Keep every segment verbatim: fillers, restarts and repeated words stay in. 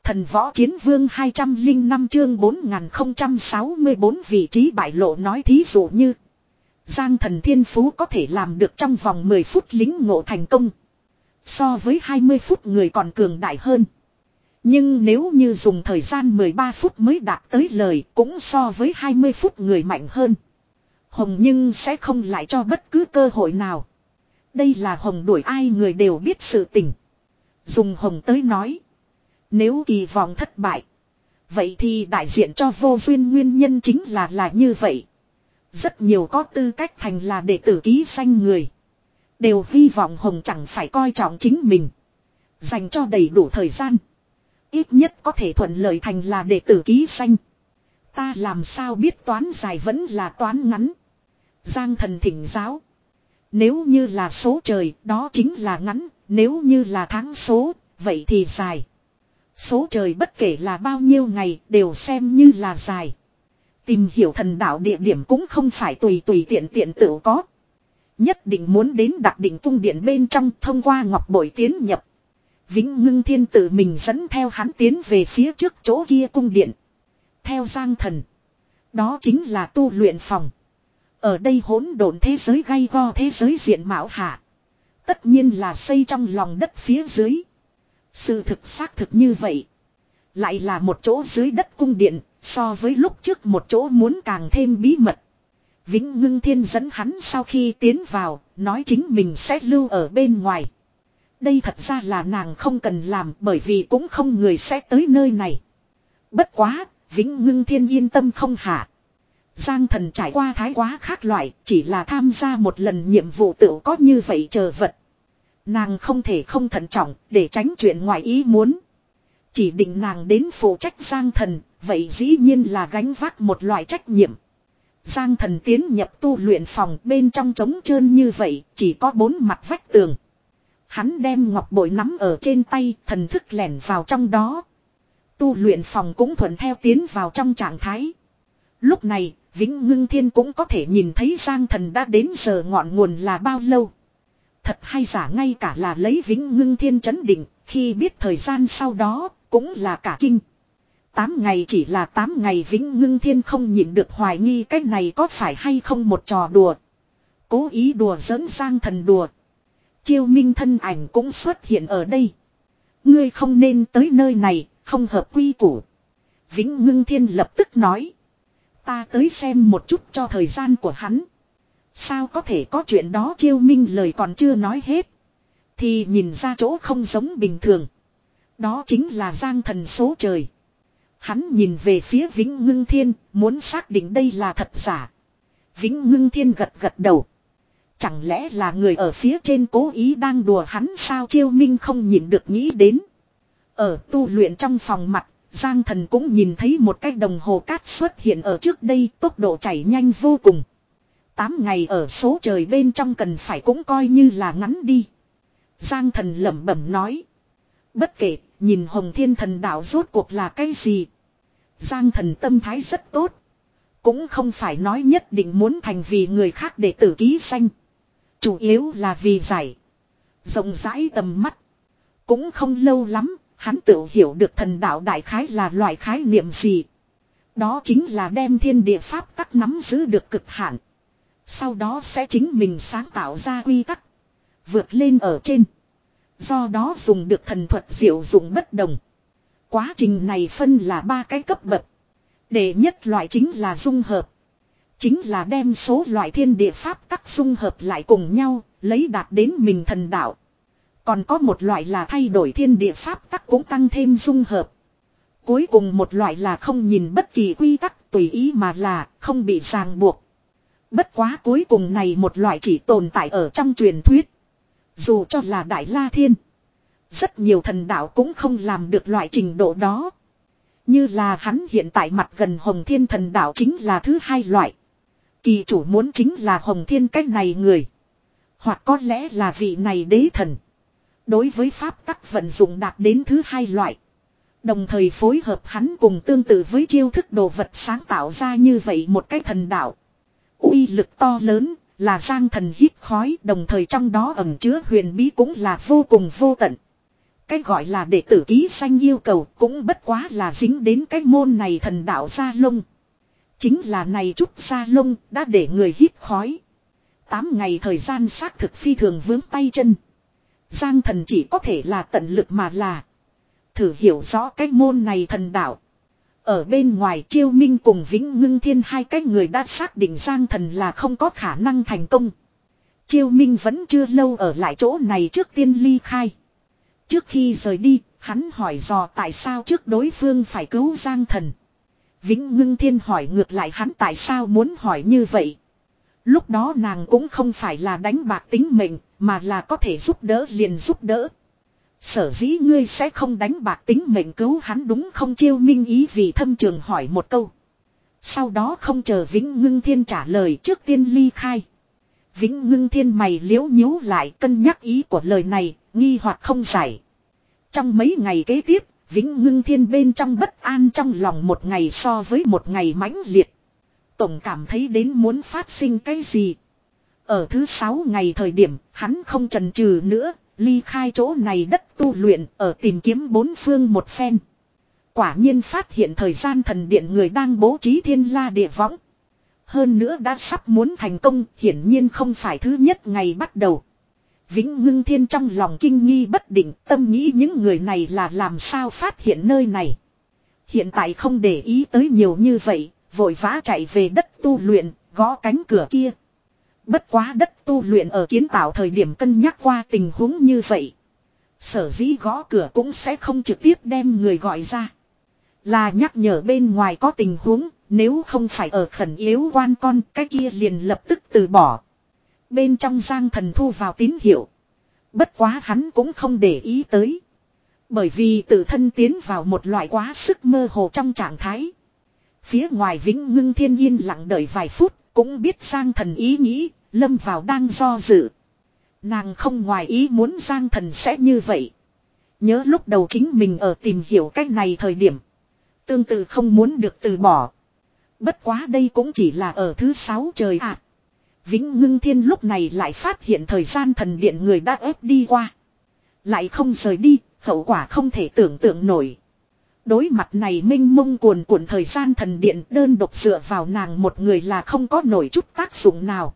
Thần võ chiến vương hai trăm lẻ năm chương bốn nghìn không trăm sáu mươi bốn vị trí bại lộ nói thí dụ như. Giang thần thiên phú có thể làm được trong vòng mười phút lính ngộ thành công. So với hai mươi phút người còn cường đại hơn. Nhưng nếu như dùng thời gian mười ba phút mới đạt tới lời cũng so với hai mươi phút người mạnh hơn. Hồng nhưng sẽ không lại cho bất cứ cơ hội nào. Đây là Hồng đuổi ai người đều biết sự tình. Dùng Hồng tới nói. Nếu kỳ vọng thất bại. Vậy thì đại diện cho vô duyên nguyên nhân chính là là như vậy. Rất nhiều có tư cách thành là đệ tử ký danh người. Đều hy vọng Hồng chẳng phải coi trọng chính mình. Dành cho đầy đủ thời gian. Ít nhất có thể thuận lợi thành là đệ tử ký danh. Ta làm sao biết toán dài vẫn là toán ngắn. Giang thần thỉnh giáo. Nếu như là số trời đó chính là ngắn. Nếu như là tháng số vậy thì dài. Số trời bất kể là bao nhiêu ngày đều xem như là dài. Tìm hiểu thần đạo địa điểm cũng không phải tùy tùy tiện tiện tự có. Nhất định muốn đến đặc định cung điện bên trong thông qua ngọc bội tiến nhập. Vĩnh Ngưng Thiên tự mình dẫn theo hắn tiến về phía trước chỗ kia cung điện. Theo Giang thần. Đó chính là tu luyện phòng. Ở đây hỗn độn thế giới gay go thế giới diện mạo hạ. Tất nhiên là xây trong lòng đất phía dưới. Sự thực xác thực như vậy. Lại là một chỗ dưới đất cung điện. So với lúc trước một chỗ muốn càng thêm bí mật. Vĩnh Ngưng Thiên dẫn hắn sau khi tiến vào. Nói chính mình sẽ lưu ở bên ngoài. Đây thật ra là nàng không cần làm. Bởi vì cũng không người sẽ tới nơi này. Bất quá Vĩnh Ngưng Thiên yên tâm không hạ. Giang thần trải qua thái quá khác loại. Chỉ là tham gia một lần nhiệm vụ tự có như vậy chờ vật. Nàng không thể không thận trọng để tránh chuyện ngoài ý muốn. Chỉ định nàng đến phụ trách Giang thần. Vậy dĩ nhiên là gánh vác một loại trách nhiệm. Giang thần tiến nhập tu luyện phòng bên trong trống trơn như vậy. Chỉ có bốn mặt vách tường. Hắn đem ngọc bội nắm ở trên tay. Thần thức lẻn vào trong đó. Tu luyện phòng cũng thuận theo tiến vào trong trạng thái. Lúc này Vĩnh Ngưng Thiên cũng có thể nhìn thấy Giang thần đã đến giờ ngọn nguồn là bao lâu. Thật hay giả ngay cả là lấy Vĩnh Ngưng Thiên chấn định. Khi biết thời gian sau đó cũng là cả kinh. Tám ngày chỉ là tám ngày Vĩnh Ngưng Thiên không nhịn được hoài nghi cái này có phải hay không một trò đùa. Cố ý đùa giỡn Giang thần đùa. Chiêu Minh thân ảnh cũng xuất hiện ở đây. Ngươi không nên tới nơi này, không hợp quy củ. Vĩnh Ngưng Thiên lập tức nói. Ta tới xem một chút cho thời gian của hắn. Sao có thể có chuyện đó Chiêu Minh lời còn chưa nói hết. Thì nhìn ra chỗ không giống bình thường. Đó chính là Giang thần số trời. Hắn nhìn về phía Vĩnh Ngưng Thiên, muốn xác định đây là thật giả. Vĩnh Ngưng Thiên gật gật đầu. Chẳng lẽ là người ở phía trên cố ý đang đùa hắn sao Chiêu Minh không nhìn được nghĩ đến. Ở tu luyện trong phòng mặt, Giang thần cũng nhìn thấy một cái đồng hồ cát xuất hiện ở trước đây tốc độ chảy nhanh vô cùng. Tám ngày ở số trời bên trong cần phải cũng coi như là ngắn đi. Giang thần lẩm bẩm nói. Bất kể, nhìn Hồng Thiên thần đạo rốt cuộc là cái gì. Giang thần tâm thái rất tốt. Cũng không phải nói nhất định muốn thành vì người khác để tử ký danh. Chủ yếu là vì giải. Rộng rãi tầm mắt. Cũng không lâu lắm, hắn tự hiểu được thần đạo đại khái là loại khái niệm gì. Đó chính là đem thiên địa pháp tắc nắm giữ được cực hạn. Sau đó sẽ chính mình sáng tạo ra quy tắc. Vượt lên ở trên. Do đó dùng được thần thuật diệu dụng bất đồng. Quá trình này phân là ba cái cấp bậc. Đệ nhất loại chính là dung hợp. Chính là đem số loại thiên địa pháp tắc dung hợp lại cùng nhau, lấy đạt đến mình thần đạo. Còn có một loại là thay đổi thiên địa pháp tắc cũng tăng thêm dung hợp. Cuối cùng một loại là không nhìn bất kỳ quy tắc tùy ý mà là không bị ràng buộc. Bất quá cuối cùng này một loại chỉ tồn tại ở trong truyền thuyết. Dù cho là Đại La Thiên. Rất nhiều thần đạo cũng không làm được loại trình độ đó. Như là hắn hiện tại mặt gần Hồng Thiên thần đạo chính là thứ hai loại. Kỳ chủ muốn chính là Hồng Thiên cách này người. Hoặc có lẽ là vị này đế thần. Đối với pháp tắc vận dụng đạt đến thứ hai loại. Đồng thời phối hợp hắn cùng tương tự với chiêu thức đồ vật sáng tạo ra như vậy một cái thần đạo. Uy lực to lớn là Giang thần hít khói đồng thời trong đó ẩn chứa huyền bí cũng là vô cùng vô tận. Cái gọi là đệ tử ký danh yêu cầu cũng bất quá là dính đến cái môn này thần đạo gia lông. Chính là này chút gia lông đã để người hít khói. Tám ngày thời gian xác thực phi thường vướng tay chân. Giang thần chỉ có thể là tận lực mà là thử hiểu rõ cái môn này thần đạo. Ở bên ngoài Chiêu Minh cùng Vĩnh Ngưng Thiên hai cái người đã xác định Giang thần là không có khả năng thành công. Chiêu Minh vẫn chưa lâu ở lại chỗ này trước tiên ly khai. Trước khi rời đi, hắn hỏi dò tại sao trước đối phương phải cứu Giang thần. Vĩnh Ngưng Thiên hỏi ngược lại hắn tại sao muốn hỏi như vậy. Lúc đó nàng cũng không phải là đánh bạc tính mệnh, mà là có thể giúp đỡ liền giúp đỡ. Sở dĩ ngươi sẽ không đánh bạc tính mệnh cứu hắn đúng không? Chiêu Minh ý vì thâm trường hỏi một câu. Sau đó không chờ Vĩnh Ngưng Thiên trả lời trước tiên ly khai. Vĩnh Ngưng Thiên mày liếu nhíu lại cân nhắc ý của lời này, nghi hoặc không giải. Trong mấy ngày kế tiếp, Vĩnh Ngưng Thiên bên trong bất an trong lòng một ngày so với một ngày mãnh liệt. Tổng cảm thấy đến muốn phát sinh cái gì. Ở thứ sáu ngày thời điểm, hắn không chần chừ nữa, ly khai chỗ này đất tu luyện ở tìm kiếm bốn phương một phen. Quả nhiên phát hiện thời gian thần điện người đang bố trí thiên la địa võng. Hơn nữa đã sắp muốn thành công, hiển nhiên không phải thứ nhất ngày bắt đầu. Vĩnh Ngưng Thiên trong lòng kinh nghi bất định, tâm nghĩ những người này là làm sao phát hiện nơi này. Hiện tại không để ý tới nhiều như vậy, vội vã chạy về đất tu luyện, gõ cánh cửa kia. Bất quá đất tu luyện ở kiến tạo thời điểm cân nhắc qua tình huống như vậy. Sở dĩ gõ cửa cũng sẽ không trực tiếp đem người gọi ra. Là nhắc nhở bên ngoài có tình huống, nếu không phải ở khẩn yếu quan con, cái kia liền lập tức từ bỏ. Bên trong Giang thần thu vào tín hiệu. Bất quá hắn cũng không để ý tới. Bởi vì tự thân tiến vào một loại quá sức mơ hồ trong trạng thái. Phía ngoài Vĩnh Ngưng Thiên yên lặng đợi vài phút, cũng biết Giang thần ý nghĩ, lâm vào đang do dự. Nàng không ngoài ý muốn Giang thần sẽ như vậy. Nhớ lúc đầu chính mình ở tìm hiểu cách này thời điểm. Tương tự không muốn được từ bỏ. Bất quá đây cũng chỉ là ở thứ sáu trời ạ. À. Vĩnh Ngưng Thiên lúc này lại phát hiện thời gian thần điện người đã ép đi qua. Lại không rời đi, hậu quả không thể tưởng tượng nổi. Đối mặt này minh mông cuồn cuộn thời gian thần điện đơn độc dựa vào nàng một người là không có nổi chút tác dụng nào.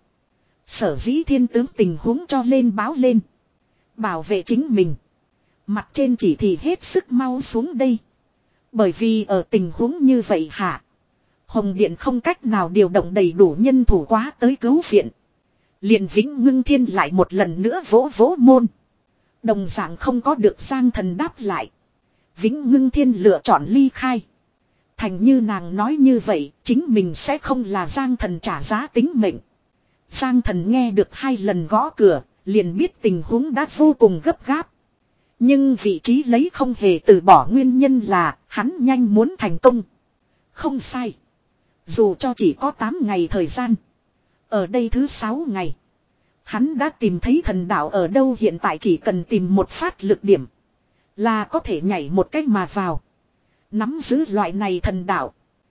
Sở dĩ thiên tướng tình huống cho lên báo lên. Bảo vệ chính mình. Mặt trên chỉ thị hết sức mau xuống đây. Bởi vì ở tình huống như vậy hả? Hồng Điện không cách nào điều động đầy đủ nhân thủ quá tới cứu viện. Liền Vĩnh Ngưng Thiên lại một lần nữa vỗ vỗ môn. Đồng dạng không có được Giang thần đáp lại. Vĩnh Ngưng Thiên lựa chọn ly khai. Thành như nàng nói như vậy, chính mình sẽ không là Giang thần trả giá tính mệnh. Giang thần nghe được hai lần gõ cửa, liền biết tình huống đã vô cùng gấp gáp. Nhưng vị trí lấy không hề từ bỏ nguyên nhân là hắn nhanh muốn thành công. Không sai. Dù cho chỉ có tám ngày thời gian. Ở đây thứ sáu ngày. Hắn đã tìm thấy thần đạo ở đâu hiện tại chỉ cần tìm một phát lực điểm. Là có thể nhảy một cách mà vào. Nắm giữ loại này thần đạo.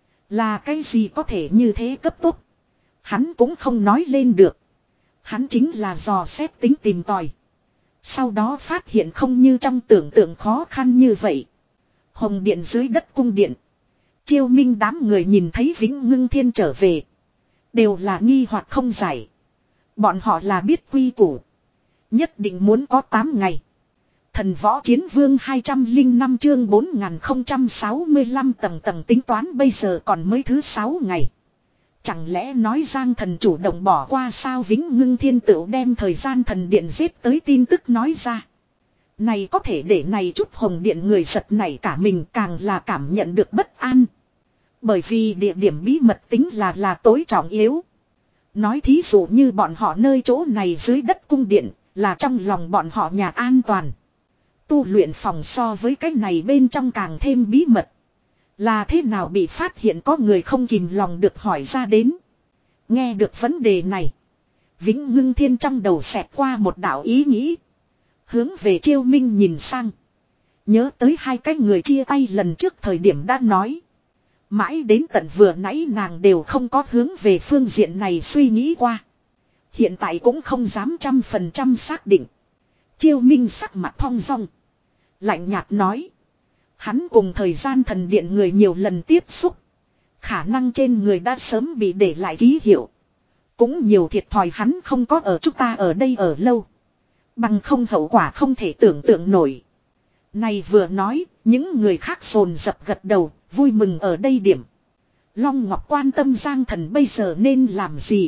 Là cái gì có thể như thế cấp tốc. Hắn cũng không nói lên được. Hắn chính là dò xét tính tìm tòi. Sau đó phát hiện không như trong tưởng tượng khó khăn như vậy. Hồng Điện dưới đất cung điện. Chiêu Minh đám người nhìn thấy Vĩnh Ngưng Thiên trở về. Đều là nghi hoặc không giải. Bọn họ là biết quy củ. Nhất định muốn có tám ngày. Thần võ chiến vương hai trăm lẻ năm chương bốn nghìn không trăm sáu mươi lăm tầng tầng tính toán bây giờ còn mới thứ sáu ngày. Chẳng lẽ nói Giang thần chủ động bỏ qua sao? Vĩnh Ngưng Thiên tựu đem thời gian thần điện giết tới tin tức nói ra. Này có thể để này chút Hồng Điện người giật này cả mình càng là cảm nhận được bất an. Bởi vì địa điểm bí mật tính là là tối trọng yếu. Nói thí dụ như bọn họ nơi chỗ này dưới đất cung điện là trong lòng bọn họ nhà an toàn. Tu luyện phòng so với cái này bên trong càng thêm bí mật. Là thế nào bị phát hiện có người không kìm lòng được hỏi ra đến. Nghe được vấn đề này. Vĩnh Ngưng Thiên trong đầu xẹt qua một đạo ý nghĩ. Hướng về Chiêu Minh nhìn sang. Nhớ tới hai cái người chia tay lần trước thời điểm đã nói. Mãi đến tận vừa nãy nàng đều không có hướng về phương diện này suy nghĩ qua. Hiện tại cũng không dám trăm phần trăm xác định. Chiêu Minh sắc mặt thong dong. Lạnh nhạt nói. Hắn cùng thời gian thần điện người nhiều lần tiếp xúc. Khả năng trên người đã sớm bị để lại ký hiệu. Cũng nhiều thiệt thòi hắn không có ở chúng ta ở đây ở lâu. Bằng không hậu quả không thể tưởng tượng nổi. Này vừa nói, những người khác sồn dập gật đầu, vui mừng ở đây điểm. Long Ngọc quan tâm Giang Thần bây giờ nên làm gì.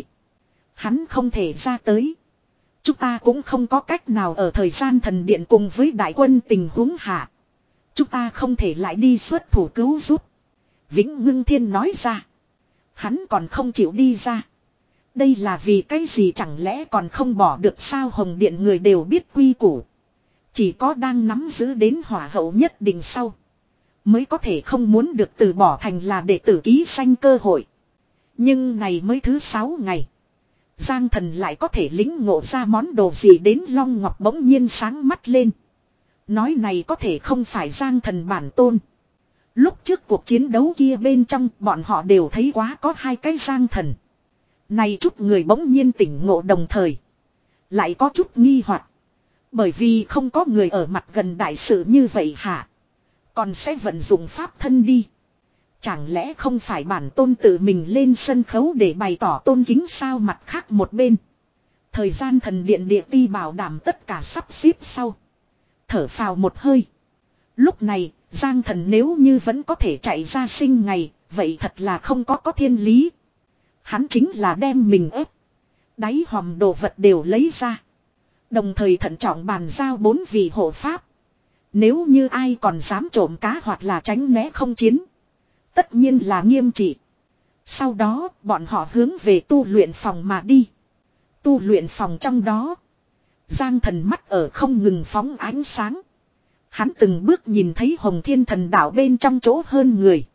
Hắn không thể ra tới. Chúng ta cũng không có cách nào ở thời gian thần điện cùng với đại quân tình huống hạ. Chúng ta không thể lại đi xuất thủ cứu giúp. Vĩnh Ngưng Thiên nói ra. Hắn còn không chịu đi ra. Đây là vì cái gì chẳng lẽ còn không bỏ được sao Hồng Điện người đều biết quy củ. Chỉ có đang nắm giữ đến hỏa hậu nhất định sau. Mới có thể không muốn được từ bỏ thành là đệ tử ký sanh cơ hội. Nhưng này mới thứ sáu ngày. Giang Thần lại có thể lĩnh ngộ ra món đồ gì đến Long Ngọc bỗng nhiên sáng mắt lên. Nói này có thể không phải Giang Thần bản tôn. Lúc trước cuộc chiến đấu kia bên trong bọn họ đều thấy quá có hai cái Giang Thần. Này chút người bỗng nhiên tỉnh ngộ đồng thời. Lại có chút nghi hoặc. Bởi vì không có người ở mặt gần đại sự như vậy hả? Còn sẽ vận dụng pháp thân đi. Chẳng lẽ không phải bản tôn tự mình lên sân khấu để bày tỏ tôn kính sao mặt khác một bên. Thời gian thần điện địa ti bảo đảm tất cả sắp xếp sau. Thở phào một hơi. Lúc này, Giang Thần nếu như vẫn có thể chạy ra sinh ngày, vậy thật là không có có thiên lý. Hắn chính là đem mình ép. Đáy hòm đồ vật đều lấy ra. Đồng thời thận trọng bàn giao bốn vị hộ pháp. Nếu như ai còn dám trộm cá hoặc là tránh né không chiến. Tất nhiên là nghiêm trị. Sau đó bọn họ hướng về tu luyện phòng mà đi. Tu luyện phòng trong đó. Giang Thần mắt ở không ngừng phóng ánh sáng. Hắn từng bước nhìn thấy Hồng Thiên Thần Đạo bên trong chỗ hơn người.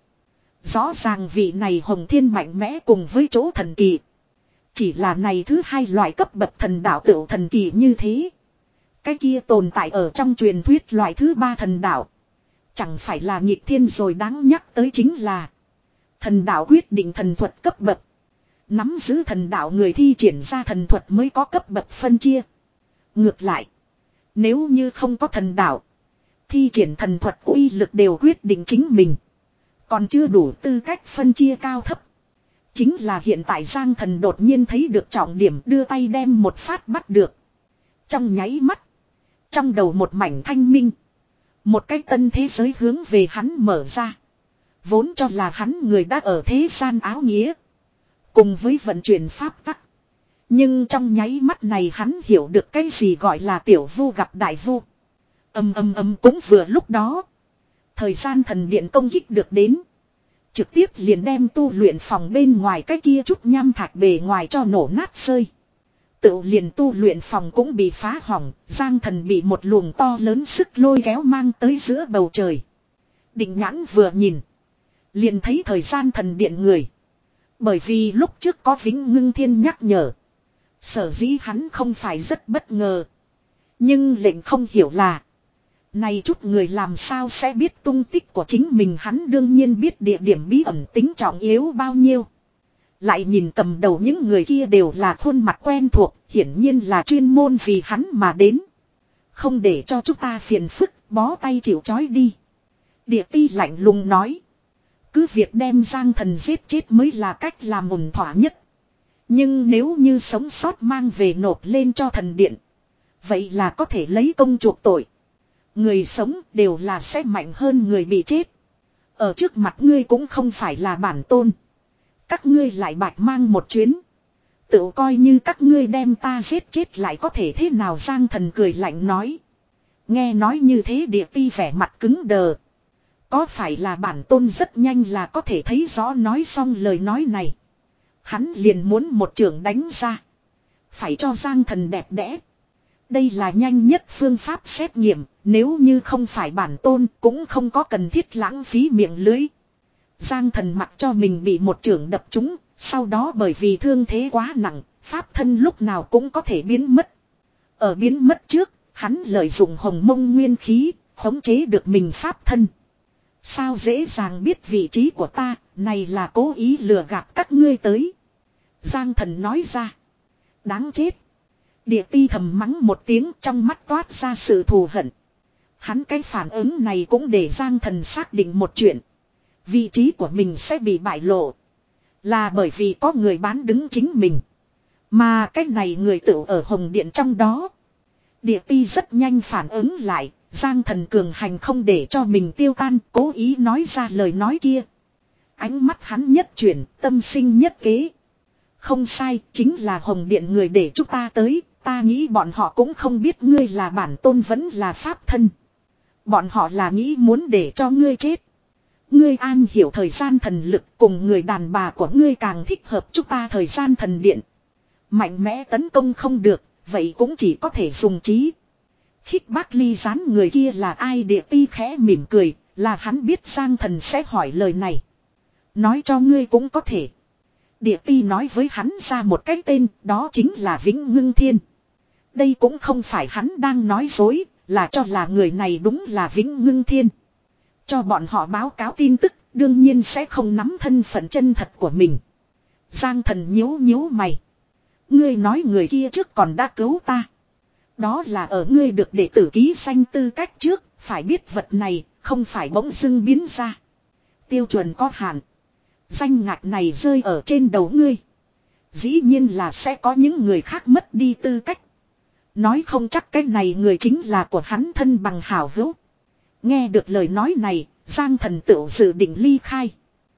Rõ ràng vị này Hồng Thiên mạnh mẽ cùng với chỗ thần kỳ. Chỉ là này thứ hai loại cấp bậc thần đạo tựu thần kỳ như thế. Cái kia tồn tại ở trong truyền thuyết loại thứ ba thần đạo. Chẳng phải là nghịch thiên rồi đáng nhắc tới chính là. Thần đạo quyết định thần thuật cấp bậc. Nắm giữ thần đạo người thi triển ra thần thuật mới có cấp bậc phân chia. Ngược lại. Nếu như không có thần đạo. Thi triển thần thuật uy lực đều quyết định chính mình. Còn chưa đủ tư cách phân chia cao thấp. Chính là hiện tại Giang Thần đột nhiên thấy được trọng điểm đưa tay đem một phát bắt được. Trong nháy mắt. Trong đầu một mảnh thanh minh. Một cái tân thế giới hướng về hắn mở ra. Vốn cho là hắn người đã ở thế gian áo nghĩa. Cùng với vận chuyển pháp tắc. Nhưng trong nháy mắt này hắn hiểu được cái gì gọi là tiểu vu gặp đại vu. Âm âm âm cũng vừa lúc đó. Thời gian thần điện công kích được đến. Trực tiếp liền đem tu luyện phòng bên ngoài cái kia chút nham thạch bề ngoài cho nổ nát rơi. Tự liền tu luyện phòng cũng bị phá hỏng. Giang Thần bị một luồng to lớn sức lôi kéo mang tới giữa bầu trời. Định nhãn vừa nhìn. Liền thấy thời gian thần điện người. Bởi vì lúc trước có Vĩnh Ngưng Thiên nhắc nhở. Sở dĩ hắn không phải rất bất ngờ. Nhưng lệnh không hiểu là. Này chút người làm sao sẽ biết tung tích của chính mình, hắn đương nhiên biết địa điểm bí ẩn tính trọng yếu bao nhiêu. Lại nhìn cầm đầu những người kia đều là khuôn mặt quen thuộc, hiển nhiên là chuyên môn vì hắn mà đến. Không để cho chúng ta phiền phức, bó tay chịu trói đi. Địa ti lạnh lùng nói. Cứ việc đem Giang Thần giết chết mới là cách làm ổn thỏa nhất. Nhưng nếu như sống sót mang về nộp lên cho thần điện. Vậy là có thể lấy công chuộc tội. Người sống đều là sẽ mạnh hơn người bị chết. Ở trước mặt ngươi cũng không phải là bản tôn. Các ngươi lại bạch mang một chuyến. Tự coi như các ngươi đem ta giết chết lại có thể thế nào. Giang Thần cười lạnh nói. Nghe nói như thế địa ti vẻ mặt cứng đờ. Có phải là bản tôn rất nhanh là có thể thấy rõ, nói xong lời nói này. Hắn liền muốn một trường đánh ra. Phải cho Giang Thần đẹp đẽ. Đây là nhanh nhất phương pháp xét nghiệm. Nếu như không phải bản tôn cũng không có cần thiết lãng phí miệng lưới. Giang Thần mặc cho mình bị một trường đập trúng. Sau đó bởi vì thương thế quá nặng, pháp thân lúc nào cũng có thể biến mất. Ở biến mất trước, hắn lợi dụng hồng mông nguyên khí, khống chế được mình pháp thân. Sao dễ dàng biết vị trí của ta, này là cố ý lừa gạt các ngươi tới. Giang Thần nói ra. Đáng chết. Địa ti thầm mắng một tiếng, trong mắt toát ra sự thù hận. Hắn cái phản ứng này cũng để Giang Thần xác định một chuyện. Vị trí của mình sẽ bị bại lộ. Là bởi vì có người bán đứng chính mình. Mà cái này người tự ở Hồng Điện trong đó. Địa ti rất nhanh phản ứng lại. Giang Thần cường hành không để cho mình tiêu tan, cố ý nói ra lời nói kia. Ánh mắt hắn nhất chuyển, tâm sinh nhất kế. Không sai, chính là Hồng Điện người để chúng ta tới. Ta nghĩ bọn họ cũng không biết ngươi là bản tôn vẫn là pháp thân. Bọn họ là nghĩ muốn để cho ngươi chết. Ngươi an hiểu thời gian thần lực cùng người đàn bà của ngươi càng thích hợp chúng ta thời gian thần điện. Mạnh mẽ tấn công không được, vậy cũng chỉ có thể dùng trí. Khích bác ly gián người kia là ai? Địa ti khẽ mỉm cười, là hắn biết Giang Thần sẽ hỏi lời này. Nói cho ngươi cũng có thể. Địa ti nói với hắn ra một cái tên, đó chính là Vĩnh Ngưng Thiên. Đây cũng không phải hắn đang nói dối, là cho là người này đúng là Vĩnh Ngưng Thiên. Cho bọn họ báo cáo tin tức, đương nhiên sẽ không nắm thân phận chân thật của mình. Giang Thần nhíu nhíu mày. Ngươi nói người kia trước còn đã cứu ta. Đó là ở ngươi được đệ tử ký danh tư cách trước, phải biết vật này, không phải bỗng dưng biến ra. Tiêu chuẩn có hạn. Danh ngạch này rơi ở trên đầu ngươi. Dĩ nhiên là sẽ có những người khác mất đi tư cách. Nói không chắc cái này người chính là của hắn thân bằng hảo hữu. Nghe được lời nói này, Giang Thần tự dự định ly khai.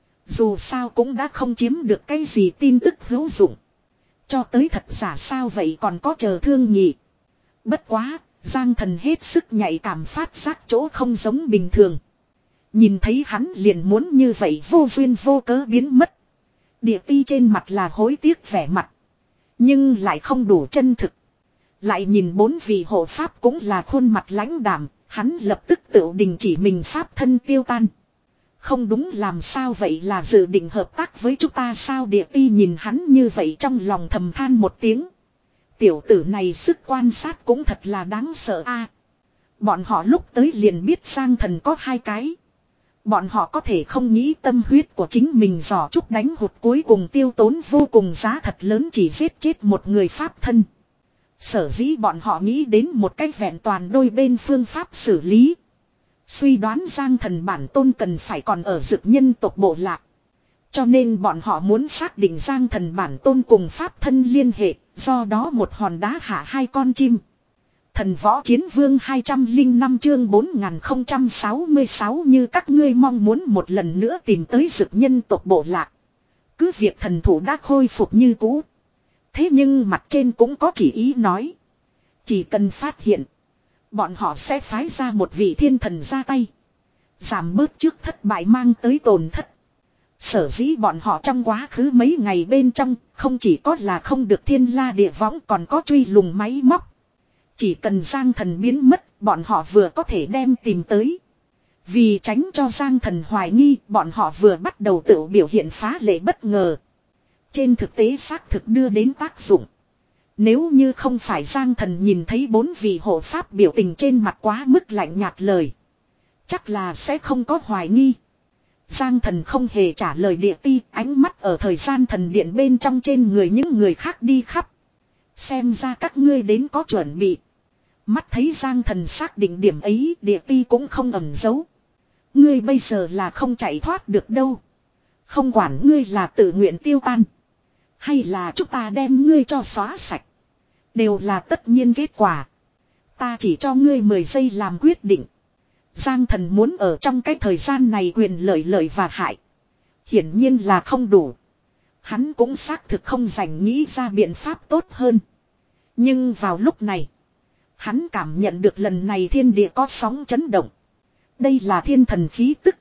Dù sao cũng đã không chiếm được cái gì tin tức hữu dụng. Cho tới thật giả sao vậy còn có chờ thương nhị. Bất quá, Giang Thần hết sức nhạy cảm phát giác chỗ không giống bình thường. Nhìn thấy hắn liền muốn như vậy vô duyên vô cớ biến mất. Địa ti trên mặt là hối tiếc vẻ mặt. Nhưng lại không đủ chân thực. Lại nhìn bốn vị hộ pháp cũng là khuôn mặt lãnh đạm, hắn lập tức tự đình chỉ mình pháp thân tiêu tan. Không đúng làm sao vậy là dự định hợp tác với chúng ta sao? Địa ti nhìn hắn như vậy trong lòng thầm than một tiếng. Tiểu tử này sức quan sát cũng thật là đáng sợ a. Bọn họ lúc tới liền biết Giang Thần có hai cái. Bọn họ có thể không nghĩ tâm huyết của chính mình giỏ trúc đánh hụt cuối cùng tiêu tốn vô cùng giá thật lớn chỉ giết chết một người pháp thân. Sở dĩ bọn họ nghĩ đến một cách vẹn toàn đôi bên phương pháp xử lý. Suy đoán Giang Thần bản tôn cần phải còn ở dực nhân tộc bộ lạc. Cho nên bọn họ muốn xác định Giang Thần bản tôn cùng pháp thân liên hệ, do đó một hòn đá hạ hai con chim. Thần võ chiến vương hai trăm lẻ năm chương bốn nghìn không trăm sáu mươi sáu như các ngươi mong muốn một lần nữa tìm tới dực nhân tộc bộ lạc. Cứ việc thần thủ đã khôi phục như cũ. Thế nhưng mặt trên cũng có chỉ ý nói. Chỉ cần phát hiện. Bọn họ sẽ phái ra một vị thiên thần ra tay. Giảm bớt trước thất bại mang tới tổn thất. Sở dĩ bọn họ trong quá khứ mấy ngày bên trong. Không chỉ có là không được thiên la địa võng còn có truy lùng máy móc. Chỉ cần Giang Thần biến mất. Bọn họ vừa có thể đem tìm tới. Vì tránh cho Giang Thần hoài nghi. Bọn họ vừa bắt đầu tự biểu hiện phá lệ bất ngờ. Trên thực tế xác thực đưa đến tác dụng. Nếu như không phải Giang Thần nhìn thấy bốn vị hộ pháp biểu tình trên mặt quá mức lạnh nhạt lời. Chắc là sẽ không có hoài nghi. Giang Thần không hề trả lời địa ti, ánh mắt ở thời gian thần điện bên trong trên người những người khác đi khắp. Xem ra các ngươi đến có chuẩn bị. Mắt thấy Giang Thần xác định điểm ấy, địa ti cũng không ẩn giấu. Ngươi bây giờ là không chạy thoát được đâu. Không quản ngươi là tự nguyện tiêu tan. Hay là chúng ta đem ngươi cho xóa sạch. Đều là tất nhiên kết quả. Ta chỉ cho ngươi mười giây làm quyết định. Giang Thần muốn ở trong cái thời gian này quyền lợi lợi và hại. Hiển nhiên là không đủ. Hắn cũng xác thực không dành nghĩ ra biện pháp tốt hơn. Nhưng vào lúc này. Hắn cảm nhận được lần này thiên địa có sóng chấn động. Đây là thiên thần khí tức.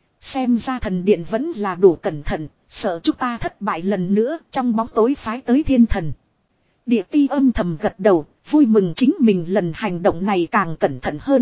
Xem ra thần điện vẫn là đủ cẩn thận. Sợ chúng ta thất bại lần nữa trong bóng tối phái tới thiên thần. Địa ti âm thầm gật đầu, vui mừng chính mình lần hành động này càng cẩn thận hơn.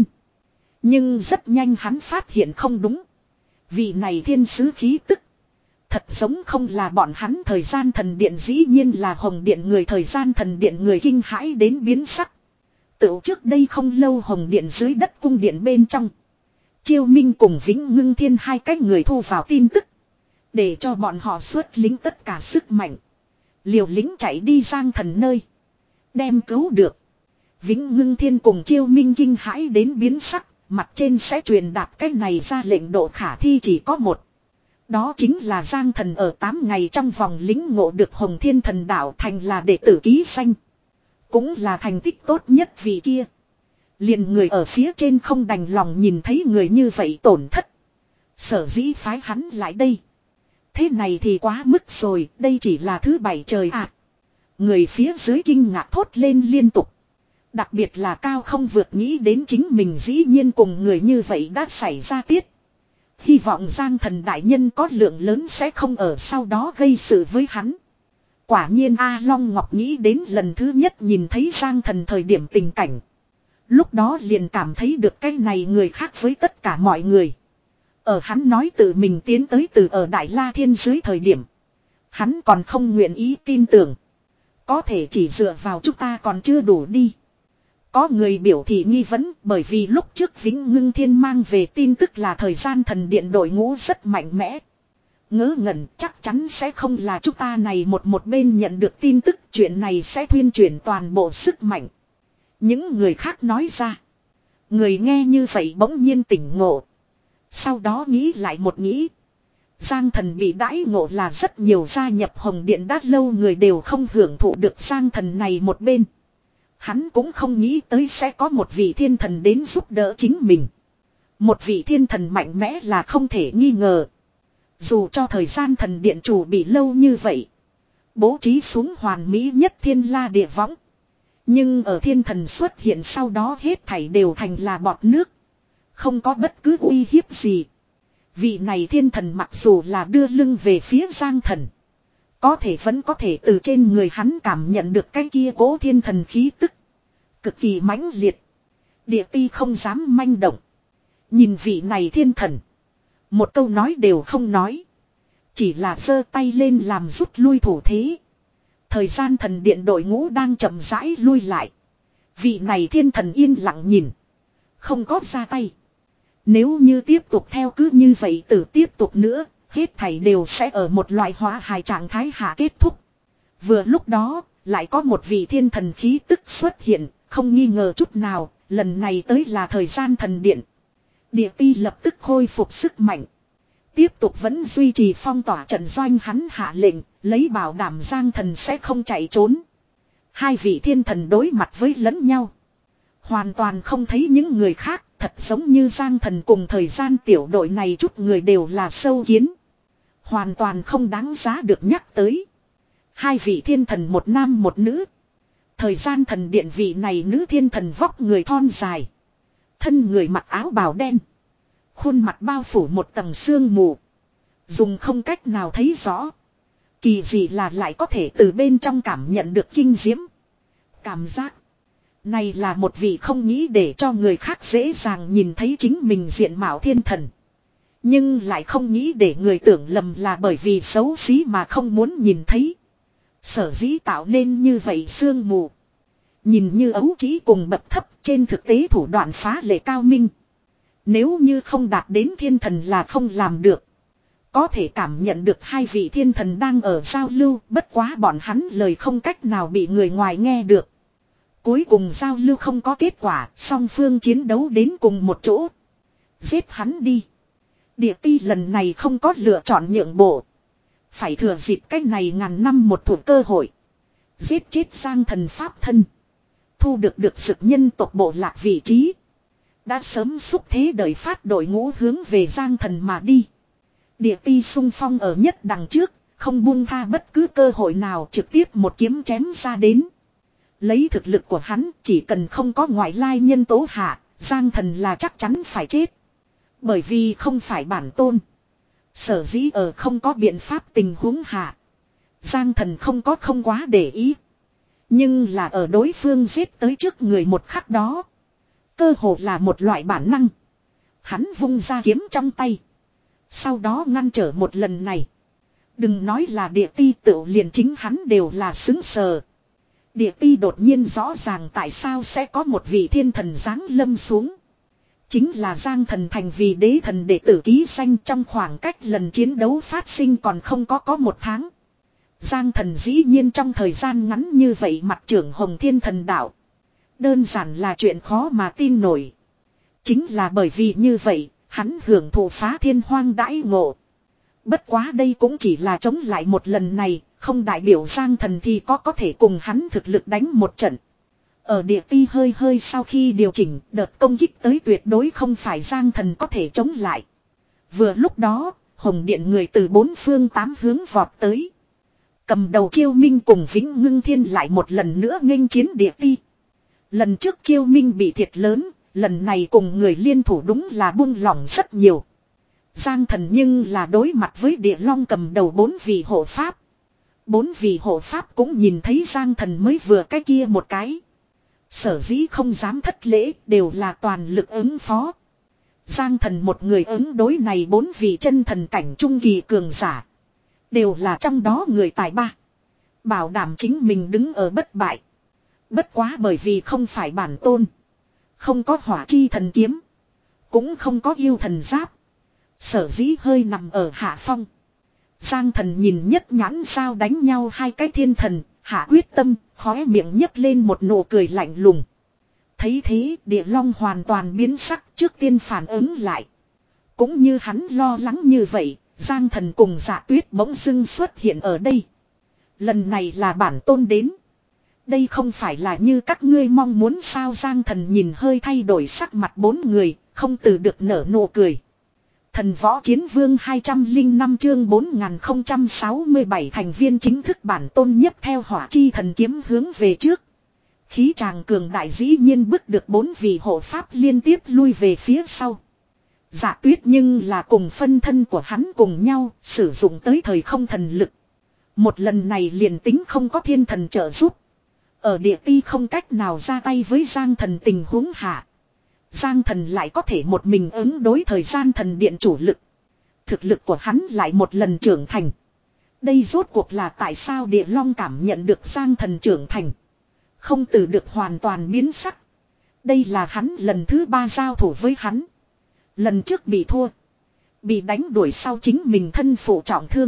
Nhưng rất nhanh hắn phát hiện không đúng. Vị này thiên sứ khí tức. Thật giống không là bọn hắn thời gian thần điện dĩ nhiên là hồng điện người thời gian thần điện người kinh hãi đến biến sắc. Tự trước đây không lâu hồng điện dưới đất cung điện bên trong. Chiêu Minh cùng Vĩnh Ngưng Thiên hai cách người thu vào tin tức. Để cho bọn họ xuất lính tất cả sức mạnh. Liều lính chạy đi Giang Thần nơi. Đem cứu được. Vĩnh Ngưng Thiên cùng Chiêu Minh kinh hãi đến biến sắc. mặt trên sẽ truyền đạt cái này ra lệnh độ khả thi chỉ có một. Đó chính là Giang Thần ở tám ngày trong vòng lĩnh ngộ được Hồng Thiên Thần Đạo thành là đệ tử ký danh. Cũng là thành tích tốt nhất vì kia. Liền người ở phía trên không đành lòng nhìn thấy người như vậy tổn thất. Sở dĩ phái hắn lại đây. Thế này thì quá mức rồi, đây chỉ là thứ bảy trời ạ. À. Người phía dưới kinh ngạc thốt lên liên tục. Đặc biệt là Cao không vượt nghĩ đến chính mình dĩ nhiên cùng người như vậy đã xảy ra tiết. Hy vọng Giang Thần đại nhân có lượng lớn sẽ không ở sau đó gây sự với hắn. Quả nhiên A Long Ngọc nghĩ đến lần thứ nhất nhìn thấy Giang Thần thời điểm tình cảnh. Lúc đó liền cảm thấy được cái này người khác với tất cả mọi người. Ở hắn nói tự mình tiến tới từ ở Đại La Thiên dưới thời điểm. Hắn còn không nguyện ý tin tưởng. Có thể chỉ dựa vào chúng ta còn chưa đủ đi. Có người biểu thị nghi vấn bởi vì lúc trước Vĩnh Ngưng Thiên mang về tin tức là thời gian thần điện đội ngũ rất mạnh mẽ. Ngớ ngẩn chắc chắn sẽ không là chúng ta này một một bên nhận được tin tức chuyện này sẽ thuyên chuyển toàn bộ sức mạnh. Những người khác nói ra. Người nghe như vậy bỗng nhiên tỉnh ngộ. Sau đó nghĩ lại một nghĩ. Giang Thần bị đãi ngộ là rất nhiều gia nhập Hồng Điện đã lâu người đều không hưởng thụ được Giang Thần này một bên. Hắn cũng không nghĩ tới sẽ có một vị thiên thần đến giúp đỡ chính mình. Một vị thiên thần mạnh mẽ là không thể nghi ngờ. Dù cho thời gian thần điện chủ bị lâu như vậy. Bố trí xuống hoàn mỹ nhất thiên la địa võng. Nhưng ở thiên thần xuất hiện sau đó hết thảy đều thành là bọt nước. Không có bất cứ uy hiếp gì. Vị này thiên thần mặc dù là đưa lưng về phía Giang Thần. Có thể vẫn có thể từ trên người hắn cảm nhận được cái kia cố thiên thần khí tức. Cực kỳ mãnh liệt. Địa ti không dám manh động. Nhìn vị này thiên thần. Một câu nói đều không nói. Chỉ là giơ tay lên làm rút lui thủ thế. Thời gian thần điện đội ngũ đang chậm rãi lui lại. Vị này thiên thần yên lặng nhìn. Không có ra tay. Nếu như tiếp tục theo cứ như vậy từ tiếp tục nữa. Hết thảy đều sẽ ở một loại hóa hài trạng thái hạ kết thúc. Vừa lúc đó, lại có một vị thiên thần khí tức xuất hiện, không nghi ngờ chút nào, lần này tới là thời gian thần điện. Địa ti lập tức khôi phục sức mạnh. Tiếp tục vẫn duy trì phong tỏa trận doanh hắn hạ lệnh, lấy bảo đảm Giang Thần sẽ không chạy trốn. Hai vị thiên thần đối mặt với lẫn nhau. Hoàn toàn không thấy những người khác, thật giống như Giang Thần cùng thời gian tiểu đội này chút người đều là sâu kiến. Hoàn toàn không đáng giá được nhắc tới. Hai vị thiên thần một nam một nữ. Thời gian thần điện vị này nữ thiên thần vóc người thon dài. Thân người mặc áo bào đen. Khuôn mặt bao phủ một tầng sương mù. Dùng không cách nào thấy rõ. Kỳ dị là lại có thể từ bên trong cảm nhận được kinh diễm. Cảm giác. Này là một vị không nghĩ để cho người khác dễ dàng nhìn thấy chính mình diện mạo thiên thần. Nhưng lại không nghĩ để người tưởng lầm là bởi vì xấu xí mà không muốn nhìn thấy. Sở dĩ tạo nên như vậy sương mù. Nhìn như ấu trĩ cùng bậc thấp trên thực tế thủ đoạn phá lệ cao minh. Nếu như không đạt đến thiên thần là không làm được. Có thể cảm nhận được hai vị thiên thần đang ở giao lưu, bất quá bọn hắn lời không cách nào bị người ngoài nghe được. Cuối cùng giao lưu không có kết quả, song phương chiến đấu đến cùng một chỗ. Giết hắn đi. Địa ti lần này không có lựa chọn nhượng bộ. Phải thừa dịp cái này ngàn năm một thủ cơ hội. Giết chết Giang Thần pháp thân. Thu được được sự nhân tộc bộ lạc vị trí. Đã sớm xúc thế đợi phát đội ngũ hướng về Giang Thần mà đi. Địa ti sung phong ở nhất đằng trước. Không buông tha bất cứ cơ hội nào trực tiếp một kiếm chém ra đến. Lấy thực lực của hắn chỉ cần không có ngoại lai nhân tố hạ. Giang Thần là chắc chắn phải chết. Bởi vì không phải bản tôn. Sở dĩ ở không có biện pháp tình huống hạ. Giang Thần không có không quá để ý. Nhưng là ở đối phương giết tới trước người một khắc đó. Cơ hồ là một loại bản năng. Hắn vung ra kiếm trong tay. Sau đó ngăn trở một lần này. Đừng nói là địa ti tựu liền chính hắn đều là xứng sờ. Địa ti đột nhiên rõ ràng tại sao sẽ có một vị thiên thần giáng lâm xuống. Chính là Giang Thần thành vì đế thần đệ tử ký danh trong khoảng cách lần chiến đấu phát sinh còn không có có một tháng. Giang Thần dĩ nhiên trong thời gian ngắn như vậy mặt trưởng Hồng Thiên Thần Đạo. Đơn giản là chuyện khó mà tin nổi. Chính là bởi vì như vậy, hắn hưởng thụ phá thiên hoang đãi ngộ. Bất quá đây cũng chỉ là chống lại một lần này, không đại biểu Giang Thần thì có có thể cùng hắn thực lực đánh một trận. Ở địa ti hơi hơi sau khi điều chỉnh, đợt công kích tới tuyệt đối không phải Giang Thần có thể chống lại. Vừa lúc đó, Hồng Điện người từ bốn phương tám hướng vọt tới. Cầm đầu Chiêu Minh cùng Vĩnh Ngưng Thiên lại một lần nữa nghênh chiến địa ti. Lần trước Chiêu Minh bị thiệt lớn, lần này cùng người liên thủ đúng là buông lỏng rất nhiều. Giang Thần nhưng là đối mặt với Địa Long cầm đầu bốn vị hộ pháp. Bốn vị hộ pháp cũng nhìn thấy Giang Thần mới vừa cái kia một cái. Sở dĩ không dám thất lễ, đều là toàn lực ứng phó. Giang Thần một người ứng đối này bốn vị chân thần cảnh trung kỳ cường giả. Đều là trong đó người tài ba. Bảo đảm chính mình đứng ở bất bại. Bất quá bởi vì không phải bản tôn. Không có hỏa chi thần kiếm. Cũng không có yêu thần giáp. Sở dĩ hơi nằm ở hạ phong. Giang Thần nhìn nhất nhãn sao đánh nhau hai cái thiên thần. Hạ quyết tâm, khóe miệng nhấc lên một nụ cười lạnh lùng. Thấy thế, Địa Long hoàn toàn biến sắc, trước tiên phản ứng lại. Cũng như hắn lo lắng như vậy, Giang Thần cùng Dạ Tuyết bỗng dưng xuất hiện ở đây. Lần này là bản tôn đến. Đây không phải là như các ngươi mong muốn sao. Giang Thần nhìn hơi thay đổi sắc mặt bốn người, không từ được nở nụ cười. Thần Võ Chiến Vương hai trăm lẻ năm chương bốn nghìn không trăm sáu mươi bảy thành viên chính thức bản tôn nhất theo hỏa chi thần kiếm hướng về trước. Khí tràng cường đại dĩ nhiên bức được bốn vị hộ pháp liên tiếp lui về phía sau. Dạ Tuyết nhưng là cùng phân thân của hắn cùng nhau sử dụng tới thời không thần lực. Một lần này liền tính không có thiên thần trợ giúp. Ở địa ti không cách nào ra tay với Giang Thần tình huống hạ. Giang Thần lại có thể một mình ứng đối thời gian thần điện chủ lực. Thực lực của hắn lại một lần trưởng thành. Đây rốt cuộc là tại sao Địa Long cảm nhận được Giang Thần trưởng thành. Không từ được hoàn toàn biến sắc. Đây là hắn lần thứ ba giao thủ với hắn. Lần trước bị thua. Bị đánh đuổi sau chính mình thân phụ trọng thương.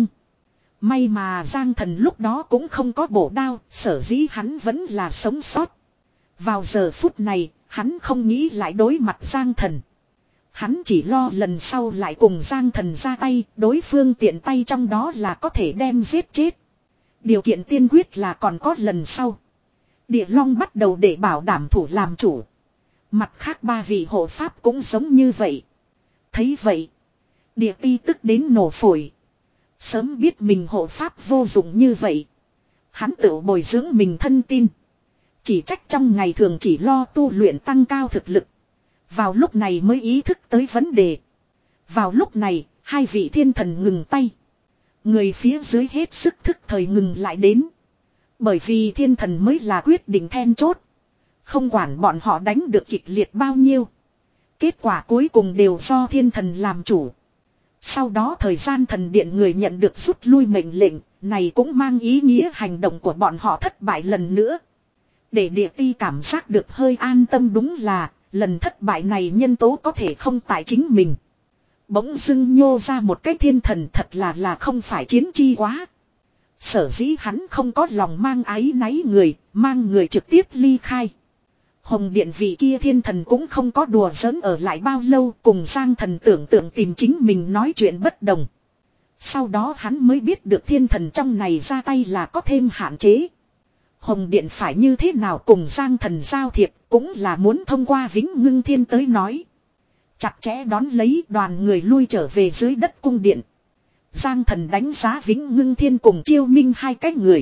May mà Giang Thần lúc đó cũng không có bổ đao, sở dĩ hắn vẫn là sống sót. Vào giờ phút này, hắn không nghĩ lại đối mặt Giang Thần. Hắn chỉ lo lần sau lại cùng Giang Thần ra tay, đối phương tiện tay trong đó là có thể đem giết chết. Điều kiện tiên quyết là còn có lần sau. Địa Long bắt đầu để bảo đảm thủ làm chủ. Mặt khác ba vị hộ pháp cũng giống như vậy. Thấy vậy, Địa ti tức đến nổ phổi. Sớm biết mình hộ pháp vô dụng như vậy. Hắn tự bồi dưỡng mình thân tin. Chỉ trách trong ngày thường chỉ lo tu luyện tăng cao thực lực. Vào lúc này mới ý thức tới vấn đề. Vào lúc này, hai vị thiên thần ngừng tay. Người phía dưới hết sức thức thời ngừng lại đến. Bởi vì thiên thần mới là quyết định then chốt. Không quản bọn họ đánh được kịch liệt bao nhiêu. Kết quả cuối cùng đều do thiên thần làm chủ. Sau đó thời gian thần điện người nhận được rút lui mệnh lệnh, này cũng mang ý nghĩa hành động của bọn họ thất bại lần nữa. Để địa ti cảm giác được hơi an tâm đúng là, lần thất bại này nhân tố có thể không tại chính mình. Bỗng dưng nhô ra một cái thiên thần thật là là không phải chiến chi quá. Sở dĩ hắn không có lòng mang áy náy người, mang người trực tiếp ly khai. Hồng Điện vị kia thiên thần cũng không có đùa giỡn ở lại bao lâu, cùng Giang Thần tưởng tượng tìm chính mình nói chuyện bất đồng. Sau đó hắn mới biết được thiên thần trong này ra tay là có thêm hạn chế. Hồng Điện phải như thế nào cùng Giang Thần giao thiệp cũng là muốn thông qua Vĩnh Ngưng Thiên tới nói. Chặt chẽ đón lấy đoàn người lui trở về dưới đất cung điện. Giang Thần đánh giá Vĩnh Ngưng Thiên cùng Chiêu Minh hai cái người.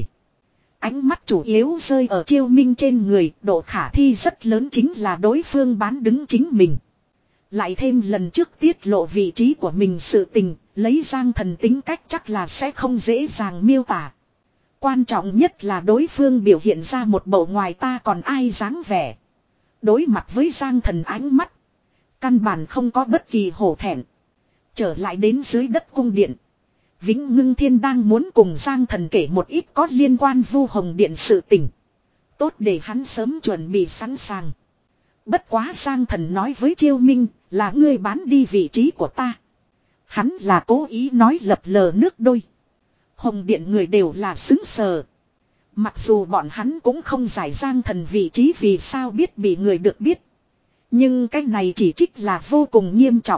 Ánh mắt chủ yếu rơi ở Chiêu Minh trên người, độ khả thi rất lớn chính là đối phương bán đứng chính mình. Lại thêm lần trước tiết lộ vị trí của mình sự tình, lấy Giang Thần tính cách chắc là sẽ không dễ dàng miêu tả. Quan trọng nhất là đối phương biểu hiện ra một bộ ngoài ta còn ai dáng vẻ. Đối mặt với Giang Thần ánh mắt, căn bản không có bất kỳ hổ thẹn. Trở lại đến dưới đất cung điện. Vĩnh Ngưng Thiên đang muốn cùng Giang Thần kể một ít có liên quan Vu Hồng Điện sự tình. Tốt để hắn sớm chuẩn bị sẵn sàng. Bất quá Giang Thần nói với Chiêu Minh là ngươi bán đi vị trí của ta. Hắn là cố ý nói lập lờ nước đôi. Hồng Điện người đều là xứng sờ. Mặc dù bọn hắn cũng không giải Giang Thần vị trí vì sao biết bị người được biết. Nhưng cái này chỉ trích là vô cùng nghiêm trọng.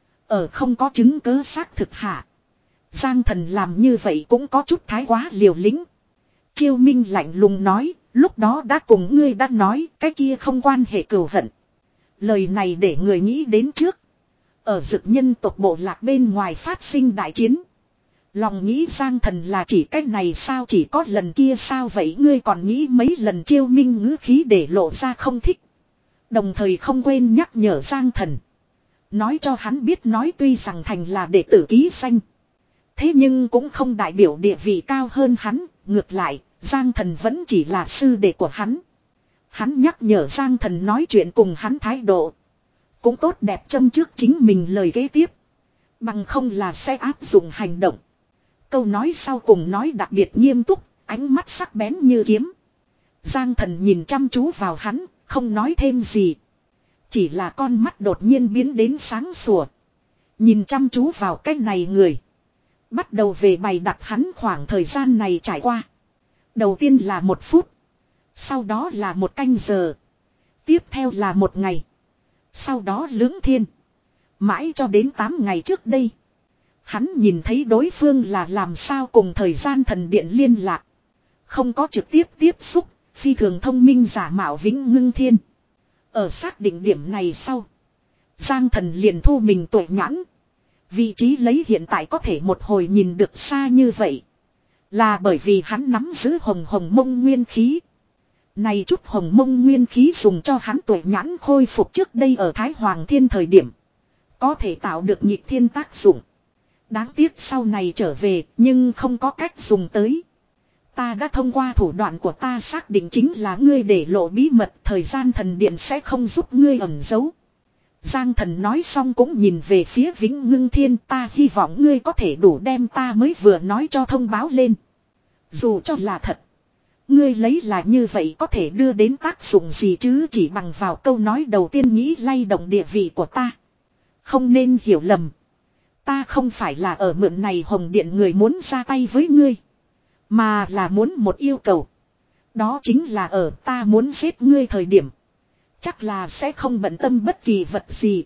Ở không có chứng cứ xác thực hạ. Giang Thần làm như vậy cũng có chút thái quá liều lĩnh. Chiêu Minh lạnh lùng nói, lúc đó đã cùng ngươi đã nói, cái kia không quan hệ cừu hận. Lời này để người nghĩ đến trước. Ở dực nhân tộc bộ lạc bên ngoài phát sinh đại chiến. Lòng nghĩ Giang Thần là chỉ cách này sao, chỉ có lần kia sao vậy, ngươi còn nghĩ mấy lần. Chiêu Minh ngữ khí để lộ ra không thích. Đồng thời không quên nhắc nhở Giang Thần. Nói cho hắn biết nói tuy rằng Thành là đệ tử ký danh. Thế nhưng cũng không đại biểu địa vị cao hơn hắn. Ngược lại, Giang Thần vẫn chỉ là sư đệ của hắn. Hắn nhắc nhở Giang Thần nói chuyện cùng hắn thái độ. Cũng tốt đẹp châm trước chính mình lời kế tiếp. Bằng không là sẽ áp dụng hành động. Câu nói sau cùng nói đặc biệt nghiêm túc, ánh mắt sắc bén như kiếm. Giang Thần nhìn chăm chú vào hắn, không nói thêm gì. Chỉ là con mắt đột nhiên biến đến sáng sủa. Nhìn chăm chú vào cái này người. Bắt đầu về bày đặt hắn khoảng thời gian này trải qua. Đầu tiên là một phút. Sau đó là một canh giờ. Tiếp theo là một ngày. Sau đó lưỡng thiên. Mãi cho đến tám ngày trước đây. Hắn nhìn thấy đối phương là làm sao cùng thời gian thần điện liên lạc. Không có trực tiếp tiếp xúc. Phi thường thông minh giả mạo Vĩnh Ngưng Thiên. Ở xác định điểm này sau. Giang Thần liền thu mình tuệ nhãn. Vị trí lấy hiện tại có thể một hồi nhìn được xa như vậy. Là bởi vì hắn nắm giữ hồng hồng mông nguyên khí. Này chút hồng mông nguyên khí dùng cho hắn tuệ nhãn khôi phục trước đây ở Thái Hoàng Thiên thời điểm. Có thể tạo được nhịp thiên tác dụng. Đáng tiếc sau này trở về nhưng không có cách dùng tới. Ta đã thông qua thủ đoạn của ta xác định chính là ngươi để lộ bí mật, thời gian thần điện sẽ không giúp ngươi ẩn giấu. Giang Thần nói xong cũng nhìn về phía Vĩnh Ngưng Thiên, ta hy vọng ngươi có thể đủ đem ta mới vừa nói cho thông báo lên. Dù cho là thật. Ngươi lấy là như vậy có thể đưa đến tác dụng gì chứ, chỉ bằng vào câu nói đầu tiên nghĩ lay động địa vị của ta. Không nên hiểu lầm. Ta không phải là ở mượn này Hồng Điện người muốn ra tay với ngươi. Mà là muốn một yêu cầu. Đó chính là ở ta muốn giết ngươi thời điểm. Chắc là sẽ không bận tâm bất kỳ vật gì.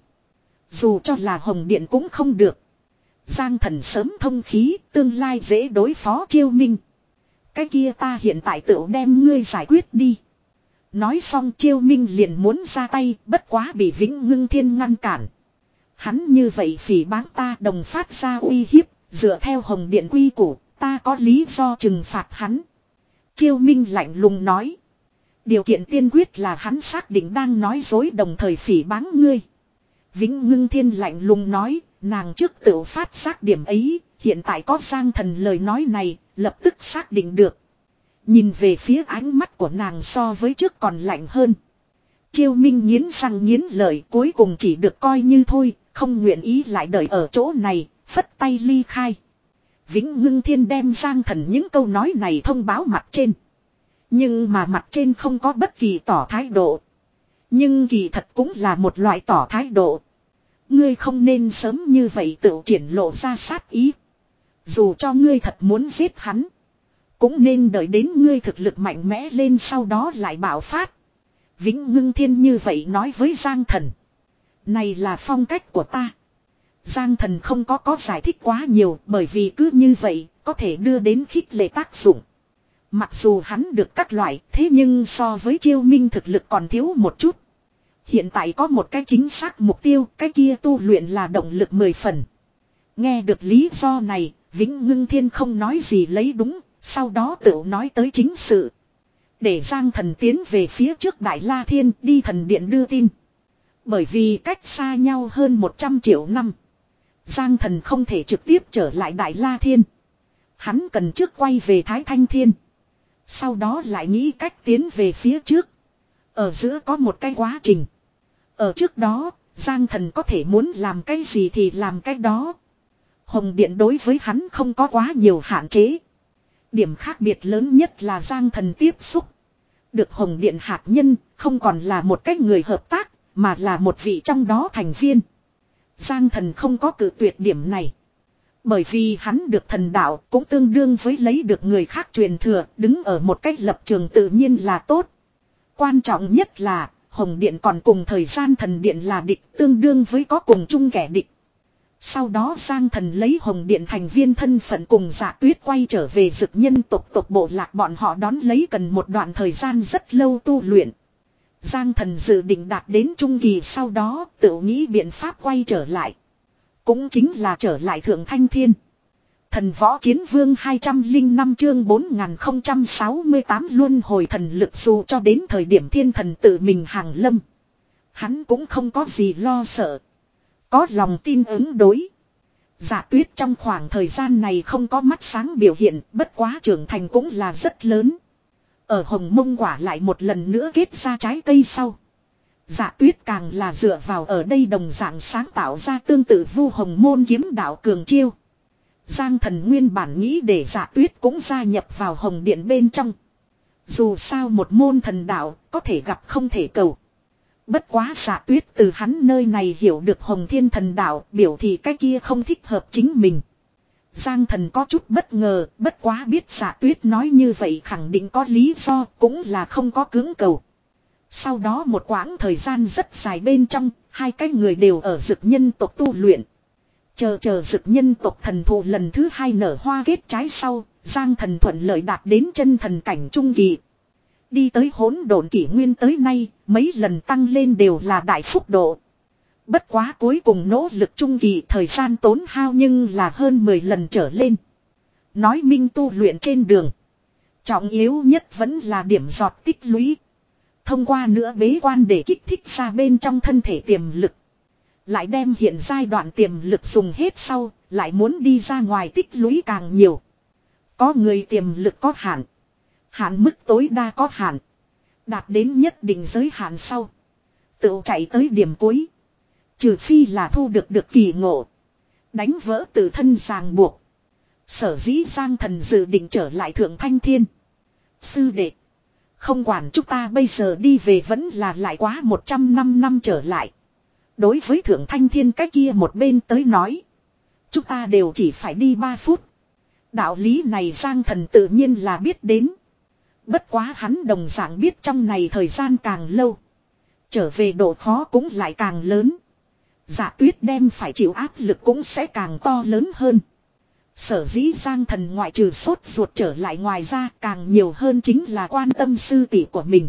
Dù cho là Hồng Điện cũng không được. Giang Thần sớm thông khí, tương lai dễ đối phó Chiêu Minh. Cái kia ta hiện tại tự đem ngươi giải quyết đi. Nói xong Chiêu Minh liền muốn ra tay, bất quá bị Vĩnh Ngưng Thiên ngăn cản. Hắn như vậy phỉ báng ta đồng phát ra uy hiếp, dựa theo Hồng Điện quy củ, ta có lý do trừng phạt hắn. Chiêu Minh lạnh lùng nói. Điều kiện tiên quyết là hắn xác định đang nói dối đồng thời phỉ báng ngươi. Vĩnh Ngưng Thiên lạnh lùng nói, nàng trước tự phát xác điểm ấy, hiện tại có Giang Thần lời nói này, lập tức xác định được. Nhìn về phía ánh mắt của nàng so với trước còn lạnh hơn. Chiêu Minh nghiến răng nghiến lợi, cuối cùng chỉ được coi như thôi, không nguyện ý lại đợi ở chỗ này, phất tay ly khai. Vĩnh Ngưng Thiên đem Giang Thần những câu nói này thông báo mặt trên. Nhưng mà mặt trên không có bất kỳ tỏ thái độ. Nhưng kỳ thật cũng là một loại tỏ thái độ. Ngươi không nên sớm như vậy tự triển lộ ra sát ý. Dù cho ngươi thật muốn giết hắn. Cũng nên đợi đến ngươi thực lực mạnh mẽ lên sau đó lại bạo phát. Vĩnh Ngưng Thiên như vậy nói với Giang Thần. Này là phong cách của ta. Giang Thần không có có giải thích quá nhiều bởi vì cứ như vậy có thể đưa đến khích lệ tác dụng. Mặc dù hắn được các loại thế nhưng so với Chiêu Minh thực lực còn thiếu một chút. Hiện tại có một cái chính xác mục tiêu, cái kia tu luyện là động lực mười phần. Nghe được lý do này, Vĩnh Ngưng Thiên không nói gì lấy đúng, sau đó tự nói tới chính sự. Để Giang Thần tiến về phía trước Đại La Thiên đi thần điện đưa tin. Bởi vì cách xa nhau hơn một trăm triệu năm. Giang Thần không thể trực tiếp trở lại Đại La Thiên. Hắn cần trước quay về Thái Thanh Thiên. Sau đó lại nghĩ cách tiến về phía trước. Ở giữa có một cái quá trình. Ở trước đó, Giang Thần có thể muốn làm cái gì thì làm cái đó. Hồng Điện đối với hắn không có quá nhiều hạn chế. Điểm khác biệt lớn nhất là Giang Thần tiếp xúc. Được Hồng Điện hạt nhân, không còn là một cái người hợp tác, mà là một vị trong đó thành viên. Giang Thần không có cự tuyệt điểm này. Bởi vì hắn được thần đạo cũng tương đương với lấy được người khác truyền thừa, đứng ở một cách lập trường tự nhiên là tốt. Quan trọng nhất là, Hồng Điện còn cùng thời gian thần điện là địch, tương đương với có cùng chung kẻ địch. Sau đó Giang Thần lấy Hồng Điện thành viên thân phận cùng Dạ Tuyết quay trở về Dực Nhân tộc tộc bộ lạc, bọn họ đón lấy cần một đoạn thời gian rất lâu tu luyện. Giang Thần dự định đạt đến trung kỳ sau đó tự nghĩ biện pháp quay trở lại. Cũng chính là trở lại Thượng Thanh Thiên. Thần Võ Chiến Vương hai trăm lẻ năm chương bốn nghìn không trăm sáu mươi tám luân hồi thần lực, dù cho đến thời điểm thiên thần tự mình hàng lâm. Hắn cũng không có gì lo sợ. Có lòng tin ứng đối. Dạ Tuyết trong khoảng thời gian này không có mắt sáng biểu hiện, bất quá trưởng thành cũng là rất lớn. Ở Hồng Mông quả lại một lần nữa kết ra trái cây sau. Dạ Tuyết càng là dựa vào ở đây đồng dạng sáng tạo ra tương tự Vu Hồng Môn kiếm đạo cường chiêu. Giang Thần nguyên bản nghĩ để Dạ Tuyết cũng gia nhập vào Hồng Điện bên trong. Dù sao một môn thần đạo có thể gặp không thể cầu. Bất quá Dạ Tuyết từ hắn nơi này hiểu được Hồng Thiên thần đạo, biểu thị cái kia không thích hợp chính mình. Giang Thần có chút bất ngờ, bất quá biết Dạ Tuyết nói như vậy khẳng định có lý do, cũng là không có cưỡng cầu. Sau đó một quãng thời gian rất dài bên trong, hai cái người đều ở Dực Nhân tộc tu luyện. Chờ chờ Dực Nhân tộc thần thụ lần thứ hai nở hoa kết trái sau, Giang Thần thuận lợi đạt đến chân thần cảnh trung kỳ. Đi tới hỗn độn kỷ nguyên tới nay, mấy lần tăng lên đều là đại phúc độ. Bất quá cuối cùng nỗ lực trung kỳ thời gian tốn hao nhưng là hơn mười lần trở lên. Nói minh tu luyện trên đường. Trọng yếu nhất vẫn là điểm giọt tích lũy. Thông qua nữa bế quan để kích thích ra bên trong thân thể tiềm lực. Lại đem hiện giai đoạn tiềm lực dùng hết sau, lại muốn đi ra ngoài tích lũy càng nhiều. Có người tiềm lực có hạn. Hạn mức tối đa có hạn. Đạt đến nhất định giới hạn sau. Tự chạy tới điểm cuối. Trừ phi là thu được được kỳ ngộ. Đánh vỡ tự thân ràng buộc. Sở dĩ Giang Thần dự định trở lại Thượng Thanh Thiên. Sư đệ. Không quản chúng ta bây giờ đi về vẫn là lại quá một trăm năm năm trở lại. Đối với Thượng Thanh Thiên cái kia một bên tới nói. Chúng ta đều chỉ phải đi ba phút. Đạo lý này Giang Thần tự nhiên là biết đến. Bất quá hắn đồng dạng biết trong này thời gian càng lâu. Trở về độ khó cũng lại càng lớn. Dạ Tuyết đem phải chịu áp lực cũng sẽ càng to lớn hơn. Sở dĩ Giang Thần ngoại trừ sốt ruột trở lại ngoài ra càng nhiều hơn chính là quan tâm sư tỷ của mình.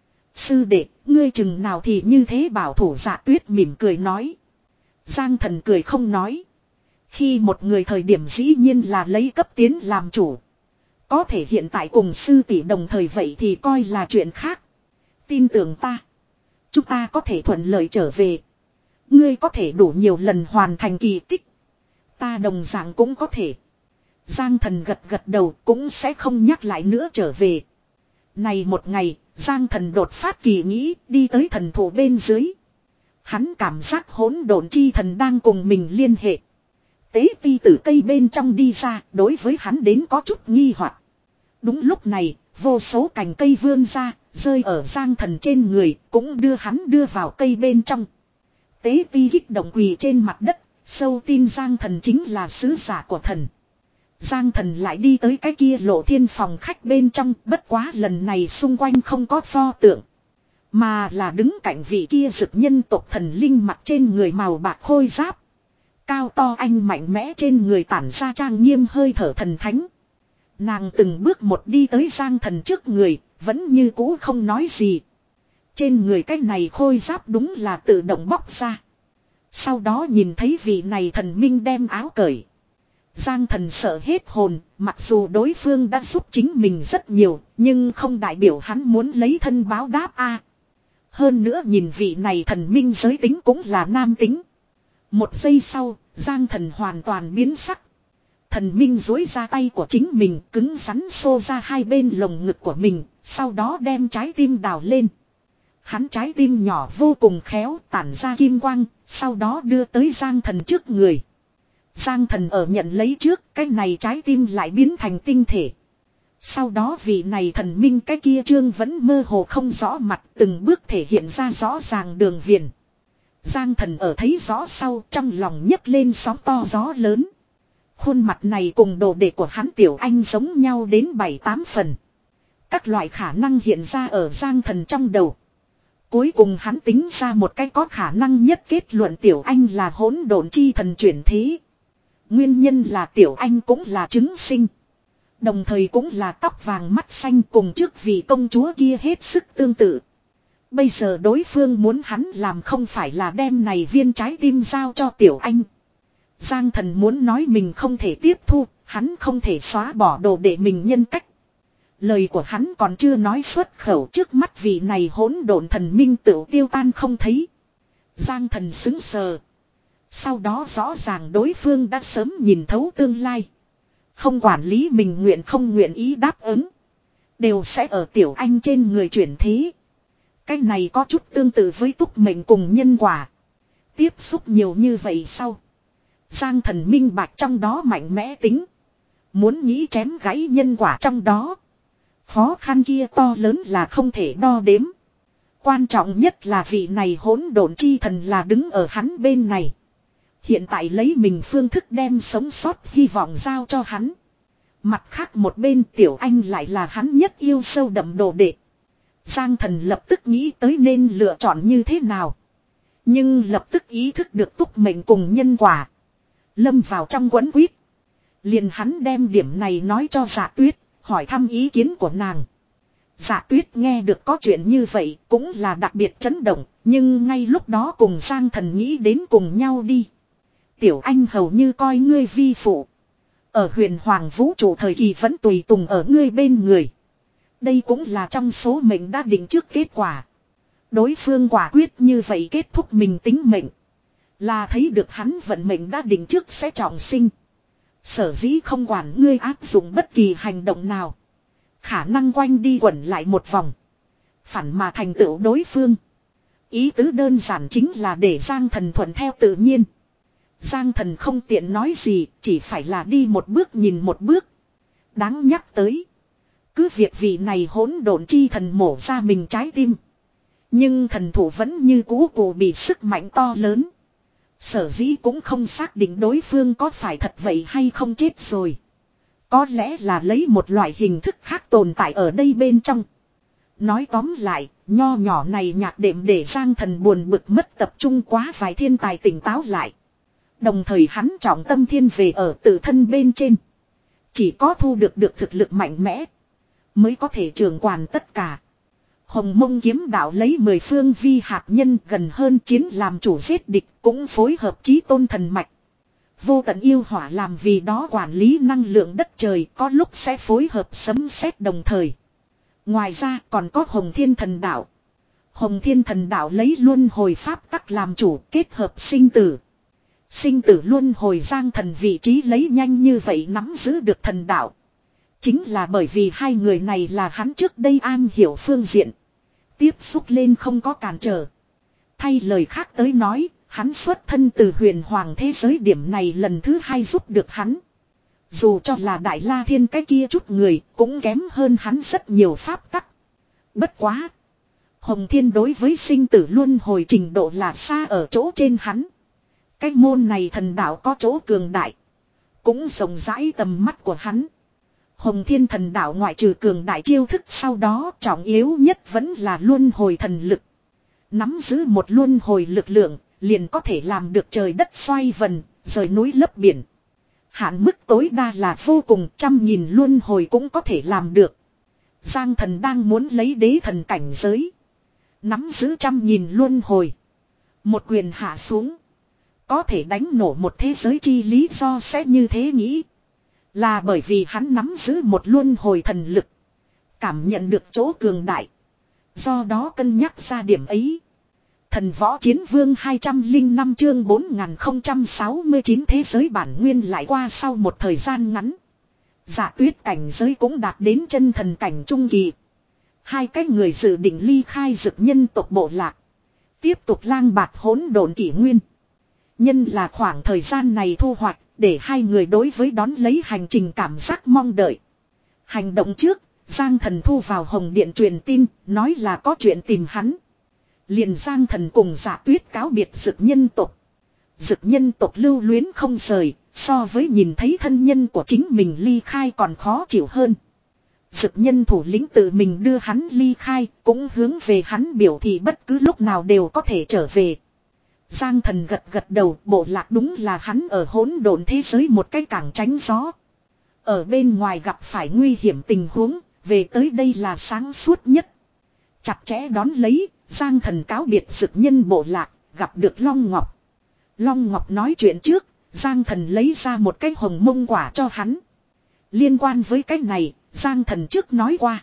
Sư đệ, ngươi chừng nào thì như thế bảo thủ. Dạ Tuyết mỉm cười nói. Giang Thần cười không nói. Khi một người thời điểm dĩ nhiên là lấy cấp tiến làm chủ. Có thể hiện tại cùng sư tỷ đồng thời vậy thì coi là chuyện khác. Tin tưởng ta. Chúng ta có thể thuận lợi trở về. Ngươi có thể đủ nhiều lần hoàn thành kỳ tích. Ta đồng dạng cũng có thể. Giang Thần gật gật đầu cũng sẽ không nhắc lại nữa trở về. Này một ngày, Giang Thần đột phát kỳ nghĩ đi tới thần thụ bên dưới. Hắn cảm giác hỗn độn chi thần đang cùng mình liên hệ. Tế ti từ cây bên trong đi ra, đối với hắn đến có chút nghi hoặc. Đúng lúc này, vô số cành cây vươn ra, rơi ở Giang Thần trên người, cũng đưa hắn đưa vào cây bên trong. Tế ti kích động quỳ trên mặt đất, sâu tin Giang Thần chính là sứ giả của thần. Giang Thần lại đi tới cái kia Lộ Thiên phòng khách bên trong, bất quá lần này xung quanh không có pho tượng. Mà là đứng cạnh vị kia Dực Nhân tộc thần linh mặt trên người màu bạc khôi giáp. Cao to anh mạnh mẽ trên người tản ra trang nghiêm hơi thở thần thánh. Nàng từng bước một đi tới Giang Thần trước người, vẫn như cũ không nói gì. Trên người cái này khôi giáp đúng là tự động bóc ra. Sau đó nhìn thấy vị này thần minh đem áo cởi. Giang Thần sợ hết hồn, mặc dù đối phương đã giúp chính mình rất nhiều, nhưng không đại biểu hắn muốn lấy thân báo đáp a. Hơn nữa nhìn vị này thần minh giới tính cũng là nam tính. Một giây sau, Giang Thần hoàn toàn biến sắc. Thần minh duỗi ra tay của chính mình, cứng rắn xô ra hai bên lồng ngực của mình, sau đó đem trái tim đào lên. Hắn trái tim nhỏ vô cùng khéo, tản ra kim quang, sau đó đưa tới Giang Thần trước người. Giang Thần ở nhận lấy trước, cái này trái tim lại biến thành tinh thể. Sau đó vị này thần minh cái kia trương vẫn mơ hồ không rõ mặt, từng bước thể hiện ra rõ ràng đường viền. Giang Thần ở thấy rõ sau, trong lòng nhấc lên sóng to gió lớn. Khuôn mặt này cùng đồ đệ của hắn Tiểu Anh giống nhau đến bảy tám phần. Các loại khả năng hiện ra ở Giang Thần trong đầu. Cuối cùng hắn tính ra một cái có khả năng nhất kết luận Tiểu Anh là hỗn độn chi thần chuyển thế. Nguyên nhân là Tiểu Anh cũng là chứng sinh. Đồng thời cũng là tóc vàng mắt xanh cùng trước vị công chúa kia hết sức tương tự. Bây giờ đối phương muốn hắn làm không phải là đem này viên trái tim giao cho Tiểu Anh. Giang Thần muốn nói mình không thể tiếp thu, hắn không thể xóa bỏ đồ để mình nhân cách. Lời của hắn còn chưa nói xuất khẩu, trước mắt vị này hỗn độn thần minh tựu tiêu tan không thấy. Giang Thần sững sờ. Sau đó rõ ràng đối phương đã sớm nhìn thấu tương lai. Không quản lý mình nguyện không nguyện ý đáp ứng. Đều sẽ ở Tiểu Anh trên người chuyển thế. Cái này có chút tương tự với túc mệnh cùng nhân quả. Tiếp xúc nhiều như vậy sau. Giang Thần minh bạch trong đó mạnh mẽ tính. Muốn nghĩ chém gãy nhân quả trong đó. Khó khăn kia to lớn là không thể đo đếm. Quan trọng nhất là vị này hỗn độn chi thần là đứng ở hắn bên này. Hiện tại lấy mình phương thức đem sống sót hy vọng giao cho hắn. Mặt khác một bên Tiểu Anh lại là hắn nhất yêu sâu đậm đồ đệ. Giang Thần lập tức nghĩ tới nên lựa chọn như thế nào. Nhưng lập tức ý thức được túc mệnh cùng nhân quả. Lâm vào trong quấn quýt. Liền hắn đem điểm này nói cho Dạ Tuyết, hỏi thăm ý kiến của nàng. Dạ Tuyết nghe được có chuyện như vậy cũng là đặc biệt chấn động, nhưng ngay lúc đó cùng Giang Thần nghĩ đến cùng nhau đi. Tiểu Anh hầu như coi ngươi vi phụ. Ở huyền hoàng vũ trụ thời kỳ vẫn tùy tùng ở ngươi bên người. Đây cũng là trong số mệnh đã định trước kết quả. Đối phương quả quyết như vậy kết thúc mình tính mệnh. Là thấy được hắn vận mệnh đã định trước sẽ trọng sinh. Sở dĩ không quản ngươi áp dụng bất kỳ hành động nào. Khả năng quanh đi quẩn lại một vòng. Phản mà thành tựu đối phương. Ý tứ đơn giản chính là để Giang Thần thuận theo tự nhiên. Giang Thần không tiện nói gì, chỉ phải là đi một bước nhìn một bước. Đáng nhắc tới. Cứ việc vị này hỗn độn chi thần mổ ra mình trái tim. Nhưng thần thủ vẫn như cũ cụ bị sức mạnh to lớn. Sở dĩ cũng không xác định đối phương có phải thật vậy hay không chết rồi. Có lẽ là lấy một loại hình thức khác tồn tại ở đây bên trong. Nói tóm lại, nho nhỏ này nhạc đệm để Giang Thần buồn bực mất tập trung quá vài thiên tài tỉnh táo lại. Đồng thời hắn trọng tâm thiên về ở tự thân bên trên. Chỉ có thu được được thực lực mạnh mẽ mới có thể trưởng quản tất cả. Hồng Mông kiếm đạo lấy mười phương vi hạt nhân gần hơn chiến làm chủ giết địch cũng phối hợp chí tôn thần mạch. Vô tận yêu hỏa làm vì đó quản lý năng lượng đất trời có lúc sẽ phối hợp sấm sét đồng thời. Ngoài ra còn có Hồng Thiên thần đạo. Hồng Thiên thần đạo lấy luân hồi pháp tắc làm chủ kết hợp sinh tử. Sinh tử luân hồi Giang Thần vị trí lấy nhanh như vậy nắm giữ được thần đạo. Chính là bởi vì hai người này là hắn trước đây an hiểu phương diện. Tiếp xúc lên không có cản trở. Thay lời khác tới nói, hắn xuất thân từ huyền hoàng thế giới điểm này lần thứ hai giúp được hắn. Dù cho là Đại La Thiên cái kia chút người cũng kém hơn hắn rất nhiều pháp tắc. Bất quá. Hồng Thiên đối với sinh tử luân hồi trình độ là xa ở chỗ trên hắn. Cái môn này thần đạo có chỗ cường đại. Cũng rộng rãi tầm mắt của hắn. Hồng Thiên thần đạo ngoại trừ cường đại chiêu thức sau đó trọng yếu nhất vẫn là luân hồi thần lực. Nắm giữ một luân hồi lực lượng, liền có thể làm được trời đất xoay vần, rời núi lấp biển. Hạn mức tối đa là vô cùng trăm nghìn luân hồi cũng có thể làm được. Giang Thần đang muốn lấy đế thần cảnh giới. Nắm giữ trăm nghìn luân hồi. Một quyền hạ xuống. Có thể đánh nổ một thế giới chi lý do sẽ như thế nghĩ. Là bởi vì hắn nắm giữ một luân hồi thần lực. Cảm nhận được chỗ cường đại. Do đó cân nhắc ra điểm ấy. Thần võ chiến vương hai trăm lẻ năm chương bốn nghìn không trăm sáu mươi chín thế giới bản nguyên lại qua sau một thời gian ngắn. Dạ Tuyết cảnh giới cũng đạt đến chân thần cảnh trung kỳ. Hai cái người dự định ly khai dực nhân tộc bộ lạc. Tiếp tục lang bạt hỗn độn kỷ nguyên. Nhân là khoảng thời gian này thu hoạch. Để hai người đối với đón lấy hành trình cảm giác mong đợi. Hành động trước, Giang Thần thu vào Hồng Điện truyền tin, nói là có chuyện tìm hắn. Liền Giang Thần cùng Dạ Tuyết cáo biệt dực nhân tộc. Dực nhân tộc lưu luyến không rời, so với nhìn thấy thân nhân của chính mình ly khai còn khó chịu hơn. Dực nhân thủ lĩnh tự mình đưa hắn ly khai, cũng hướng về hắn biểu thị bất cứ lúc nào đều có thể trở về. Giang Thần gật gật đầu, bộ lạc đúng là hắn ở hỗn độn thế giới một cái cảng tránh gió. Ở bên ngoài gặp phải nguy hiểm tình huống, về tới đây là sáng suốt nhất. Chặt chẽ đón lấy, Giang Thần cáo biệt dực nhân bộ lạc, gặp được Long Ngọc. Long Ngọc nói chuyện trước, Giang Thần lấy ra một cái hồng mông quả cho hắn. Liên quan với cái này, Giang Thần trước nói qua.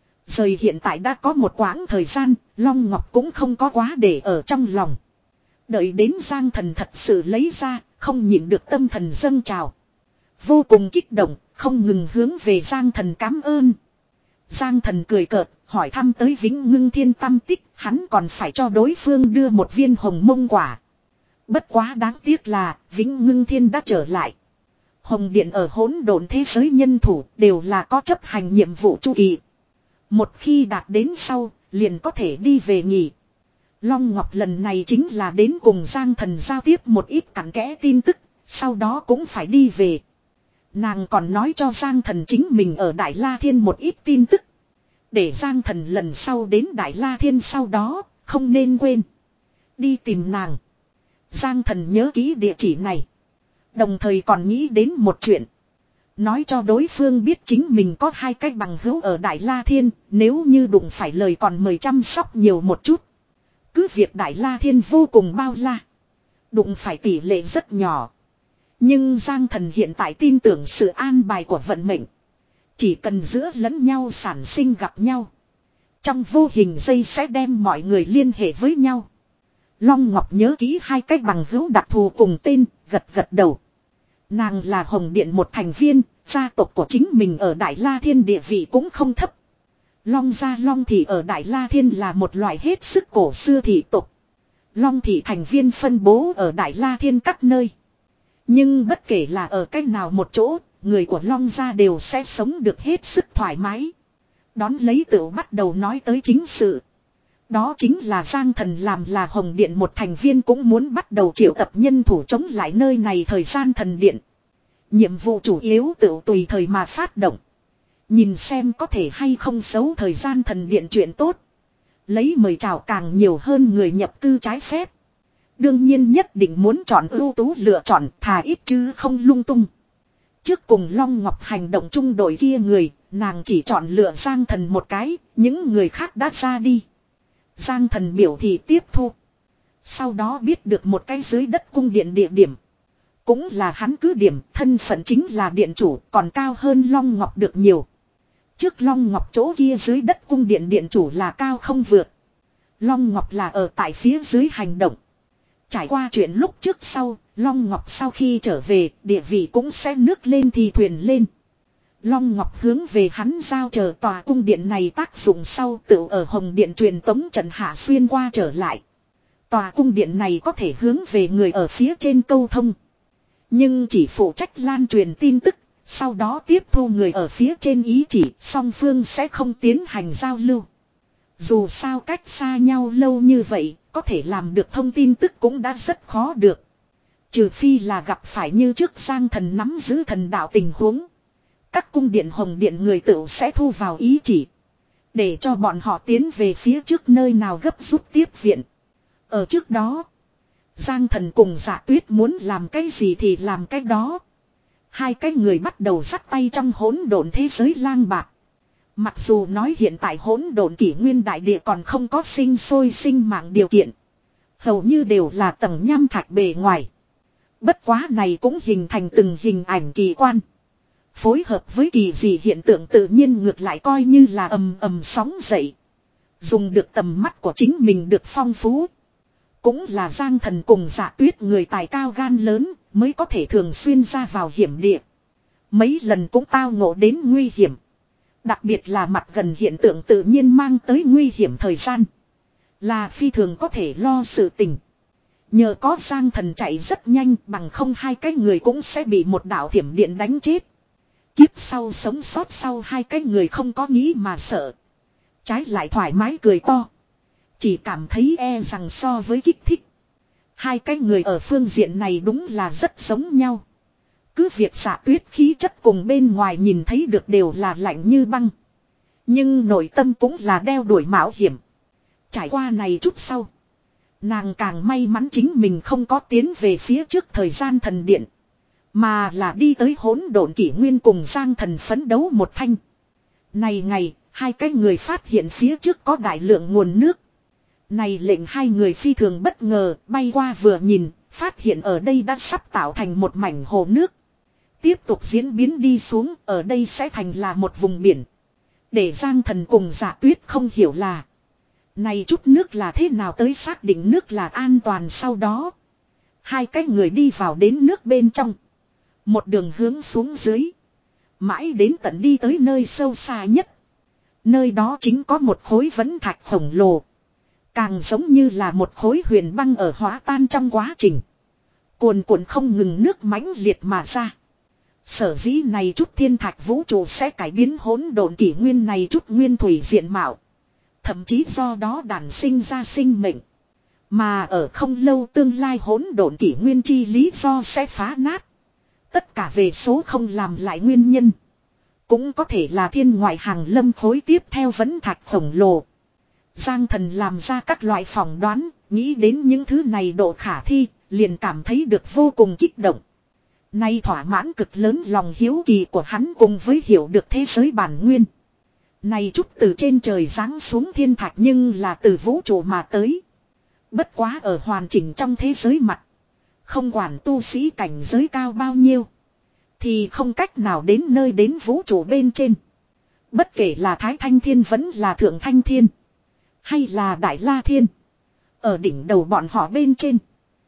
Rời hiện tại đã có một quãng thời gian, Long Ngọc cũng không có quá để ở trong lòng. Đợi đến Giang Thần thật sự lấy ra, không nhịn được tâm thần dâng trào. Vô cùng kích động, không ngừng hướng về Giang Thần cảm ơn. Giang Thần cười cợt, hỏi thăm tới Vĩnh Ngưng Thiên tâm tích, hắn còn phải cho đối phương đưa một viên hồng mông quả. Bất quá đáng tiếc là, Vĩnh Ngưng Thiên đã trở lại. Hồng Điện ở hỗn độn thế giới nhân thủ đều là có chấp hành nhiệm vụ chu kỳ. Một khi đạt đến sau, liền có thể đi về nghỉ. Long Ngọc lần này chính là đến cùng Giang Thần giao tiếp một ít cặn kẽ tin tức, sau đó cũng phải đi về. Nàng còn nói cho Giang Thần chính mình ở Đại La Thiên một ít tin tức. Để Giang Thần lần sau đến Đại La Thiên sau đó, không nên quên. Đi tìm nàng. Giang Thần nhớ kỹ địa chỉ này. Đồng thời còn nghĩ đến một chuyện. Nói cho đối phương biết chính mình có hai cái bằng hữu ở Đại La Thiên, nếu như đụng phải lời còn mời chăm sóc nhiều một chút. Cứ việc Đại La Thiên vô cùng bao la. Đụng phải tỷ lệ rất nhỏ. Nhưng Giang Thần hiện tại tin tưởng sự an bài của vận mệnh. Chỉ cần giữa lẫn nhau sản sinh gặp nhau. Trong vô hình dây sẽ đem mọi người liên hệ với nhau. Long Ngọc nhớ kỹ hai cách bằng hữu đặc thù cùng tên, gật gật đầu. Nàng là Hồng Điện một thành viên, gia tộc của chính mình ở Đại La Thiên địa vị cũng không thấp. Long gia Long Thị ở Đại La Thiên là một loại hết sức cổ xưa thị tộc. Long Thị thành viên phân bố ở Đại La Thiên các nơi. Nhưng bất kể là ở cách nào một chỗ, người của Long gia đều sẽ sống được hết sức thoải mái. Đón lấy tựu bắt đầu nói tới chính sự. Đó chính là Giang Thần làm là Hồng Điện một thành viên cũng muốn bắt đầu triệu tập nhân thủ chống lại nơi này thời gian thần điện. Nhiệm vụ chủ yếu tựu tùy thời mà phát động. Nhìn xem có thể hay không xấu thời gian thần điện chuyện tốt. Lấy mời chào càng nhiều hơn người nhập cư trái phép. Đương nhiên nhất định muốn chọn ưu tú lựa chọn thà ít chứ không lung tung. Trước cùng Long Ngọc hành động chung đội kia người, nàng chỉ chọn lựa Giang Thần một cái, những người khác đã ra đi. Giang Thần biểu thị tiếp thu. Sau đó biết được một cái dưới đất cung điện địa điểm. Cũng là hắn cứ điểm, thân phận chính là điện chủ, còn cao hơn Long Ngọc được nhiều. Trước Long Ngọc chỗ kia dưới đất cung điện điện chủ là cao không vượt. Long Ngọc là ở tại phía dưới hành động. Trải qua chuyện lúc trước sau, Long Ngọc sau khi trở về, địa vị cũng sẽ nước lên thì thuyền lên. Long Ngọc hướng về hắn giao chờ tòa cung điện này tác dụng sau tự ở Hồng Điện truyền tống trận hạ xuyên qua trở lại. Tòa cung điện này có thể hướng về người ở phía trên câu thông. Nhưng chỉ phụ trách lan truyền tin tức, sau đó tiếp thu người ở phía trên ý chỉ, song phương sẽ không tiến hành giao lưu. Dù sao cách xa nhau lâu như vậy, có thể làm được thông tin tức cũng đã rất khó được. Trừ phi là gặp phải như trước Giang Thần nắm giữ thần đạo tình huống. Các cung điện Hồng Điện người tự sẽ thu vào ý chỉ. Để cho bọn họ tiến về phía trước nơi nào gấp rút tiếp viện. Ở trước đó, Giang Thần cùng Dạ Tuyết muốn làm cái gì thì làm cái đó. Hai cái người bắt đầu dắt tay trong hỗn độn thế giới lang bạc. Mặc dù nói hiện tại hỗn độn kỷ nguyên đại địa còn không có sinh sôi sinh mạng điều kiện. Hầu như đều là tầng nham thạch bề ngoài. Bất quá này cũng hình thành từng hình ảnh kỳ quan. Phối hợp với kỳ dị hiện tượng tự nhiên ngược lại coi như là ầm ầm sóng dậy. Dùng được tầm mắt của chính mình được phong phú. Cũng là Giang Thần cùng Dạ Tuyết người tài cao gan lớn mới có thể thường xuyên ra vào hiểm địa. Mấy lần cũng tao ngộ đến nguy hiểm. Đặc biệt là mặt gần hiện tượng tự nhiên mang tới nguy hiểm thời gian. Là phi thường có thể lo sự tình. Nhờ có Giang Thần chạy rất nhanh bằng không hai cái người cũng sẽ bị một đạo thiểm điện đánh chết. Kiếp sau sống sót sau hai cái người không có nghĩ mà sợ. Trái lại thoải mái cười to. Chỉ cảm thấy e rằng so với kích thích. Hai cái người ở phương diện này đúng là rất giống nhau. Cứ việc Dạ Tuyết khí chất cùng bên ngoài nhìn thấy được đều là lạnh như băng. Nhưng nội tâm cũng là đeo đuổi mạo hiểm. Trải qua này chút sau. Nàng càng may mắn chính mình không có tiến về phía trước thời gian thần điện. Mà là đi tới hỗn độn kỷ nguyên cùng Giang Thần phấn đấu một thanh. Này ngày, hai cái người phát hiện phía trước có đại lượng nguồn nước. Này lệnh hai người phi thường bất ngờ, bay qua vừa nhìn, phát hiện ở đây đã sắp tạo thành một mảnh hồ nước. Tiếp tục diễn biến đi xuống, ở đây sẽ thành là một vùng biển. Để Giang Thần cùng Dạ Tuyết không hiểu là này chút nước là thế nào tới xác định nước là an toàn sau đó. Hai cái người đi vào đến nước bên trong. Một đường hướng xuống dưới. Mãi đến tận đi tới nơi sâu xa nhất. Nơi đó chính có một khối vấn thạch khổng lồ. Càng giống như là một khối huyền băng ở hóa tan trong quá trình. Cuồn cuộn không ngừng nước mãnh liệt mà ra. Sở dĩ này chút thiên thạch vũ trụ sẽ cải biến hỗn độn kỷ nguyên này chút nguyên thủy diện mạo. Thậm chí do đó đản sinh ra sinh mệnh. Mà ở không lâu tương lai hỗn độn kỷ nguyên chi lý do sẽ phá nát. Tất cả về số không làm lại nguyên nhân. Cũng có thể là thiên ngoại hàng lâm khối tiếp theo vấn thạch khổng lồ. Giang Thần làm ra các loại phỏng đoán, nghĩ đến những thứ này độ khả thi, liền cảm thấy được vô cùng kích động. Nay thỏa mãn cực lớn lòng hiếu kỳ của hắn cùng với hiểu được thế giới bản nguyên. Này chút từ trên trời giáng xuống thiên thạch nhưng là từ vũ trụ mà tới. Bất quá ở hoàn chỉnh trong thế giới mặt. Không quản tu sĩ cảnh giới cao bao nhiêu. Thì không cách nào đến nơi đến vũ trụ bên trên. Bất kể là Thái Thanh Thiên vẫn là Thượng Thanh Thiên. Hay là Đại La Thiên. Ở đỉnh đầu bọn họ bên trên.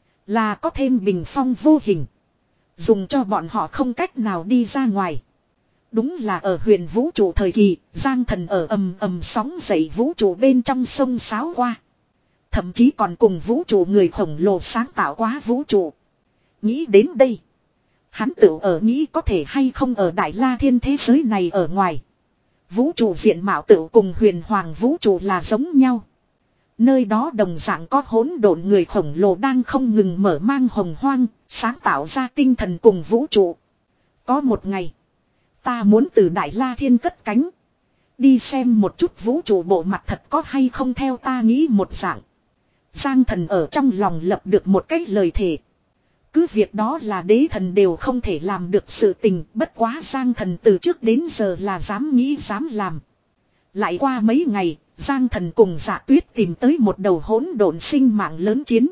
Là có thêm bình phong vô hình. Dùng cho bọn họ không cách nào đi ra ngoài. Đúng là ở huyền vũ trụ thời kỳ, Giang Thần ở ầm ầm sóng dậy vũ trụ bên trong sông sáo qua. Thậm chí còn cùng vũ trụ người khổng lồ sáng tạo quá vũ trụ. Nghĩ đến đây. Hắn tự ở nghĩ có thể hay không ở Đại La Thiên thế giới này ở ngoài. Vũ trụ diện mạo tự cùng huyền hoàng vũ trụ là giống nhau. Nơi đó đồng dạng có hỗn độn người khổng lồ đang không ngừng mở mang hồng hoang, sáng tạo ra tinh thần cùng vũ trụ. Có một ngày, ta muốn từ Đại La Thiên cất cánh. Đi xem một chút vũ trụ bộ mặt thật có hay không theo ta nghĩ một dạng. Giang Thần ở trong lòng lập được một cái lời thề. Cứ việc đó là đế thần đều không thể làm được sự tình, bất quá Giang Thần từ trước đến giờ là dám nghĩ dám làm. Lại qua mấy ngày, Giang Thần cùng Dạ Tuyết tìm tới một đầu hỗn độn sinh mạng lớn chiến.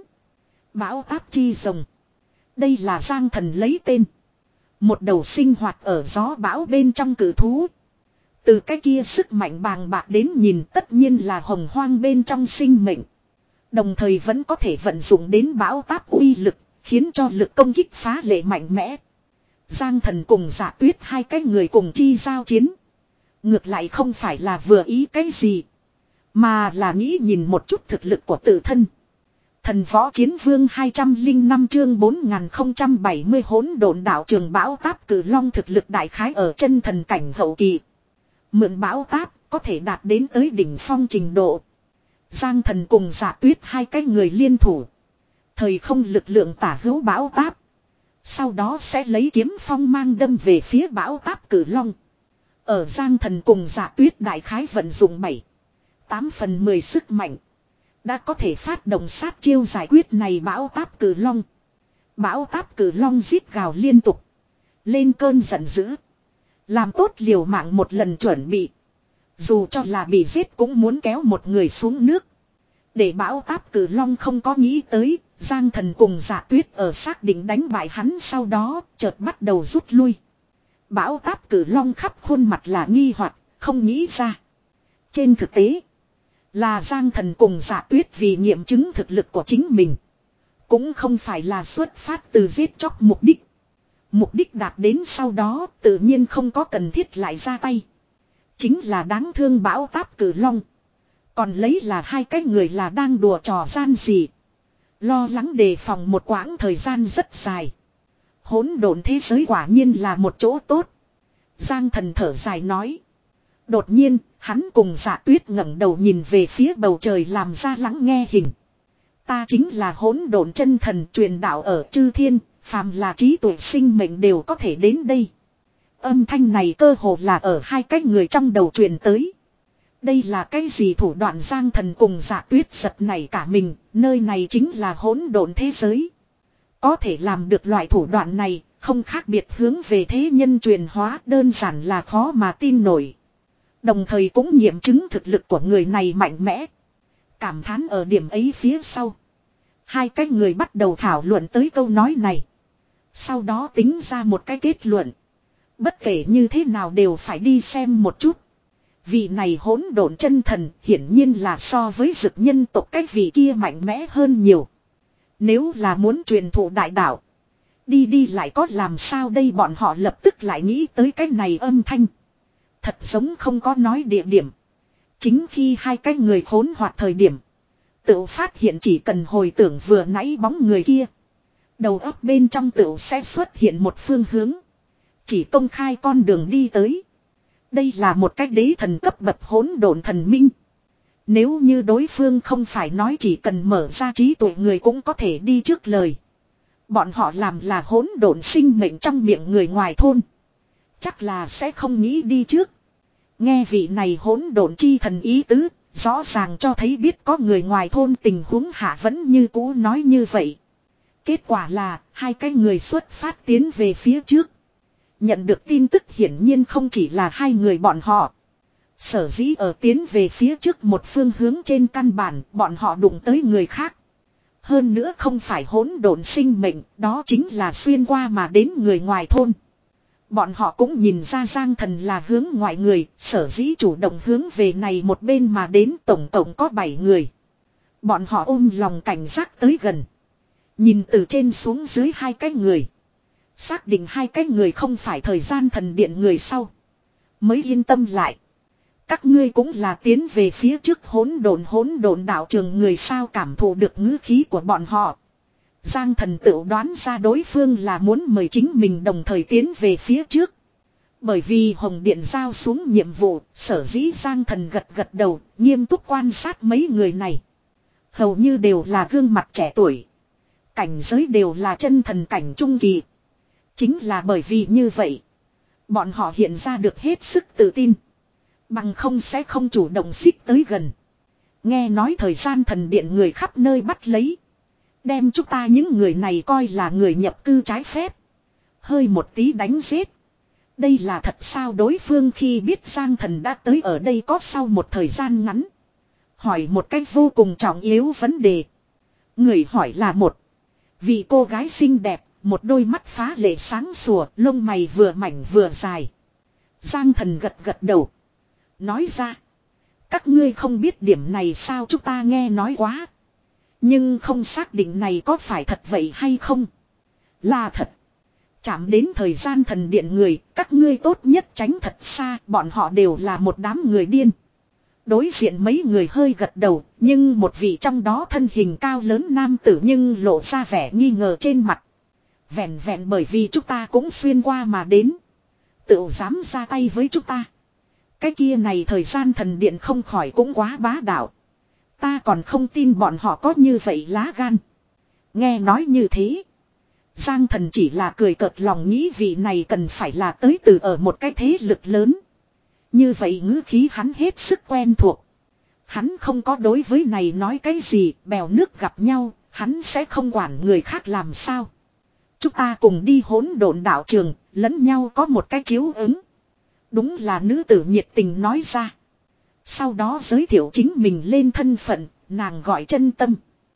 Bão táp chi rồng. Đây là Giang Thần lấy tên. Một đầu sinh hoạt ở gió bão bên trong cử thú. Từ cái kia sức mạnh bàng bạc đến nhìn tất nhiên là hồng hoang bên trong sinh mệnh. Đồng thời vẫn có thể vận dụng đến bão táp uy lực, khiến cho lực công kích phá lệ mạnh mẽ. Giang Thần cùng Dạ Tuyết hai cái người cùng chi giao chiến. Ngược lại không phải là vừa ý cái gì, mà là nghĩ nhìn một chút thực lực của tự thân. Thần võ chiến vương hai trăm lẻ năm chương bốn nghìn không trăm bảy mươi hỗn độn đạo trường bão táp cử long thực lực đại khái ở chân thần cảnh hậu kỳ. Mượn bão táp có thể đạt đến tới đỉnh phong trình độ. Giang Thần cùng Dạ Tuyết hai cái người liên thủ. Thời không lực lượng tả hữu bão táp. Sau đó sẽ lấy kiếm phong mang đâm về phía bão táp cử long. Ở Giang Thần cùng Dạ Tuyết đại khái vận dụng bảy, tám phần mười sức mạnh. Đã có thể phát động sát chiêu giải quyết này bão táp cử long. Bão táp cử long rít gào liên tục. Lên cơn giận dữ. Làm tốt liều mạng một lần chuẩn bị. Dù cho là bị giết cũng muốn kéo một người xuống nước. Để bão táp cử long không có nghĩ tới, Giang Thần cùng Dạ Tuyết ở xác định đánh bại hắn sau đó, chợt bắt đầu rút lui. Bão táp cử long khắp khuôn mặt là nghi hoặc, không nghĩ ra. Trên thực tế, là Giang Thần cùng Dạ Tuyết vì nghiệm chứng thực lực của chính mình. Cũng không phải là xuất phát từ giết chóc mục đích. Mục đích đạt đến sau đó tự nhiên không có cần thiết lại ra tay. Chính là đáng thương bão táp cử long. Còn lấy là hai cái người là đang đùa trò gian gì. Lo lắng đề phòng một quãng thời gian rất dài. Hỗn độn thế giới quả nhiên là một chỗ tốt. Giang Thần thở dài nói. Đột nhiên, hắn cùng Dạ Tuyết ngẩng đầu nhìn về phía bầu trời làm ra lắng nghe hình. Ta chính là hỗn độn chân thần truyền đạo ở chư thiên, phàm là trí tuệ sinh mệnh đều có thể đến đây. Âm thanh này cơ hồ là ở hai cái người trong đầu truyền tới. Đây là cái gì thủ đoạn Giang Thần cùng Dạ Tuyết giật này cả mình, nơi này chính là hỗn độn thế giới. Có thể làm được loại thủ đoạn này, không khác biệt hướng về thế nhân truyền hóa, đơn giản là khó mà tin nổi. Đồng thời cũng nghiệm chứng thực lực của người này mạnh mẽ. Cảm thán ở điểm ấy phía sau. Hai cái người bắt đầu thảo luận tới câu nói này. Sau đó tính ra một cái kết luận. Bất kể như thế nào đều phải đi xem một chút. Vị này hỗn độn chân thần hiển nhiên là so với dực nhân tộc cái vị kia mạnh mẽ hơn nhiều. Nếu là muốn truyền thụ đại đạo. Đi đi lại có làm sao đây, bọn họ lập tức lại nghĩ tới cái này âm thanh. Thật giống không có nói địa điểm. Chính khi hai cái người khốn hoặc thời điểm. Tự phát hiện chỉ cần hồi tưởng vừa nãy bóng người kia. Đầu óc bên trong tự sẽ xuất hiện một phương hướng. Chỉ công khai con đường đi tới. Đây là một cách đế thần cấp bậc hỗn độn thần minh. Nếu như đối phương không phải nói chỉ cần mở ra trí tuệ người cũng có thể đi trước lời. Bọn họ làm là hỗn độn sinh mệnh trong miệng người ngoài thôn. Chắc là sẽ không nghĩ đi trước. Nghe vị này hỗn độn chi thần ý tứ, rõ ràng cho thấy biết có người ngoài thôn tình huống hạ vẫn như cũ nói như vậy. Kết quả là, hai cái người xuất phát tiến về phía trước. Nhận được tin tức hiển nhiên không chỉ là hai người bọn họ. Sở dĩ ở tiến về phía trước một phương hướng trên căn bản, bọn họ đụng tới người khác. Hơn nữa không phải hỗn độn sinh mệnh, đó chính là xuyên qua mà đến người ngoài thôn. Bọn họ cũng nhìn ra Giang Thần là hướng ngoại người, sở dĩ chủ động hướng về này một bên mà đến, tổng tổng có bảy người. Bọn họ ôm lòng cảnh giác tới gần. Nhìn từ trên xuống dưới hai cái người. Xác định hai cái người không phải thời gian thần điện người sau. Mới yên tâm lại. Các ngươi cũng là tiến về phía trước hỗn độn hỗn độn đạo trường người sao, cảm thụ được ngữ khí của bọn họ. Giang Thần tự đoán ra đối phương là muốn mời chính mình đồng thời tiến về phía trước. Bởi vì Hồng Điện giao xuống nhiệm vụ, sở dĩ Giang Thần gật gật đầu, nghiêm túc quan sát mấy người này. Hầu như đều là gương mặt trẻ tuổi. Cảnh giới đều là chân thần cảnh trung kỳ. Chính là bởi vì như vậy, bọn họ hiện ra được hết sức tự tin. Bằng không sẽ không chủ động xích tới gần. Nghe nói thời gian thần điện người khắp nơi bắt lấy. Đem chúng ta những người này coi là người nhập cư trái phép. Hơi một tí đánh giết. Đây là thật sao? Đối phương khi biết Giang Thần đã tới ở đây có sau một thời gian ngắn. Hỏi một cách vô cùng trọng yếu vấn đề. Người hỏi là một vị cô gái xinh đẹp, một đôi mắt phá lệ sáng sủa, lông mày vừa mảnh vừa dài. Giang Thần gật gật đầu. Nói ra. Các ngươi không biết điểm này sao? Chúng ta nghe nói quá. Nhưng không xác định này có phải thật vậy hay không. Là thật. Chạm đến thời gian thần điện người, các ngươi tốt nhất tránh thật xa, bọn họ đều là một đám người điên. Đối diện mấy người hơi gật đầu, nhưng một vị trong đó thân hình cao lớn nam tử nhưng lộ ra vẻ nghi ngờ trên mặt. Vẹn vẹn bởi vì chúng ta cũng xuyên qua mà đến. Tự dám ra tay với chúng ta. Cái kia này thời gian thần điện không khỏi cũng quá bá đạo. Ta còn không tin bọn họ có như vậy lá gan. Nghe nói như thế. Giang Thần chỉ là cười cợt lòng nghĩ vị này cần phải là tới từ ở một cái thế lực lớn. Như vậy ngữ khí hắn hết sức quen thuộc. Hắn không có đối với này nói cái gì, bèo nước gặp nhau, hắn sẽ không quản người khác làm sao. Chúng ta cùng đi hỗn độn đạo trường, lẫn nhau có một cái chiếu ứng. Đúng là nữ tử nhiệt tình nói ra. Sau đó giới thiệu chính mình lên thân phận, nàng gọi Chân Tâm.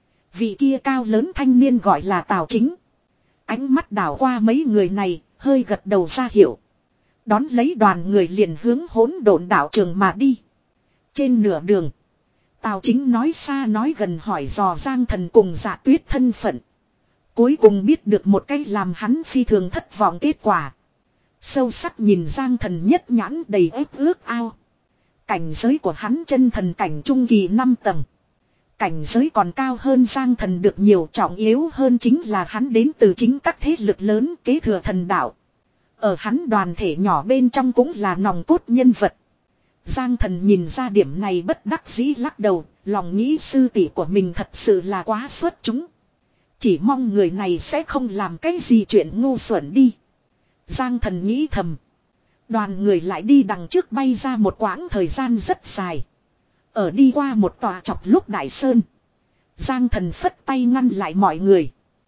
Vị kia cao lớn thanh niên gọi là Tào Chính. Ánh mắt đảo qua mấy người này, hơi gật đầu ra hiệu. Đón lấy đoàn người liền hướng hỗn độn đạo trường mà đi. Trên nửa đường, Tào Chính nói xa nói gần hỏi dò Giang Thần cùng Dạ Tuyết thân phận. Cuối cùng biết được một cái làm hắn phi thường thất vọng kết quả. Sâu sắc nhìn Giang Thần nhất nhãn đầy ép ước ao. Cảnh giới của hắn chân thần cảnh trung kỳ năm tầng. Cảnh giới còn cao hơn Giang Thần được nhiều, trọng yếu hơn chính là hắn đến từ chính các thế lực lớn kế thừa thần đạo. Ở hắn đoàn thể nhỏ bên trong cũng là nòng cốt nhân vật. Giang Thần nhìn ra điểm này bất đắc dĩ lắc đầu, lòng nghĩ sư tỷ của mình thật sự là quá xuất chúng. Chỉ mong người này sẽ không làm cái gì chuyện ngu xuẩn đi. Giang Thần nghĩ thầm. Đoàn người lại đi đằng trước bay ra một quãng thời gian rất dài. Ở đi qua một tòa chọc lúc đại sơn. Giang Thần phất tay ngăn lại mọi người.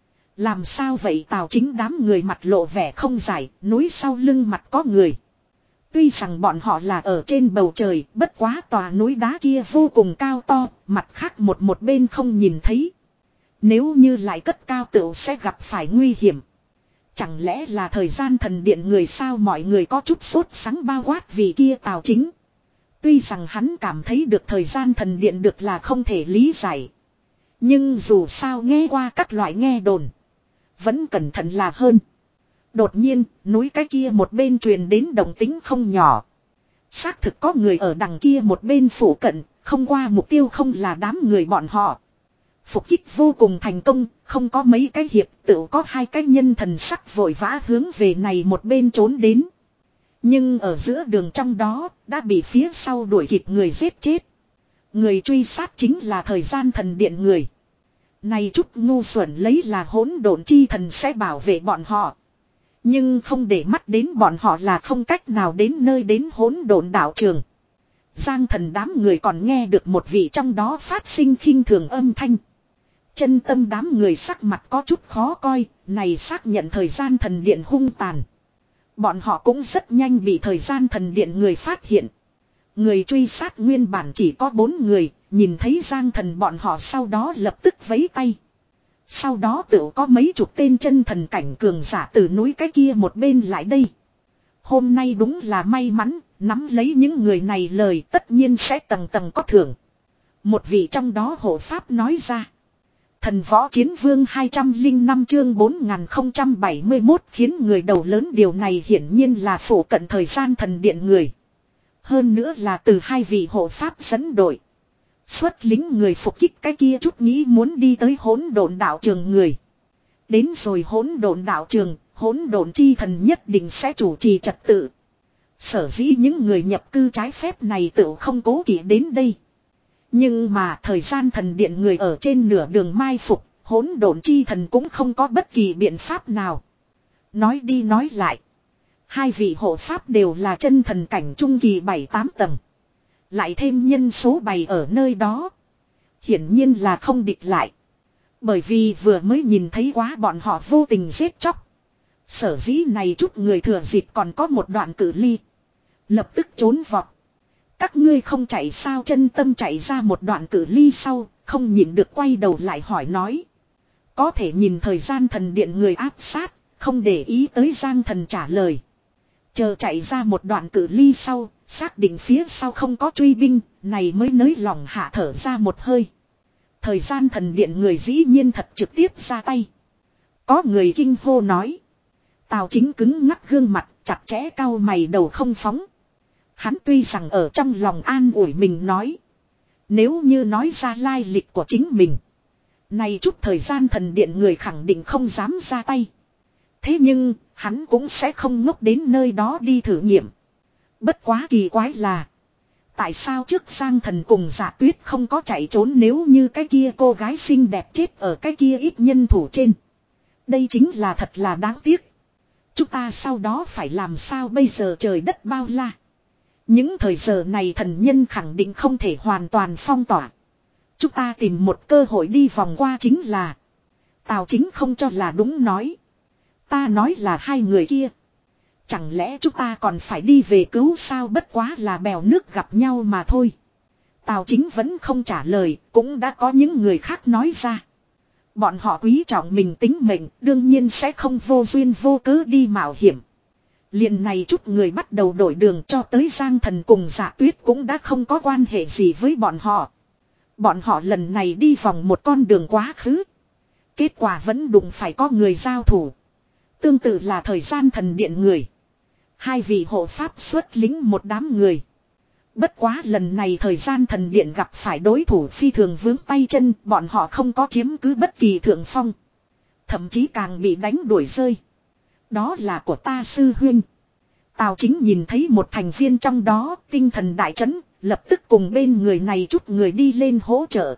Làm sao vậy? Tào Chính đám người mặt lộ vẻ không giải, núi sau lưng mặt có người. Tuy rằng bọn họ là ở trên bầu trời, bất quá tòa núi đá kia vô cùng cao to, mặt khác một một bên không nhìn thấy. Nếu như lại cất cao tựu sẽ gặp phải nguy hiểm. Chẳng lẽ là thời gian thần điện người sao? Mọi người có chút sốt sắng bao quát vì kia Tào Chính. Tuy rằng hắn cảm thấy được thời gian thần điện được là không thể lý giải. Nhưng dù sao nghe qua các loại nghe đồn. Vẫn cẩn thận là hơn. Đột nhiên, núi cái kia một bên truyền đến động tính không nhỏ. Xác thực có người ở đằng kia một bên phủ cận, không qua mục tiêu không là đám người bọn họ. Phục kích vô cùng thành công, không có mấy cái hiệp tự có hai cái nhân thần sắc vội vã hướng về này một bên trốn đến. Nhưng ở giữa đường trong đó, đã bị phía sau đuổi kịp người giết chết. Người truy sát chính là thời gian thần điện người. Này chút ngu xuẩn lấy là hỗn độn chi thần sẽ bảo vệ bọn họ. Nhưng không để mắt đến bọn họ là không cách nào đến nơi đến hỗn độn đạo trường. Giang Thần đám người còn nghe được một vị trong đó phát sinh khinh thường âm thanh. Chân tâm đám người sắc mặt có chút khó coi, này xác nhận thời gian thần điện hung tàn. Bọn họ cũng rất nhanh bị thời gian thần điện người phát hiện. Người truy sát nguyên bản chỉ có bốn người, nhìn thấy Giang Thần bọn họ sau đó lập tức vẫy tay. Sau đó tự có mấy chục tên chân thần cảnh cường giả từ núi cái kia một bên lại đây. Hôm nay đúng là may mắn, nắm lấy những người này lời tất nhiên sẽ tầng tầng có thưởng. Một vị trong đó hộ pháp nói ra. Thần võ chiến vương hai trăm lẻ năm chương bốn nghìn không trăm bảy mươi mốt khiến người đầu lớn, điều này hiển nhiên là phủ cận thời gian thần điện người. Hơn nữa là từ hai vị hộ pháp dẫn đội. Xuất lính người phục kích cái kia chút nghĩ muốn đi tới hỗn độn đạo trường người. Đến rồi hỗn độn đạo trường, hỗn độn chi thần nhất định sẽ chủ trì trật tự. Sở dĩ những người nhập cư trái phép này tự không cố kỵ đến đây. Nhưng mà thời gian thần điện người ở trên nửa đường mai phục, hỗn độn chi thần cũng không có bất kỳ biện pháp nào. Nói đi nói lại. Hai vị hộ pháp đều là chân thần cảnh trung kỳ bảy tám tầng. Lại thêm nhân số bày ở nơi đó. Hiển nhiên là không địch lại. Bởi vì vừa mới nhìn thấy quá bọn họ vô tình giết chóc. Sở dĩ này chút người thừa dịp còn có một đoạn cự ly. Lập tức trốn vọt. Các ngươi không chạy sao? Chân tâm chạy ra một đoạn cự ly sau, không nhìn được quay đầu lại hỏi nói. Có thể nhìn thời gian thần điện người áp sát, không để ý tới Giang Thần trả lời. Chờ chạy ra một đoạn cự ly sau, xác định phía sau không có truy binh, này mới nới lỏng hạ thở ra một hơi. Thời gian thần điện người dĩ nhiên thật trực tiếp ra tay. Có người kinh hô nói. Tào Chính cứng ngắc gương mặt, chặt chẽ cau mày đầu không phóng. Hắn tuy rằng ở trong lòng an ủi mình nói. Nếu như nói ra lai lịch của chính mình. Này chút thời gian thần điện người khẳng định không dám ra tay. Thế nhưng, hắn cũng sẽ không ngốc đến nơi đó đi thử nghiệm. Bất quá kỳ quái là. Tại sao trước Giang Thần cùng Dạ Tuyết không có chạy trốn, nếu như cái kia cô gái xinh đẹp chết ở cái kia ít nhân thủ trên. Đây chính là thật là đáng tiếc. Chúng ta sau đó phải làm sao bây giờ? Trời đất bao la. Những thời giờ này thần nhân khẳng định không thể hoàn toàn phong tỏa. Chúng ta tìm một cơ hội đi vòng qua chính là. Tào Chính không cho là đúng nói. Ta nói là hai người kia. Chẳng lẽ chúng ta còn phải đi về cứu sao? Bất quá là bèo nước gặp nhau mà thôi. Tào Chính vẫn không trả lời, cũng đã có những người khác nói ra. Bọn họ quý trọng mình tính mệnh, đương nhiên sẽ không vô duyên vô cớ đi mạo hiểm. Liền này chút người bắt đầu đổi đường, cho tới Giang Thần cùng Dạ Tuyết cũng đã không có quan hệ gì với bọn họ. Bọn họ lần này đi vòng một con đường quá khứ. Kết quả vẫn đụng phải có người giao thủ. Tương tự là thời gian thần điện người. Hai vị hộ pháp xuất lính một đám người. Bất quá lần này thời gian thần điện gặp phải đối thủ phi thường vướng tay chân, bọn họ không có chiếm cứ bất kỳ thượng phong. Thậm chí càng bị đánh đuổi rơi. Đó là của ta sư huynh. Tào Chính nhìn thấy một thành viên trong đó, tinh thần đại chấn, lập tức cùng bên người này chút người đi lên hỗ trợ.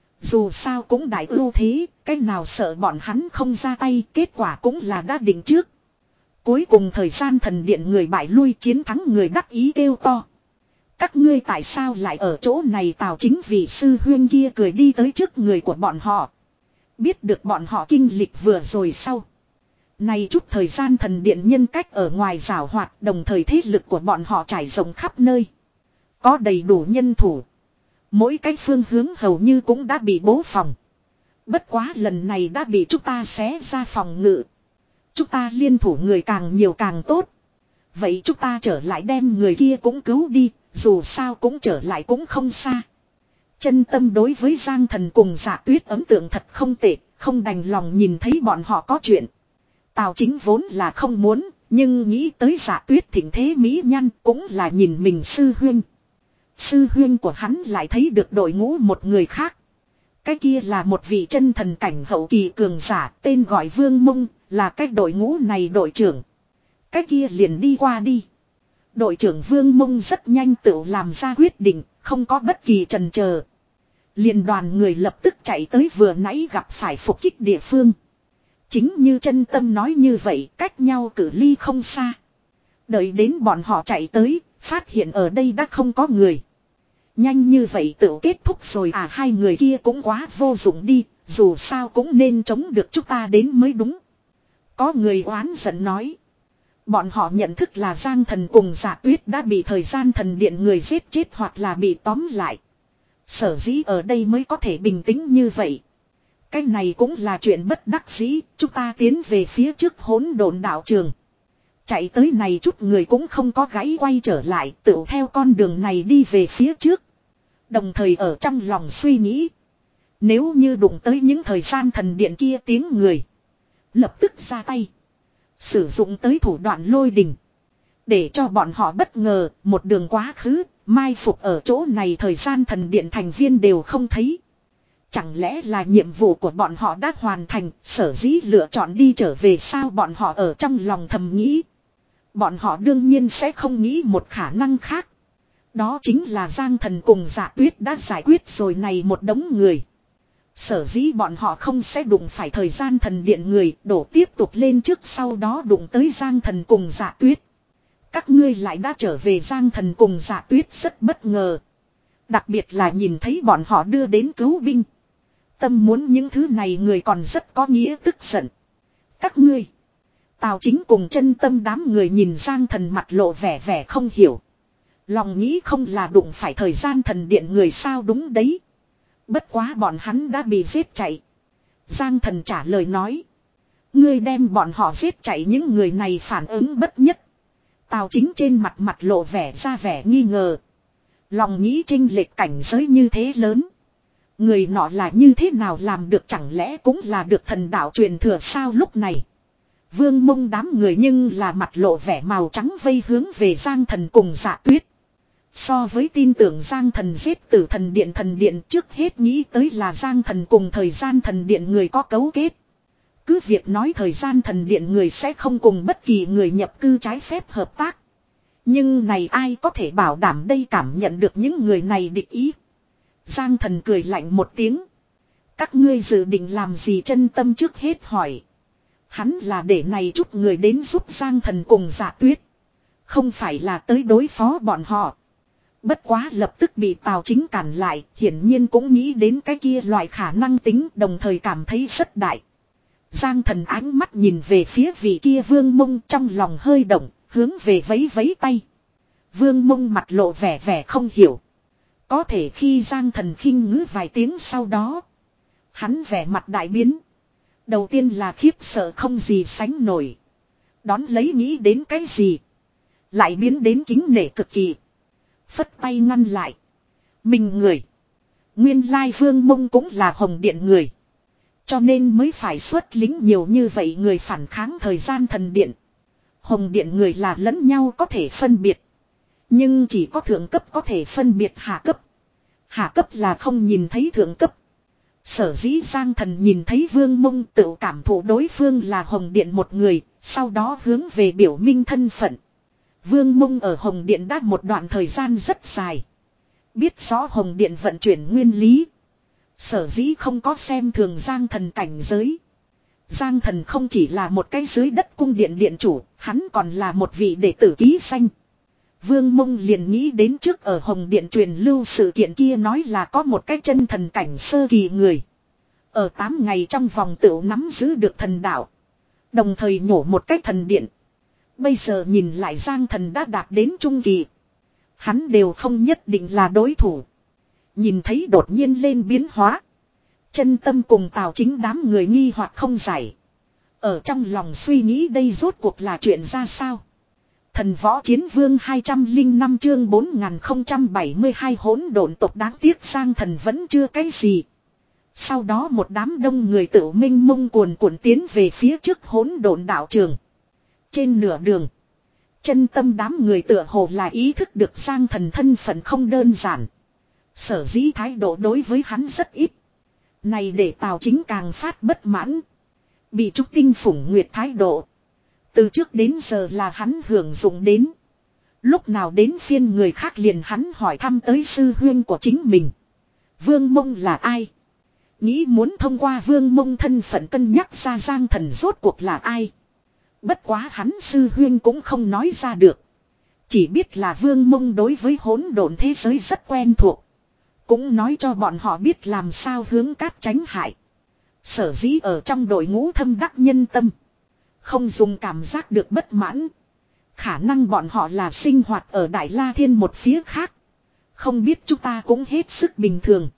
Dù sao cũng đại ưu thế, cái nào sợ bọn hắn không ra tay, kết quả cũng là đã định trước. Cuối cùng thời gian thần điện người bại lui, chiến thắng người đắc ý kêu to. Các ngươi tại sao lại ở chỗ này? Tào Chính vị sư huyên kia cười đi tới trước người của bọn họ. Biết được bọn họ kinh lịch vừa rồi sau. Này chút thời gian thần điện nhân cách ở ngoài giảo hoạt, đồng thời thế lực của bọn họ trải rộng khắp nơi. Có đầy đủ nhân thủ. Mỗi cái phương hướng hầu như cũng đã bị bố phòng. Bất quá lần này đã bị chúng ta xé ra phòng ngự. Chúng ta liên thủ người càng nhiều càng tốt. Vậy chúng ta trở lại đem người kia cũng cứu đi, dù sao cũng trở lại cũng không xa. Chân Tâm đối với Giang Thần cùng Dạ Tuyết ấn tượng thật không tệ, không đành lòng nhìn thấy bọn họ có chuyện. Tào Chính vốn là không muốn, nhưng nghĩ tới Dạ Tuyết thịnh thế mỹ nhân cũng là nhìn mình sư huyên. Sư huyên của hắn lại thấy được đội ngũ một người khác. Cái kia là một vị chân thần cảnh hậu kỳ cường giả, tên gọi Vương Mông, là cái đội ngũ này đội trưởng. Cái kia liền đi qua đi. Đội trưởng Vương Mông rất nhanh tự làm ra quyết định, không có bất kỳ chần chờ. Liền đoàn người lập tức chạy tới vừa nãy gặp phải phục kích địa phương. Chính như Chân Tâm nói như vậy, cách nhau cự ly không xa. Đợi đến bọn họ chạy tới, phát hiện ở đây đã không có người. Nhanh như vậy tự kết thúc rồi à? Hai người kia cũng quá vô dụng đi, dù sao cũng nên chống được chúng ta đến mới đúng. Có người oán giận nói. Bọn họ nhận thức là Giang Thần cùng Dạ Tuyết đã bị thời gian thần điện người giết chết hoặc là bị tóm lại. Sở dĩ ở đây mới có thể bình tĩnh như vậy. Cái này cũng là chuyện bất đắc dĩ, chúng ta tiến về phía trước hỗn độn đạo trường. Chạy tới này chút người cũng không có gãy quay trở lại, tự theo con đường này đi về phía trước. Đồng thời ở trong lòng suy nghĩ. Nếu như đụng tới những thời gian thần điện kia tiếng người. Lập tức ra tay. Sử dụng tới thủ đoạn lôi đình. Để cho bọn họ bất ngờ, một đường quá khứ, mai phục ở chỗ này thời gian thần điện thành viên đều không thấy. Chẳng lẽ là nhiệm vụ của bọn họ đã hoàn thành, sở dĩ lựa chọn đi trở về sao? Bọn họ ở trong lòng thầm nghĩ. Bọn họ đương nhiên sẽ không nghĩ một khả năng khác. Đó chính là Giang Thần cùng Dạ Tuyết đã giải quyết rồi này một đống người. Sở dĩ bọn họ không sẽ đụng phải thời gian thần điện người, đổ tiếp tục lên trước sau đó đụng tới Giang Thần cùng Dạ Tuyết. Các ngươi lại đã trở về. Giang Thần cùng Dạ Tuyết rất bất ngờ. Đặc biệt là nhìn thấy bọn họ đưa đến cứu binh. Tâm muốn những thứ này người còn rất có nghĩa, tức giận. Các ngươi. Tào Chính cùng Chân Tâm đám người nhìn Giang Thần mặt lộ vẻ vẻ không hiểu. Lòng nghĩ không là đụng phải thời gian thần điện người sao? Đúng đấy. Bất quá bọn hắn đã bị giết chạy. Giang Thần trả lời nói. Ngươi đem bọn họ giết chạy, những người này phản ứng bất nhất. Tào Chính trên mặt mặt lộ vẻ ra vẻ nghi ngờ. Lòng nghĩ chênh lệch cảnh giới như thế lớn. Người nọ là như thế nào làm được, chẳng lẽ cũng là được thần đạo truyền thừa sao? Lúc này Vương Mông đám người nhưng là mặt lộ vẻ màu trắng vây hướng về Giang Thần cùng Dạ Tuyết. So với tin tưởng Giang Thần giết tử thần điện thần điện, trước hết nghĩ tới là Giang Thần cùng thời gian thần điện người có cấu kết. Cứ việc nói thời gian thần điện người sẽ không cùng bất kỳ người nhập cư trái phép hợp tác. Nhưng này ai có thể bảo đảm đây? Cảm nhận được những người này địch ý, Giang Thần cười lạnh một tiếng. Các ngươi dự định làm gì? Chân Tâm trước hết hỏi. Hắn là để này chút người đến giúp Giang Thần cùng Dạ Tuyết, không phải là tới đối phó bọn họ. Bất quá lập tức bị Tào Chính cản lại, hiển nhiên cũng nghĩ đến cái kia loại khả năng tính, đồng thời cảm thấy rất đại. Giang Thần ánh mắt nhìn về phía vị kia Vương Mông, trong lòng hơi động, hướng về vấy vấy tay. Vương Mông mặt lộ vẻ vẻ không hiểu. Có thể khi Giang Thần khinh ngữ vài tiếng sau đó, hắn vẻ mặt đại biến. Đầu tiên là khiếp sợ không gì sánh nổi. Đón lấy nghĩ đến cái gì, lại biến đến kính nể cực kỳ. Phất tay ngăn lại. Mình người. Nguyên lai Vương Mông cũng là Hồng Điện người. Cho nên mới phải xuất lính nhiều như vậy người phản kháng thời gian thần điện. Hồng Điện người là lẫn nhau có thể phân biệt. Nhưng chỉ có thượng cấp có thể phân biệt hạ cấp. Hạ cấp là không nhìn thấy thượng cấp. Sở dĩ Giang Thần nhìn thấy Vương Mông tự cảm thụ đối phương là Hồng Điện một người, sau đó hướng về biểu minh thân phận. Vương Mông ở Hồng Điện đã một đoạn thời gian rất dài. Biết rõ Hồng Điện vận chuyển nguyên lý. Sở dĩ không có xem thường Giang Thần cảnh giới. Giang Thần không chỉ là một cái dưới đất cung điện điện chủ, hắn còn là một vị đệ tử ký danh. Vương Mông liền nghĩ đến trước ở Hồng Điện truyền lưu sự kiện kia nói là có một cái chân thần cảnh sơ kỳ người. Ở tám ngày trong vòng tựu nắm giữ được thần đạo. Đồng thời nhổ một cái thần điện. Bây giờ nhìn lại Giang Thần đã đạt đến trung kỳ. Hắn đều không nhất định là đối thủ. Nhìn thấy đột nhiên lên biến hóa. Chân Tâm cùng Tào Chính đám người nghi hoặc không giải. Ở trong lòng suy nghĩ đây rốt cuộc là chuyện ra sao. Thần Võ Chiến Vương hai trăm lẻ năm chương bốn nghìn không trăm bảy mươi hai hỗn độn tộc đáng tiếc Giang Thần vẫn chưa cái gì. Sau đó một đám đông người tự minh mông cuồn cuộn tiến về phía trước hỗn độn đạo trường. Trên nửa đường, Chân Tâm đám người tựa hồ là ý thức được Giang Thần thân phận không đơn giản. Sở dĩ thái độ đối với hắn rất ít. Này để Tào Chính càng phát bất mãn. Bị Trúc Tinh phủng nguyệt thái độ. Từ trước đến giờ là hắn hưởng dụng đến. Lúc nào đến phiên người khác liền hắn hỏi thăm tới sư huyên của chính mình. Vương Mông là ai? Nghĩ muốn thông qua Vương Mông thân phận cân nhắc ra Giang Thần rốt cuộc là ai. Bất quá hắn sư huyên cũng không nói ra được. Chỉ biết là Vương Mông đối với hỗn độn thế giới rất quen thuộc. Cũng nói cho bọn họ biết làm sao hướng cát tránh hại. Sở dĩ ở trong đội ngũ thâm đắc nhân tâm. Không dùng cảm giác được bất mãn. Khả năng bọn họ là sinh hoạt ở Đại La Thiên một phía khác. Không biết chúng ta cũng hết sức bình thường.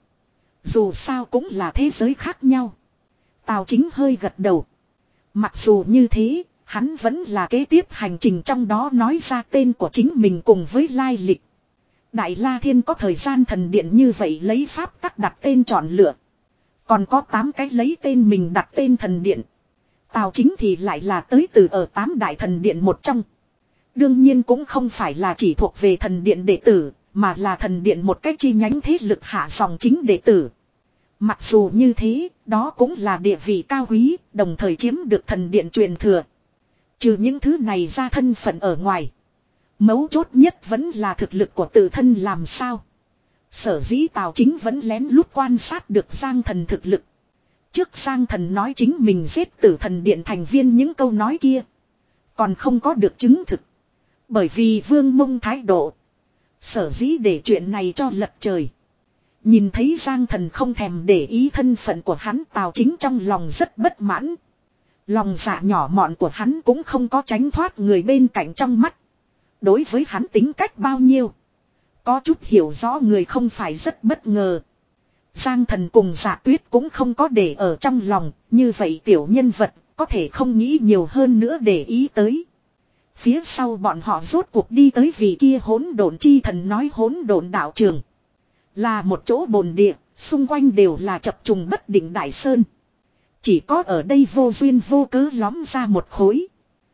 Dù sao cũng là thế giới khác nhau. Tào Chính hơi gật đầu. Mặc dù như thế, hắn vẫn là kế tiếp hành trình trong đó nói ra tên của chính mình cùng với lai lịch. Đại La Thiên có thời gian thần điện như vậy lấy pháp tắc đặt tên chọn lựa. Còn có tám cái lấy tên mình đặt tên thần điện. Tào Chính thì lại là tới từ ở tám đại thần điện một trong. Đương nhiên cũng không phải là chỉ thuộc về thần điện đệ tử, mà là thần điện một cách chi nhánh thế lực hạ dòng chính đệ tử. Mặc dù như thế, đó cũng là địa vị cao quý, đồng thời chiếm được thần điện truyền thừa. Trừ những thứ này ra thân phận ở ngoài. Mấu chốt nhất vẫn là thực lực của tự thân làm sao. Sở dĩ Tào Chính vẫn lén lút quan sát được Giang Thần thực lực. Trước Giang Thần nói chính mình giết tử thần điện thành viên những câu nói kia. Còn không có được chứng thực. Bởi vì Vương Mông thái độ. Sở dĩ để chuyện này cho lật trời. Nhìn thấy Giang Thần không thèm để ý thân phận của hắn, Tào Chính trong lòng rất bất mãn. Lòng dạ nhỏ mọn của hắn cũng không có tránh thoát người bên cạnh trong mắt. Đối với hắn tính cách bao nhiêu. Có chút hiểu rõ người không phải rất bất ngờ. Giang Thần cùng Dạ Tuyết cũng không có để ở trong lòng. Như vậy tiểu nhân vật có thể không nghĩ nhiều hơn nữa để ý tới. Phía sau bọn họ rốt cuộc đi tới vị kia hỗn độn chi thần nói hỗn độn đạo trường. Là một chỗ bồn địa, xung quanh đều là chập trùng bất định đại sơn. Chỉ có ở đây vô duyên vô cớ lõm ra một khối.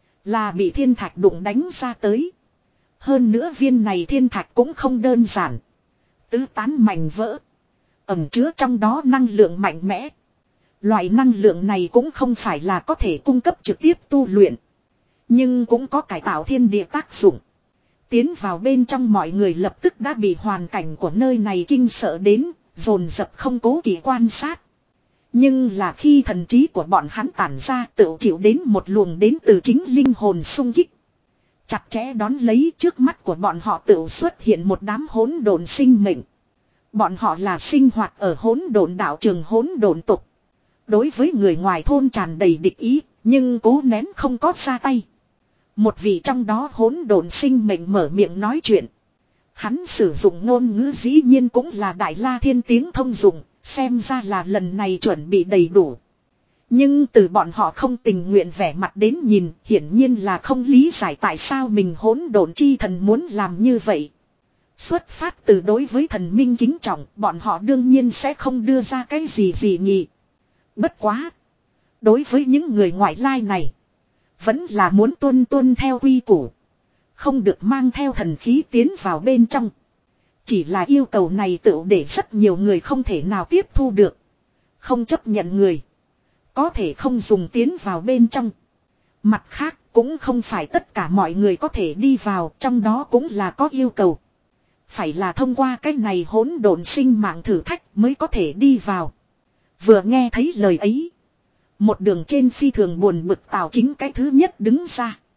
Là bị thiên thạch đụng đánh ra tới. Hơn nữa viên này thiên thạch cũng không đơn giản. Tứ tán mảnh vỡ. Ẩn chứa trong đó năng lượng mạnh mẽ. Loại năng lượng này cũng không phải là có thể cung cấp trực tiếp tu luyện. Nhưng cũng có cải tạo thiên địa tác dụng. Tiến vào bên trong mọi người lập tức đã bị hoàn cảnh của nơi này kinh sợ đến, dồn dập không cố kỵ quan sát. Nhưng là khi thần trí của bọn hắn tản ra tự chịu đến một luồng đến từ chính linh hồn sung kích. Chặt chẽ đón lấy trước mắt của bọn họ tự xuất hiện một đám hỗn độn sinh mệnh. Bọn họ là sinh hoạt ở hỗn độn đạo trường hỗn độn tục. Đối với người ngoài thôn tràn đầy địch ý, nhưng cố nén không có ra tay. Một vị trong đó hỗn độn sinh mệnh mở miệng nói chuyện. Hắn sử dụng ngôn ngữ dĩ nhiên cũng là Đại La Thiên tiếng thông dụng, xem ra là lần này chuẩn bị đầy đủ. Nhưng từ bọn họ không tình nguyện vẻ mặt đến nhìn, hiển nhiên là không lý giải tại sao mình hỗn độn chi thần muốn làm như vậy. Xuất phát từ đối với thần minh kính trọng, bọn họ đương nhiên sẽ không đưa ra cái gì gì nhỉ. Bất quá. Đối với những người ngoại lai này, vẫn là muốn tuân tuân theo quy củ. Không được mang theo thần khí tiến vào bên trong. Chỉ là yêu cầu này tự để rất nhiều người không thể nào tiếp thu được. Không chấp nhận người. Có thể không dùng tiến vào bên trong. Mặt khác cũng không phải tất cả mọi người có thể đi vào, trong đó cũng là có yêu cầu. Phải là thông qua cái này hỗn độn sinh mạng thử thách mới có thể đi vào. Vừa nghe thấy lời ấy. Một đường trên phi thường buồn bực Tào Chính cái thứ nhất đứng ra.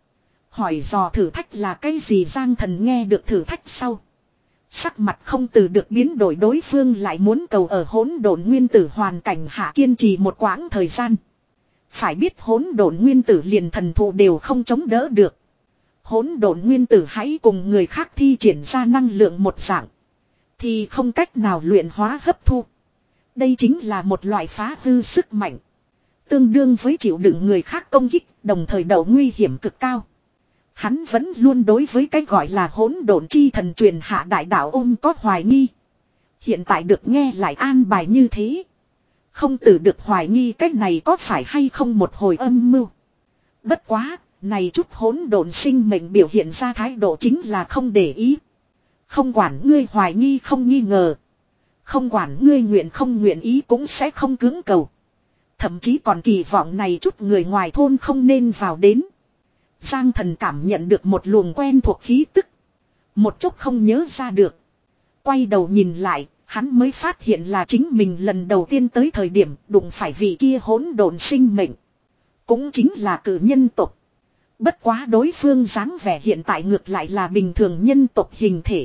Hỏi dò thử thách là cái gì? Giang Thần nghe được thử thách sau. Sắc mặt không từ được biến đổi, đối phương lại muốn cầu ở hỗn độn nguyên tử hoàn cảnh hạ kiên trì một quãng thời gian. Phải biết hỗn độn nguyên tử liền thần thụ đều không chống đỡ được. Hỗn độn nguyên tử hãy cùng người khác thi triển ra năng lượng một dạng. Thì không cách nào luyện hóa hấp thu. Đây chính là một loại phá hư sức mạnh. Tương đương với chịu đựng người khác công kích, đồng thời đầu nguy hiểm cực cao. Hắn vẫn luôn đối với cái gọi là hỗn độn chi thần truyền hạ đại đạo ôm có hoài nghi. Hiện tại được nghe lại an bài như thế. Không từ được hoài nghi cái này có phải hay không một hồi âm mưu. Bất quá, này chút hỗn độn sinh mệnh biểu hiện ra thái độ chính là không để ý. Không quản ngươi hoài nghi không nghi ngờ. Không quản ngươi nguyện không nguyện ý cũng sẽ không cưỡng cầu. Thậm chí còn kỳ vọng này chút người ngoài thôn không nên vào đến. Giang Thần cảm nhận được một luồng quen thuộc khí tức. Một chút không nhớ ra được. Quay đầu nhìn lại, hắn mới phát hiện là chính mình lần đầu tiên tới thời điểm đụng phải vị kia hỗn độn sinh mệnh. Cũng chính là cử nhân tộc. Bất quá đối phương dáng vẻ hiện tại ngược lại là bình thường nhân tộc hình thể.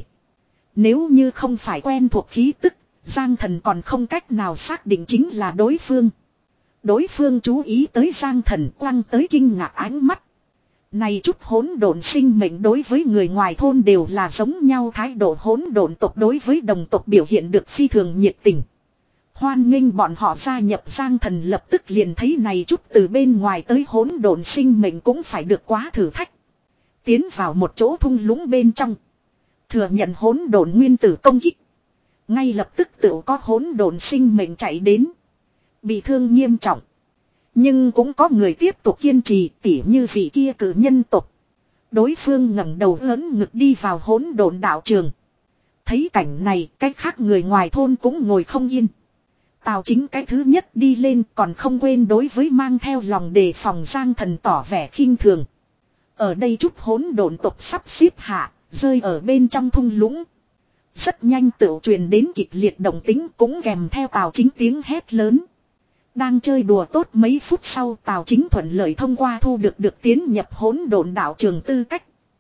Nếu như không phải quen thuộc khí tức, Giang Thần còn không cách nào xác định chính là đối phương. Đối phương chú ý tới Giang Thần, quăng tới kinh ngạc ánh mắt. Này chút hỗn độn sinh mệnh đối với người ngoài thôn đều là giống nhau thái độ, hỗn độn tộc đối với đồng tộc biểu hiện được phi thường nhiệt tình. Hoan nghênh bọn họ gia nhập. Giang Thần lập tức liền thấy này chút từ bên ngoài tới hỗn độn sinh mệnh cũng phải được quá thử thách. Tiến vào một chỗ thung lũng bên trong. Thừa nhận hỗn độn nguyên tử công kích. Ngay lập tức tự có hỗn độn sinh mệnh chạy đến. Bị thương nghiêm trọng. Nhưng cũng có người tiếp tục kiên trì, tỉ như vị kia cử nhân tộc. Đối phương ngẩng đầu ớn ngực đi vào hỗn độn đạo trường. Thấy cảnh này, cái khác người ngoài thôn cũng ngồi không yên. Tào Chính cái thứ nhất đi lên còn không quên đối với mang theo lòng đề phòng Giang Thần tỏ vẻ khinh thường. Ở đây chút hỗn độn tộc sắp xếp hạ, rơi ở bên trong thung lũng. Rất nhanh tự truyền đến kịch liệt động tính, cũng kèm theo Tào Chính tiếng hét lớn. Đang chơi đùa tốt mấy phút sau, Tào Chính thuận lợi thông qua thu được được tiến nhập hỗn độn đạo trường tư cách.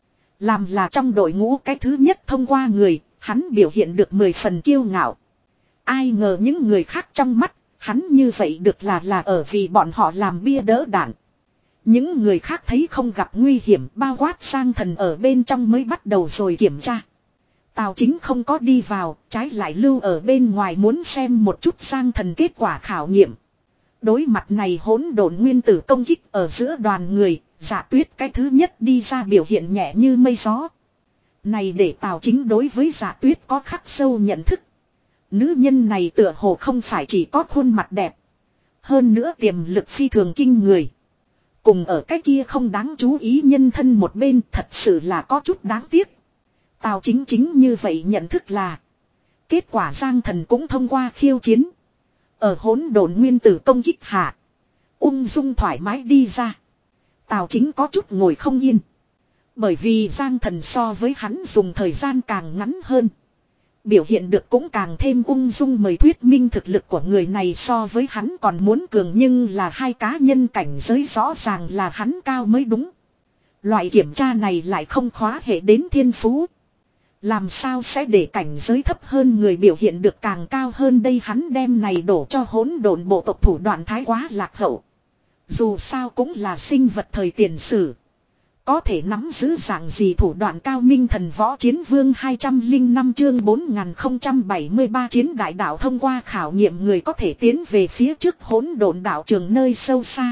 Làm là trong đội ngũ cái thứ nhất thông qua người, hắn biểu hiện được mười phần kiêu ngạo. Ai ngờ những người khác trong mắt, hắn như vậy được là là ở vì bọn họ làm bia đỡ đạn. Những người khác thấy không gặp nguy hiểm, bao quát Giang Thần ở bên trong mới bắt đầu rồi kiểm tra. Tào Chính không có đi vào, trái lại lưu ở bên ngoài muốn xem một chút Giang Thần kết quả khảo nghiệm. Đối mặt này hỗn độn nguyên tử công kích ở giữa đoàn người, Dạ Tuyết cái thứ nhất đi ra biểu hiện nhẹ như mây gió. Này để Tào Chính đối với Dạ Tuyết có khắc sâu nhận thức. Nữ nhân này tựa hồ không phải chỉ có khuôn mặt đẹp. Hơn nữa tiềm lực phi thường kinh người. Cùng ở cái kia không đáng chú ý nhân thân một bên, thật sự là có chút đáng tiếc. Tào Chính chính như vậy nhận thức là. Kết quả Giang Thần cũng thông qua khiêu chiến. Ở hỗn độn nguyên tử công kích hạ. Ung dung thoải mái đi ra. Tào Chính có chút ngồi không yên. Bởi vì Giang Thần so với hắn dùng thời gian càng ngắn hơn. Biểu hiện được cũng càng thêm ung dung, mời thuyết minh thực lực của người này so với hắn còn muốn cường, nhưng là hai cá nhân cảnh giới rõ ràng là hắn cao mới đúng. Loại kiểm tra này lại không khóa hệ đến thiên phú. Làm sao sẽ để cảnh giới thấp hơn người biểu hiện được càng cao hơn đây? Hắn đem này đổ cho hỗn độn bộ tộc thủ đoạn thái quá lạc hậu. Dù sao cũng là sinh vật thời tiền sử. Có thể nắm giữ dạng gì thủ đoạn cao minh. Thần võ chiến vương hai trăm lẻ năm chương bốn nghìn không trăm bảy mươi ba chiến đại đạo. Thông qua khảo nghiệm người có thể tiến về phía trước hỗn độn đạo trường nơi sâu xa.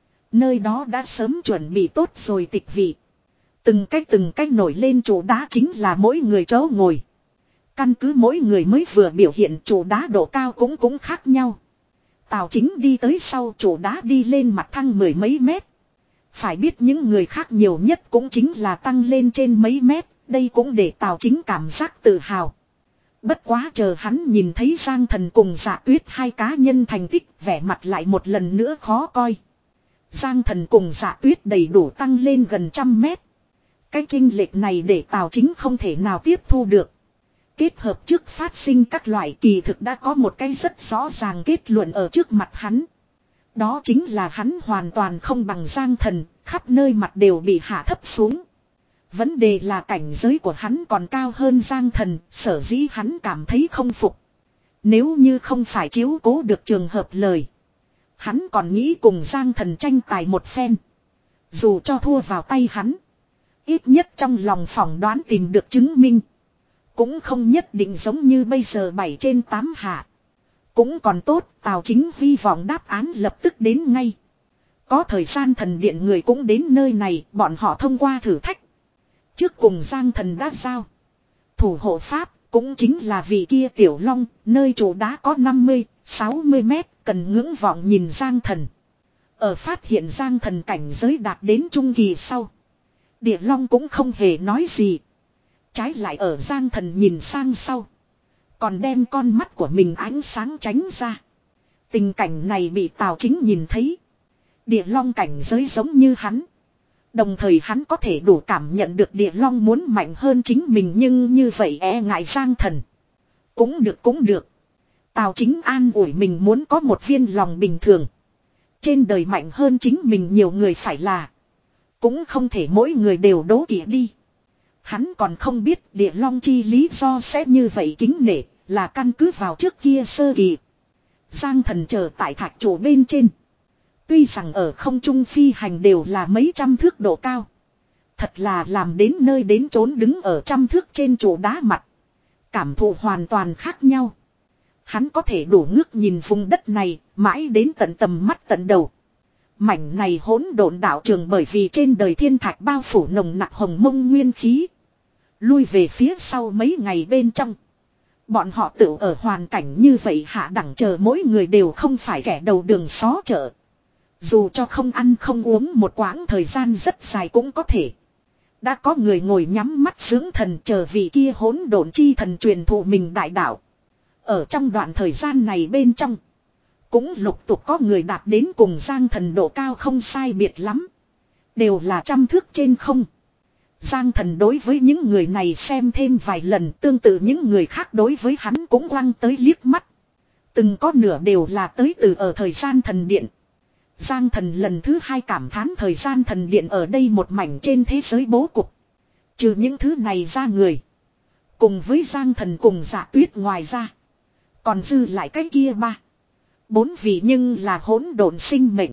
Nơi đó đã sớm chuẩn bị tốt rồi tịch vị. Từng cách từng cách nổi lên trụ đá chính là mỗi người chỗ ngồi. Căn cứ mỗi người mới vừa biểu hiện trụ đá độ cao cũng cũng khác nhau. Tào Chính đi tới sau trụ đá đi lên mặt thăng mười mấy mét. Phải biết những người khác nhiều nhất cũng chính là tăng lên trên mấy mét, đây cũng để Tào Chính cảm giác tự hào. Bất quá chờ hắn nhìn thấy Giang Thần cùng Dạ Tuyết hai cá nhân thành tích, vẻ mặt lại một lần nữa khó coi. Giang Thần cùng Dạ Tuyết đầy đủ tăng lên gần trăm mét. Cái chênh lệch này để Tào Chính không thể nào tiếp thu được. Kết hợp trước phát sinh các loại kỳ thực đã có một cái rất rõ ràng kết luận ở trước mặt hắn. Đó chính là hắn hoàn toàn không bằng Giang Thần, khắp nơi mặt đều bị hạ thấp xuống. Vấn đề là cảnh giới của hắn còn cao hơn Giang Thần, sở dĩ hắn cảm thấy không phục. Nếu như không phải chiếu cố được trường hợp lời, hắn còn nghĩ cùng Giang Thần tranh tài một phen. Dù cho thua vào tay hắn, ít nhất trong lòng phỏng đoán tìm được chứng minh. Cũng không nhất định giống như bây giờ bảy trên tám hạ. Cũng còn tốt, Tào Chính hy vọng đáp án lập tức đến ngay. Có thời gian thần điện người cũng đến nơi này, bọn họ thông qua thử thách. Trước cùng Giang Thần đã giao. Thủ hộ pháp, cũng chính là vị kia Tiểu Long, nơi trụ đá có năm mươi, sáu mươi mét, cần ngưỡng vọng nhìn Giang Thần. Ở phát hiện Giang Thần cảnh giới đạt đến trung kỳ sau, Địa Long cũng không hề nói gì. Trái lại ở Giang Thần nhìn sang sau, còn đem con mắt của mình ánh sáng tránh ra. Tình cảnh này bị Tào Chính nhìn thấy. Địa Long cảnh giới giống như hắn. Đồng thời hắn có thể đủ cảm nhận được Địa Long muốn mạnh hơn chính mình, nhưng như vậy e ngại Giang Thần. Cũng được cũng được. Tào Chính an ủi mình muốn có một viên lòng bình thường. Trên đời mạnh hơn chính mình nhiều người phải là. Cũng không thể mỗi người đều đố kỵ đi. Hắn còn không biết Địa Long chi lý do sẽ như vậy kính nể, là căn cứ vào trước kia sơ kỳ. Giang Thần chờ tại thạch trụ bên trên. Tuy rằng ở không trung phi hành đều là mấy trăm thước độ cao. Thật là làm đến nơi đến chốn đứng ở trăm thước trên trụ đá mặt. Cảm thụ hoàn toàn khác nhau. Hắn có thể đủ ngước nhìn vùng đất này, mãi đến tận tầm mắt tận đầu. Mảnh này hỗn độn đạo trường bởi vì trên đời thiên thạch bao phủ nồng nặc hồng mông nguyên khí. Lui về phía sau mấy ngày bên trong. Bọn họ tự ở hoàn cảnh như vậy hạ đẳng chờ mỗi người đều không phải kẻ đầu đường xó chợ. Dù cho không ăn không uống một quãng thời gian rất dài cũng có thể. Đã có người ngồi nhắm mắt dưỡng thần chờ vị kia hỗn độn chi thần truyền thụ mình đại đạo. Ở trong đoạn thời gian này bên trong, cũng lục tục có người đạt đến cùng Giang Thần độ cao không sai biệt lắm. Đều là trăm thước trên không. Giang Thần đối với những người này xem thêm vài lần, tương tự những người khác đối với hắn cũng quăng tới liếc mắt. Từng có nửa đều là tới từ ở thời gian thần điện. Giang Thần lần thứ hai cảm thán thời gian thần điện ở đây một mảnh trên thế giới bố cục. Trừ những thứ này ra người. Cùng với Giang Thần cùng Dạ Tuyết ngoài ra. Còn dư lại cái kia ba. Bốn vị nhưng là hỗn độn sinh mệnh.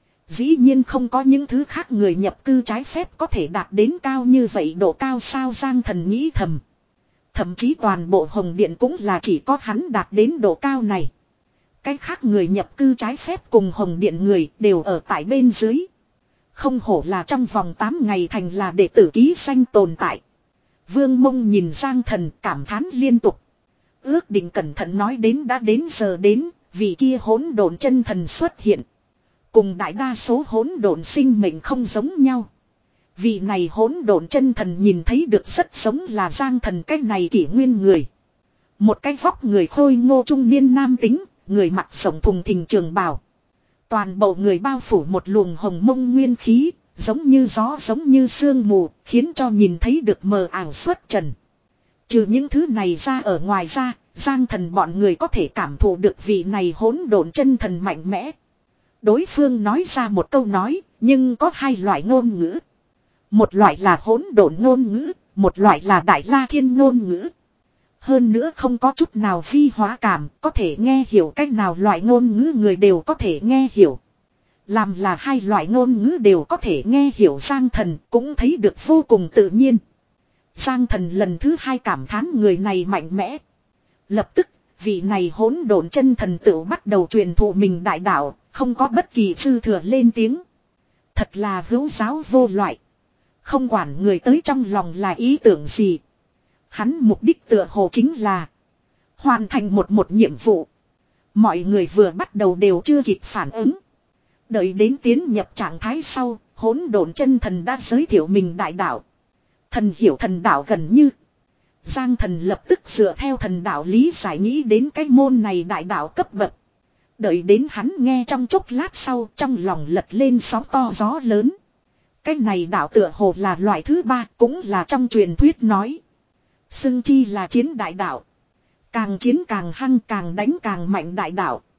Dĩ nhiên không có những thứ khác người nhập cư trái phép có thể đạt đến cao như vậy, độ cao sao Giang Thần nghĩ thầm. Thậm chí toàn bộ Hồng Điện cũng là chỉ có hắn đạt đến độ cao này. Cái khác người nhập cư trái phép cùng Hồng Điện người đều ở tại bên dưới. Không hổ là trong vòng tám ngày thành là đệ tử ký danh tồn tại. Vương Mông nhìn Giang Thần cảm thán liên tục. Ước định cẩn thận nói đến đã đến giờ đến, vì kia hỗn độn chân thần xuất hiện. Cùng đại đa số hỗn độn sinh mệnh không giống nhau. Vị này hỗn độn chân thần nhìn thấy được rất giống là Giang Thần cái này kỷ nguyên người. Một cái vóc người khôi ngô trung niên nam tính, người mặc rộng thùng thình trường bào. Toàn bộ người bao phủ một luồng hồng mông nguyên khí, giống như gió giống như sương mù, khiến cho nhìn thấy được mờ ảo xuất trần. Trừ những thứ này ra ở ngoài ra, Giang Thần bọn người có thể cảm thụ được vị này hỗn độn chân thần mạnh mẽ. Đối phương nói ra một câu nói, nhưng có hai loại ngôn ngữ. Một loại là hỗn độn ngôn ngữ, một loại là đại la thiên ngôn ngữ. Hơn nữa không có chút nào vi hóa cảm, có thể nghe hiểu cách nào loại ngôn ngữ người đều có thể nghe hiểu. Làm là hai loại ngôn ngữ đều có thể nghe hiểu, Giang Thần cũng thấy được vô cùng tự nhiên. Giang Thần lần thứ hai cảm thán người này mạnh mẽ. Lập tức, vị này hỗn độn chân thần tự bắt đầu truyền thụ mình đại đạo, không có bất kỳ sư thừa lên tiếng. Thật là hữu giáo vô loại. Không quản người tới trong lòng là ý tưởng gì. Hắn mục đích tựa hồ chính là hoàn thành một một nhiệm vụ. Mọi người vừa bắt đầu đều chưa kịp phản ứng. Đợi đến tiến nhập trạng thái sau, hỗn độn chân thần đã giới thiệu mình đại đạo. Thần hiểu thần đạo gần như. Giang Thần lập tức dựa theo thần đạo lý giải nghĩ đến cái môn này đại đạo cấp bậc. Đợi đến hắn nghe trong chốc lát sau, trong lòng lật lên sóng to gió lớn. Cái này đạo tựa hồ là loại thứ ba, cũng là trong truyền thuyết nói. Xưng chi là chiến đại đạo. Càng chiến càng hăng, càng đánh càng mạnh đại đạo.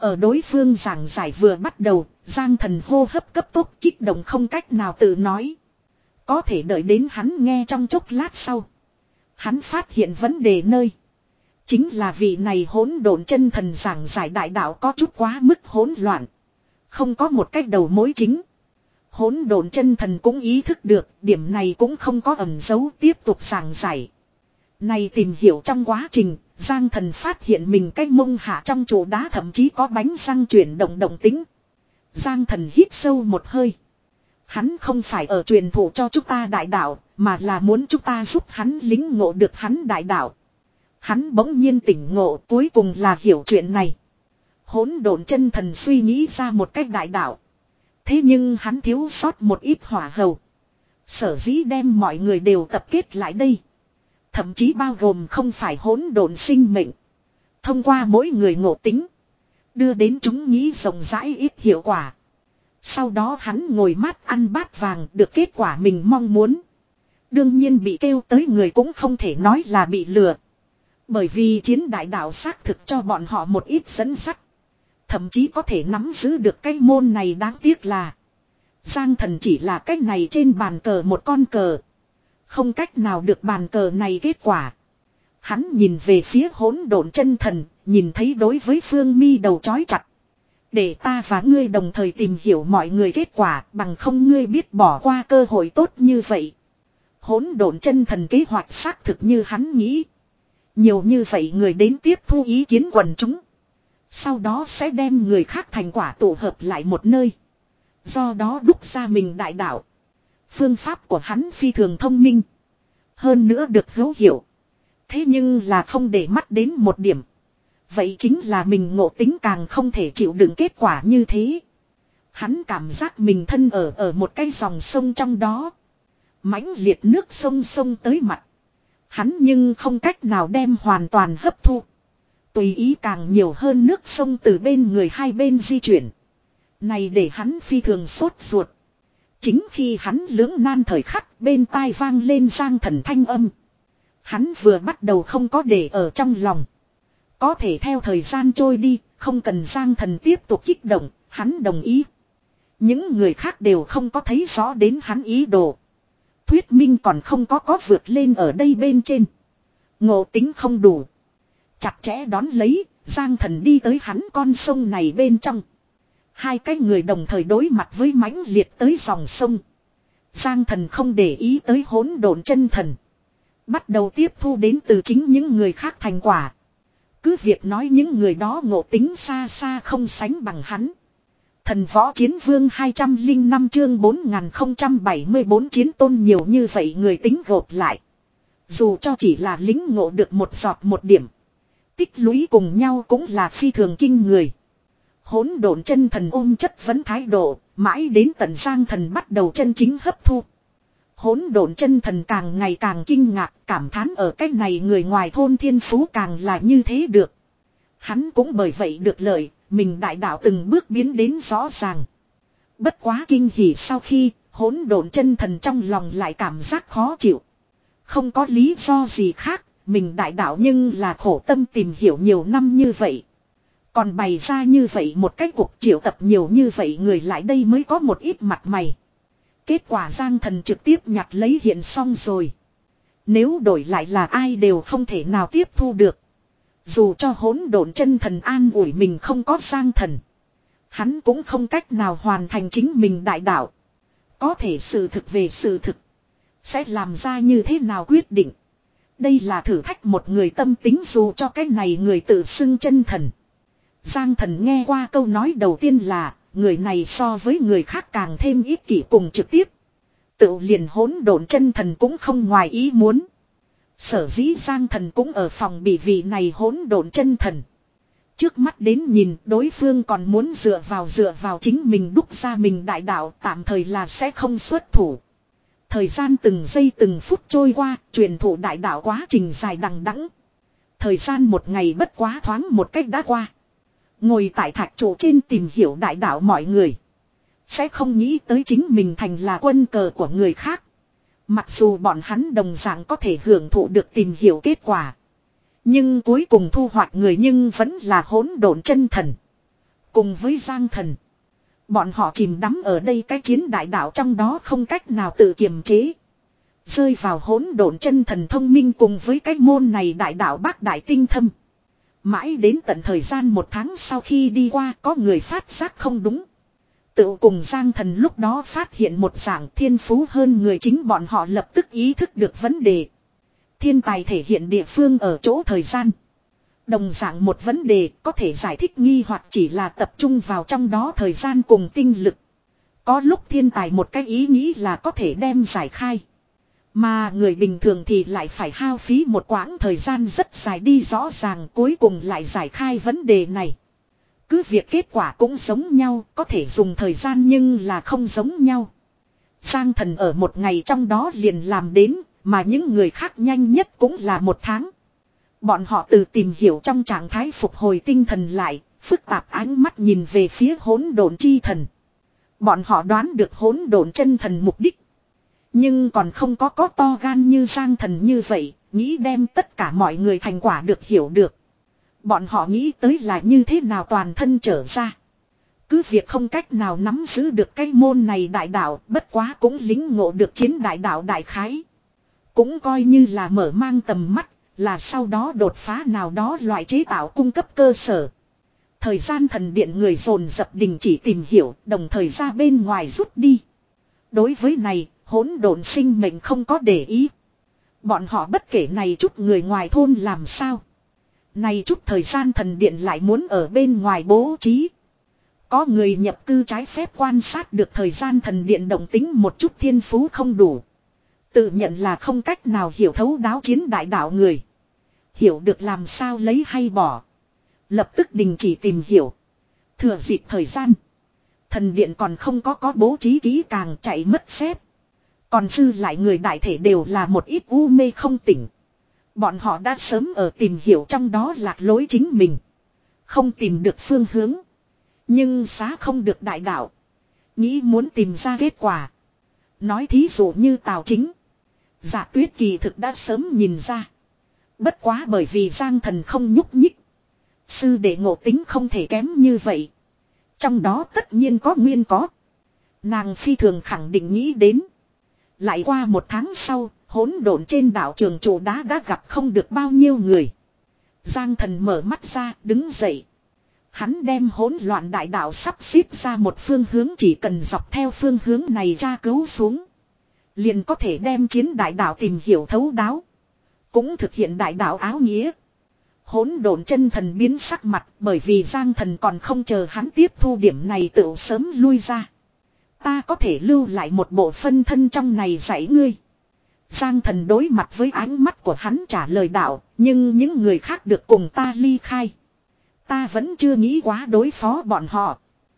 Ở đối phương giảng giải vừa bắt đầu, Giang Thần hô hấp cấp tốc kích động không cách nào tự nói. Có thể đợi đến hắn nghe trong chốc lát sau. Hắn phát hiện vấn đề nơi. Chính là vị này hỗn độn chân thần giảng giải đại đạo có chút quá mức hỗn loạn. Không có một cách đầu mối chính. Hỗn độn chân thần cũng ý thức được điểm này cũng không có ẩn giấu tiếp tục giảng giải. Này tìm hiểu trong quá trình, Giang Thần phát hiện mình cái mông hạ trong trụ đá thậm chí có bánh răng chuyển động động tính. Giang Thần hít sâu một hơi. Hắn không phải ở truyền thụ cho chúng ta đại đạo, mà là muốn chúng ta giúp hắn lính ngộ được hắn đại đạo. Hắn bỗng nhiên tỉnh ngộ, cuối cùng là hiểu chuyện này. Hỗn độn chân thần suy nghĩ ra một cách đại đạo. Thế nhưng hắn thiếu sót một ít hỏa hầu. Sở dĩ đem mọi người đều tập kết lại đây. Thậm chí bao gồm không phải hỗn độn sinh mệnh. Thông qua mỗi người ngộ tính. Đưa đến chúng nghĩ rộng rãi ít hiệu quả. Sau đó hắn ngồi mát ăn bát vàng được kết quả mình mong muốn. Đương nhiên bị kêu tới người cũng không thể nói là bị lừa. Bởi vì chiến đại đạo xác thực cho bọn họ một ít dẫn dắt. Thậm chí có thể nắm giữ được cái môn này, đáng tiếc là Giang Thần chỉ là cái này trên bàn cờ một con cờ. Không cách nào được bàn cờ này kết quả. Hắn nhìn về phía hỗn độn chân thần, nhìn thấy đối với Phương Mi đầu chói chặt. Để ta và ngươi đồng thời tìm hiểu mọi người kết quả, bằng không ngươi biết bỏ qua cơ hội tốt như vậy. Hỗn độn chân thần kế hoạch xác thực như hắn nghĩ. Nhiều như vậy người đến tiếp thu ý kiến quần chúng. Sau đó sẽ đem người khác thành quả tụ hợp lại một nơi. Do đó đúc ra mình đại đạo. Phương pháp của hắn phi thường thông minh. Hơn nữa được hữu hiểu. Thế nhưng là không để mắt đến một điểm. Vậy chính là mình ngộ tính càng không thể chịu đựng kết quả như thế. Hắn cảm giác mình thân ở ở một cái dòng sông trong đó. Mãnh liệt nước sông sông tới mặt. Hắn nhưng không cách nào đem hoàn toàn hấp thu. Tùy ý càng nhiều hơn nước sông từ bên người hai bên di chuyển. Này để hắn phi thường sốt ruột. Chính khi hắn lưỡng nan thời khắc, bên tai vang lên Giang Thần thanh âm. Hắn vừa bắt đầu không có để ở trong lòng. Có thể theo thời gian trôi đi, không cần Giang Thần tiếp tục kích động, hắn đồng ý. Những người khác đều không có thấy rõ đến hắn ý đồ. Thuyết minh còn không có có vượt lên ở đây bên trên. Ngộ tính không đủ. Chặt chẽ đón lấy, Giang Thần đi tới hắn con sông này bên trong. Hai cái người đồng thời đối mặt với mãnh liệt tới dòng sông. Giang Thần không để ý tới hỗn độn chân thần. Bắt đầu tiếp thu đến từ chính những người khác thành quả. Cứ việc nói những người đó ngộ tính xa xa không sánh bằng hắn. Thần võ chiến vương hai trăm lẻ năm chương bốn nghìn không trăm bảy mươi bốn chiến tôn nhiều như vậy người tính gộp lại. Dù cho chỉ là lính ngộ được một giọt một điểm. Tích lũy cùng nhau cũng là phi thường kinh người. Hỗn độn chân thần ôm chất vấn thái độ, mãi đến tận Giang Thần bắt đầu chân chính hấp thu. Hỗn độn chân thần càng ngày càng kinh ngạc, cảm thán ở cái này người ngoài thôn thiên phú càng là như thế được. Hắn cũng bởi vậy được lợi, mình đại đạo từng bước biến đến rõ ràng. Bất quá kinh hỉ sau khi, hỗn độn chân thần trong lòng lại cảm giác khó chịu. Không có lý do gì khác, mình đại đạo nhưng là khổ tâm tìm hiểu nhiều năm như vậy. Còn bày ra như vậy một cái cuộc triệu tập nhiều như vậy người lại đây mới có một ít mặt mày. Kết quả Giang Thần trực tiếp nhặt lấy hiện xong rồi. Nếu đổi lại là ai đều không thể nào tiếp thu được. Dù cho hỗn độn chân thần an ủi mình không có Giang Thần. Hắn cũng không cách nào hoàn thành chính mình đại đạo. Có thể sự thực về sự thực. Sẽ làm ra như thế nào quyết định. Đây là thử thách một người tâm tính dù cho cái này người tự xưng chân thần. Giang Thần nghe qua câu nói đầu tiên là người này so với người khác càng thêm ích kỷ cùng trực tiếp. Tự liền hỗn độn chân thần cũng không ngoài ý muốn. Sở dĩ Giang Thần cũng ở phòng bị vị này hỗn độn chân thần. Trước mắt đến nhìn đối phương còn muốn dựa vào dựa vào chính mình đúc ra mình đại đạo tạm thời là sẽ không xuất thủ. Thời gian từng giây từng phút trôi qua, truyền thụ đại đạo quá trình dài đằng đẵng. Thời gian một ngày bất quá thoáng một cách đã qua. Ngồi tại thạch trụ trên tìm hiểu đại đạo mọi người. Sẽ không nghĩ tới chính mình thành là quân cờ của người khác. Mặc dù bọn hắn đồng dạng có thể hưởng thụ được tìm hiểu kết quả. Nhưng cuối cùng thu hoạch người nhưng vẫn là hỗn độn chân thần. Cùng với Giang Thần. Bọn họ chìm đắm ở đây cái chiến đại đạo trong đó không cách nào tự kiềm chế. Rơi vào hỗn độn chân thần thông minh cùng với cái môn này đại đạo bác đại tinh thâm. Mãi đến tận thời gian một tháng sau khi đi qua có người phát giác không đúng. Tự cùng Giang Thần lúc đó phát hiện một dạng thiên phú hơn người chính bọn họ lập tức ý thức được vấn đề. Thiên tài thể hiện địa phương ở chỗ thời gian. Đồng dạng một vấn đề có thể giải thích nghi hoặc chỉ là tập trung vào trong đó thời gian cùng tinh lực. Có lúc thiên tài một cái ý nghĩ là có thể đem giải khai. Mà người bình thường thì lại phải hao phí một quãng thời gian rất dài đi rõ ràng cuối cùng lại giải khai vấn đề này. Cứ việc kết quả cũng giống nhau, có thể dùng thời gian nhưng là không giống nhau. Giang Thần ở một ngày trong đó liền làm đến, mà những người khác nhanh nhất cũng là một tháng. Bọn họ từ tìm hiểu trong trạng thái phục hồi tinh thần lại, phức tạp ánh mắt nhìn về phía hỗn độn chi thần. Bọn họ đoán được hỗn độn chân thần mục đích. Nhưng còn không có có to gan như Giang Thần như vậy, nghĩ đem tất cả mọi người thành quả được hiểu được. Bọn họ nghĩ tới là như thế nào toàn thân trở ra. Cứ việc không cách nào nắm giữ được cái môn này đại đạo, bất quá cũng lính ngộ được chiến đại đạo đại khái. Cũng coi như là mở mang tầm mắt, là sau đó đột phá nào đó loại chế tạo cung cấp cơ sở. Thời gian thần điện người dồn dập đình chỉ tìm hiểu, đồng thời ra bên ngoài rút đi. Đối với này, hỗn độn sinh mệnh không có để ý. Bọn họ bất kể này chút người ngoài thôn làm sao. Này chút thời gian thần điện lại muốn ở bên ngoài bố trí. Có người nhập cư trái phép quan sát được thời gian thần điện động tính một chút thiên phú không đủ. Tự nhận là không cách nào hiểu thấu đáo chiến đại đạo người. Hiểu được làm sao lấy hay bỏ. Lập tức đình chỉ tìm hiểu. Thừa dịp thời gian. Thần điện còn không có có bố trí kỹ càng chạy mất xếp. Còn dư lại người đại thể đều là một ít u mê không tỉnh. Bọn họ đã sớm ở tìm hiểu trong đó lạc lối chính mình. Không tìm được phương hướng. Nhưng xá không được đại đạo. Nghĩ muốn tìm ra kết quả. Nói thí dụ như Tào Chính. Dạ Tuyết kỳ thực đã sớm nhìn ra. Bất quá bởi vì Giang Thần không nhúc nhích. Sư đệ ngộ tính không thể kém như vậy. Trong đó tất nhiên có nguyên có. Nàng phi thường khẳng định nghĩ đến. Lại qua một tháng sau, hỗn độn trên đảo trường trụ đá đã gặp không được bao nhiêu người. Giang Thần mở mắt ra, đứng dậy. Hắn đem hỗn loạn đại đạo sắp xếp ra một phương hướng, chỉ cần dọc theo phương hướng này tra cứu xuống. Liền có thể đem chiến đại đạo tìm hiểu thấu đáo. Cũng thực hiện đại đạo áo nghĩa. Hỗn độn chân thần biến sắc mặt bởi vì Giang Thần còn không chờ hắn tiếp thu điểm này tự sớm lui ra. Ta có thể lưu lại một bộ phân thân trong này dạy ngươi. Giang Thần đối mặt với ánh mắt của hắn trả lời đạo, nhưng những người khác được cùng ta ly khai. Ta vẫn chưa nghĩ quá đối phó bọn họ.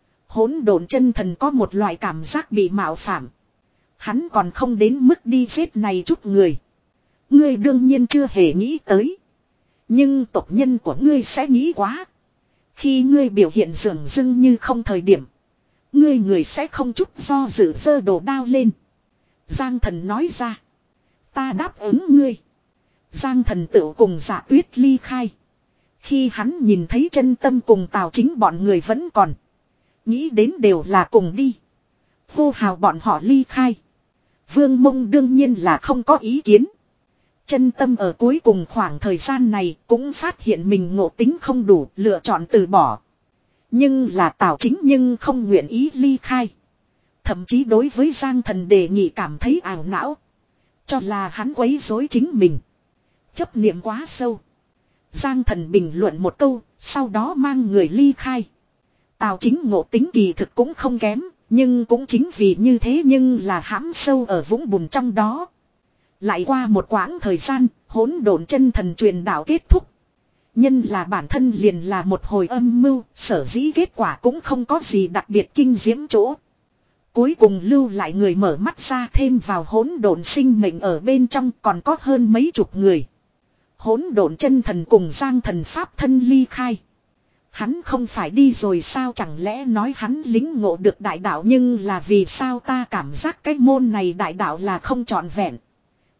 Hỗn độn chân thần có một loại cảm giác bị mạo phạm. Hắn còn không đến mức đi giết này chút người. Ngươi đương nhiên chưa hề nghĩ tới. Nhưng tộc nhân của ngươi sẽ nghĩ quá. Khi ngươi biểu hiện dường dưng như không thời điểm. Ngươi người sẽ không chút do dự giơ đồ đao lên. Giang Thần nói ra. Ta đáp ứng ngươi. Giang Thần tự cùng Dạ Tuyết ly khai. Khi hắn nhìn thấy chân tâm cùng Tào Chính bọn người vẫn còn. Nghĩ đến đều là cùng đi. Hô hào bọn họ ly khai. Vương Mông đương nhiên là không có ý kiến. Chân tâm ở cuối cùng khoảng thời gian này cũng phát hiện mình ngộ tính không đủ, lựa chọn từ bỏ. Nhưng là Tào Chính nhưng không nguyện ý ly khai. Thậm chí đối với Giang Thần đề nghị cảm thấy ảo não. Cho là hắn quấy rối chính mình. Chấp niệm quá sâu. Giang Thần bình luận một câu, sau đó mang người ly khai. Tào Chính ngộ tính kỳ thực cũng không kém, nhưng cũng chính vì như thế nhưng là hãm sâu ở vũng bùn trong đó. Lại qua một quãng thời gian, hỗn độn chân thần truyền đạo kết thúc. Nhân là bản thân liền là một hồi âm mưu, sở dĩ kết quả cũng không có gì đặc biệt kinh diễm chỗ. Cuối cùng lưu lại người mở mắt ra thêm vào hỗn độn sinh mệnh ở bên trong còn có hơn mấy chục người. Hỗn độn chân thần cùng Giang Thần pháp thân ly khai. Hắn không phải đi rồi sao, chẳng lẽ nói hắn lính ngộ được đại đạo, nhưng là vì sao ta cảm giác cái môn này đại đạo là không trọn vẹn.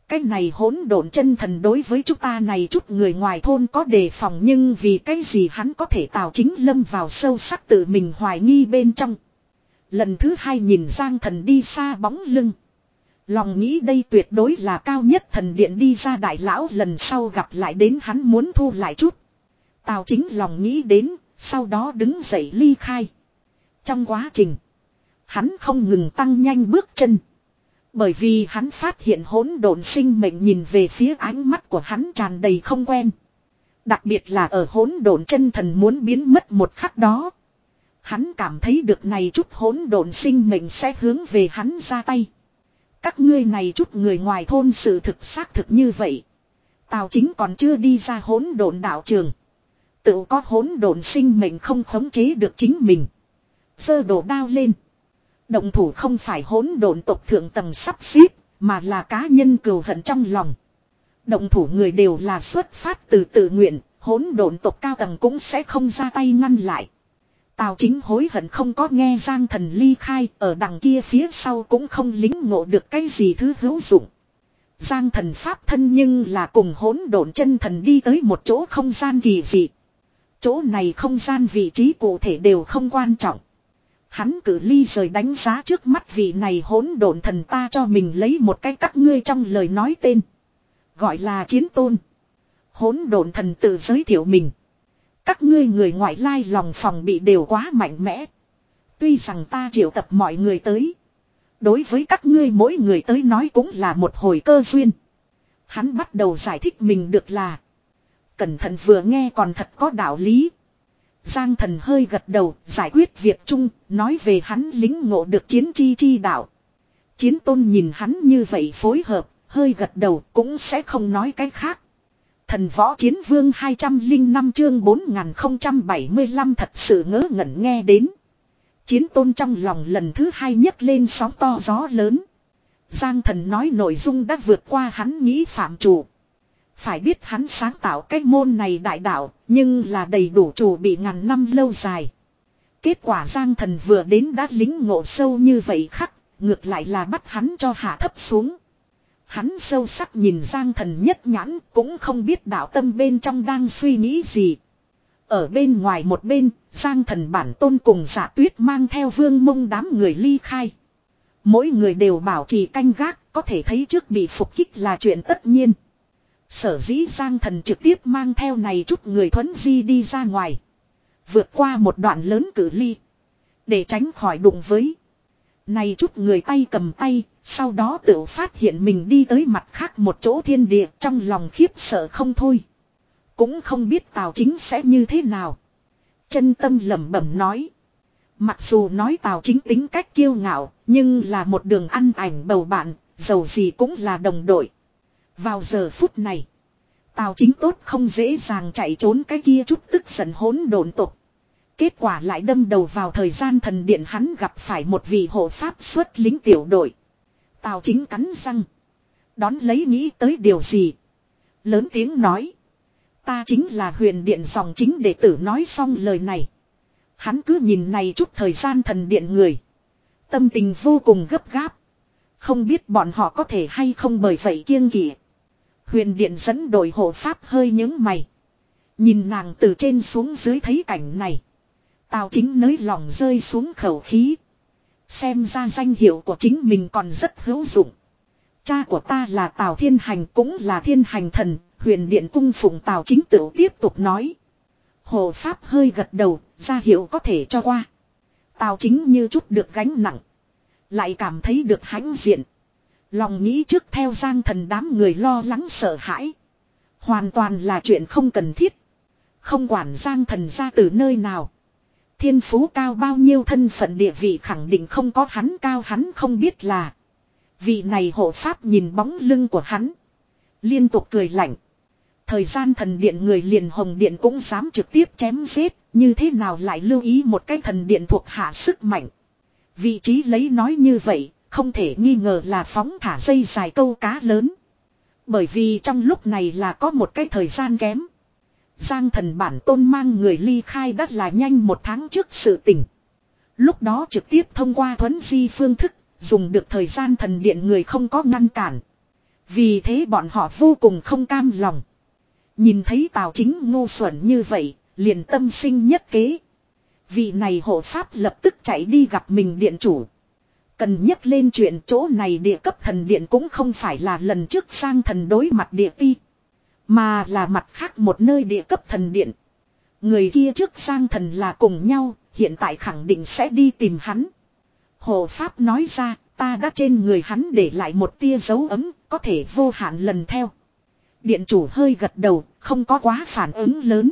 Cái này hỗn độn chân thần đối với chúng ta này chút người ngoài thôn có đề phòng, nhưng vì cái gì hắn có thể Tào Chính lâm vào sâu sắc tự mình hoài nghi bên trong. Lần thứ hai nhìn Giang Thần đi xa bóng lưng. Lòng nghĩ đây tuyệt đối là cao nhất thần điện đi ra đại lão, lần sau gặp lại đến hắn muốn thu lại chút. Tào Chính lòng nghĩ đến, sau đó đứng dậy ly khai. Trong quá trình, hắn không ngừng tăng nhanh bước chân. Bởi vì hắn phát hiện hỗn độn sinh mệnh nhìn về phía ánh mắt của hắn tràn đầy không quen. Đặc biệt là ở hỗn độn chân thần muốn biến mất một khắc đó. Hắn cảm thấy được này chút hỗn độn sinh mệnh sẽ hướng về hắn ra tay. Các ngươi này chút người ngoài thôn sự thực xác thực như vậy. Tào Chính còn chưa đi ra hỗn độn đạo trường. Tự có hỗn độn sinh mệnh không khống chế được chính mình. Giơ đồ đao lên. Động thủ không phải hỗn độn tộc thượng tầng sắp xếp, mà là cá nhân cừu hận trong lòng. Động thủ người đều là xuất phát từ tự nguyện, hỗn độn tộc cao tầng cũng sẽ không ra tay ngăn lại. Tào Chính hối hận không có nghe Giang Thần ly khai, ở đằng kia phía sau cũng không lính ngộ được cái gì thứ hữu dụng. Giang Thần pháp thân nhưng là cùng hỗn độn chân thần đi tới một chỗ không gian kỳ dị. Chỗ này không gian vị trí cụ thể đều không quan trọng. Hắn cử ly rời đánh giá trước mắt vị này hỗn độn thần, ta cho mình lấy một cái các ngươi trong lời nói tên. Gọi là Chiến Tôn. Hỗn độn thần tự giới thiệu mình. Các ngươi người ngoại lai lòng phòng bị đều quá mạnh mẽ. Tuy rằng ta triệu tập mọi người tới. Đối với các ngươi mỗi người tới nói cũng là một hồi cơ duyên. Hắn bắt đầu giải thích mình được là. Cẩn thận vừa nghe còn thật có đạo lý. Giang Thần hơi gật đầu, giải quyết việc chung, nói về hắn lính ngộ được chiến chi chi đạo. Chiến Tôn nhìn hắn như vậy phối hợp, hơi gật đầu cũng sẽ không nói cái khác. Thần võ chiến vương hai trăm lẻ năm chương bốn nghìn không trăm bảy mươi lăm thật sự ngớ ngẩn nghe đến. Chiến Tôn trong lòng lần thứ hai nhấc lên sóng to gió lớn. Giang Thần nói nội dung đã vượt qua hắn nghĩ phạm chủ. Phải biết hắn sáng tạo cái môn này đại đạo, nhưng là đầy đủ chủ bị ngàn năm lâu dài. Kết quả Giang Thần vừa đến đã lính ngộ sâu như vậy khắc, ngược lại là bắt hắn cho hạ thấp xuống. Hắn sâu sắc nhìn Giang Thần nhất nhãn, cũng không biết đạo tâm bên trong đang suy nghĩ gì. Ở bên ngoài một bên, Giang Thần bản tôn cùng Dạ Tuyết mang theo Vương Mông đám người ly khai. Mỗi người đều bảo trì canh gác, có thể thấy trước bị phục kích là chuyện tất nhiên. Sở dĩ Giang Thần trực tiếp mang theo này chút người thuấn di đi ra ngoài. Vượt qua một đoạn lớn cự ly. Để tránh khỏi đụng với. Này chút người tay cầm tay, sau đó tự phát hiện mình đi tới mặt khác một chỗ thiên địa, trong lòng khiếp sợ không thôi. Cũng không biết Tào Chính sẽ như thế nào. Chân tâm lẩm bẩm nói. Mặc dù nói Tào Chính tính cách kiêu ngạo, nhưng là một đường ăn ảnh bầu bạn, dầu gì cũng là đồng đội. Vào giờ phút này, Tào Chính tốt không dễ dàng chạy trốn cái kia chút tức giận hỗn độn tộc. Kết quả lại đâm đầu vào thời gian thần điện, hắn gặp phải một vị hộ pháp xuất lính tiểu đội. Tào Chính cắn răng, đón lấy nghĩ tới điều gì. Lớn tiếng nói. Ta chính là Huyền Điện dòng chính đệ tử. Nói xong lời này, hắn cứ nhìn này chút thời gian thần điện người. Tâm tình vô cùng gấp gáp. Không biết bọn họ có thể hay không bởi vậy kiêng kỵ. Huyền Điện dẫn đội hộ pháp hơi nhướng mày. Nhìn nàng từ trên xuống dưới thấy cảnh này. Tào Chính nới lòng rơi xuống khẩu khí. Xem ra danh hiệu của chính mình còn rất hữu dụng. Cha của ta là Tào Thiên Hành, cũng là Thiên Hành Thần. Huyền Điện cung phụng Tào Chính tự tiếp tục nói. Hộ pháp hơi gật đầu, ra hiệu có thể cho qua. Tào Chính như chút được gánh nặng. Lại cảm thấy được hãnh diện. Lòng nghĩ trước theo Giang Thần đám người lo lắng sợ hãi. Hoàn toàn là chuyện không cần thiết. Không quản Giang Thần ra từ nơi nào. Thiên phú cao bao nhiêu, thân phận địa vị khẳng định không có hắn cao. Hắn không biết là vị này hộ pháp nhìn bóng lưng của hắn, liên tục cười lạnh. Thời gian thần điện người liền Hồng Điện cũng dám trực tiếp chém giết. Như thế nào lại lưu ý một cái thần điện thuộc hạ sức mạnh. Vị trí lấy nói như vậy, không thể nghi ngờ là phóng thả dây dài câu cá lớn. Bởi vì trong lúc này là có một cái thời gian kém. Giang Thần bản tôn mang người ly khai đất là nhanh một tháng trước sự tình. Lúc đó trực tiếp thông qua thuấn di phương thức, dùng được thời gian thần điện người không có ngăn cản. Vì thế bọn họ vô cùng không cam lòng. Nhìn thấy Tào Chính ngu xuẩn như vậy, liền tâm sinh nhất kế. Vị này hộ pháp lập tức chạy đi gặp mình điện chủ. Cần nhắc lên chuyện chỗ này địa cấp thần điện cũng không phải là lần trước sang thần đối mặt địa ti. Mà là mặt khác một nơi địa cấp thần điện. Người kia trước sang thần là cùng nhau, hiện tại khẳng định sẽ đi tìm hắn. Hộ pháp nói ra, ta đã trên người hắn để lại một tia dấu ấm, có thể vô hạn lần theo. Điện chủ hơi gật đầu, không có quá phản ứng lớn.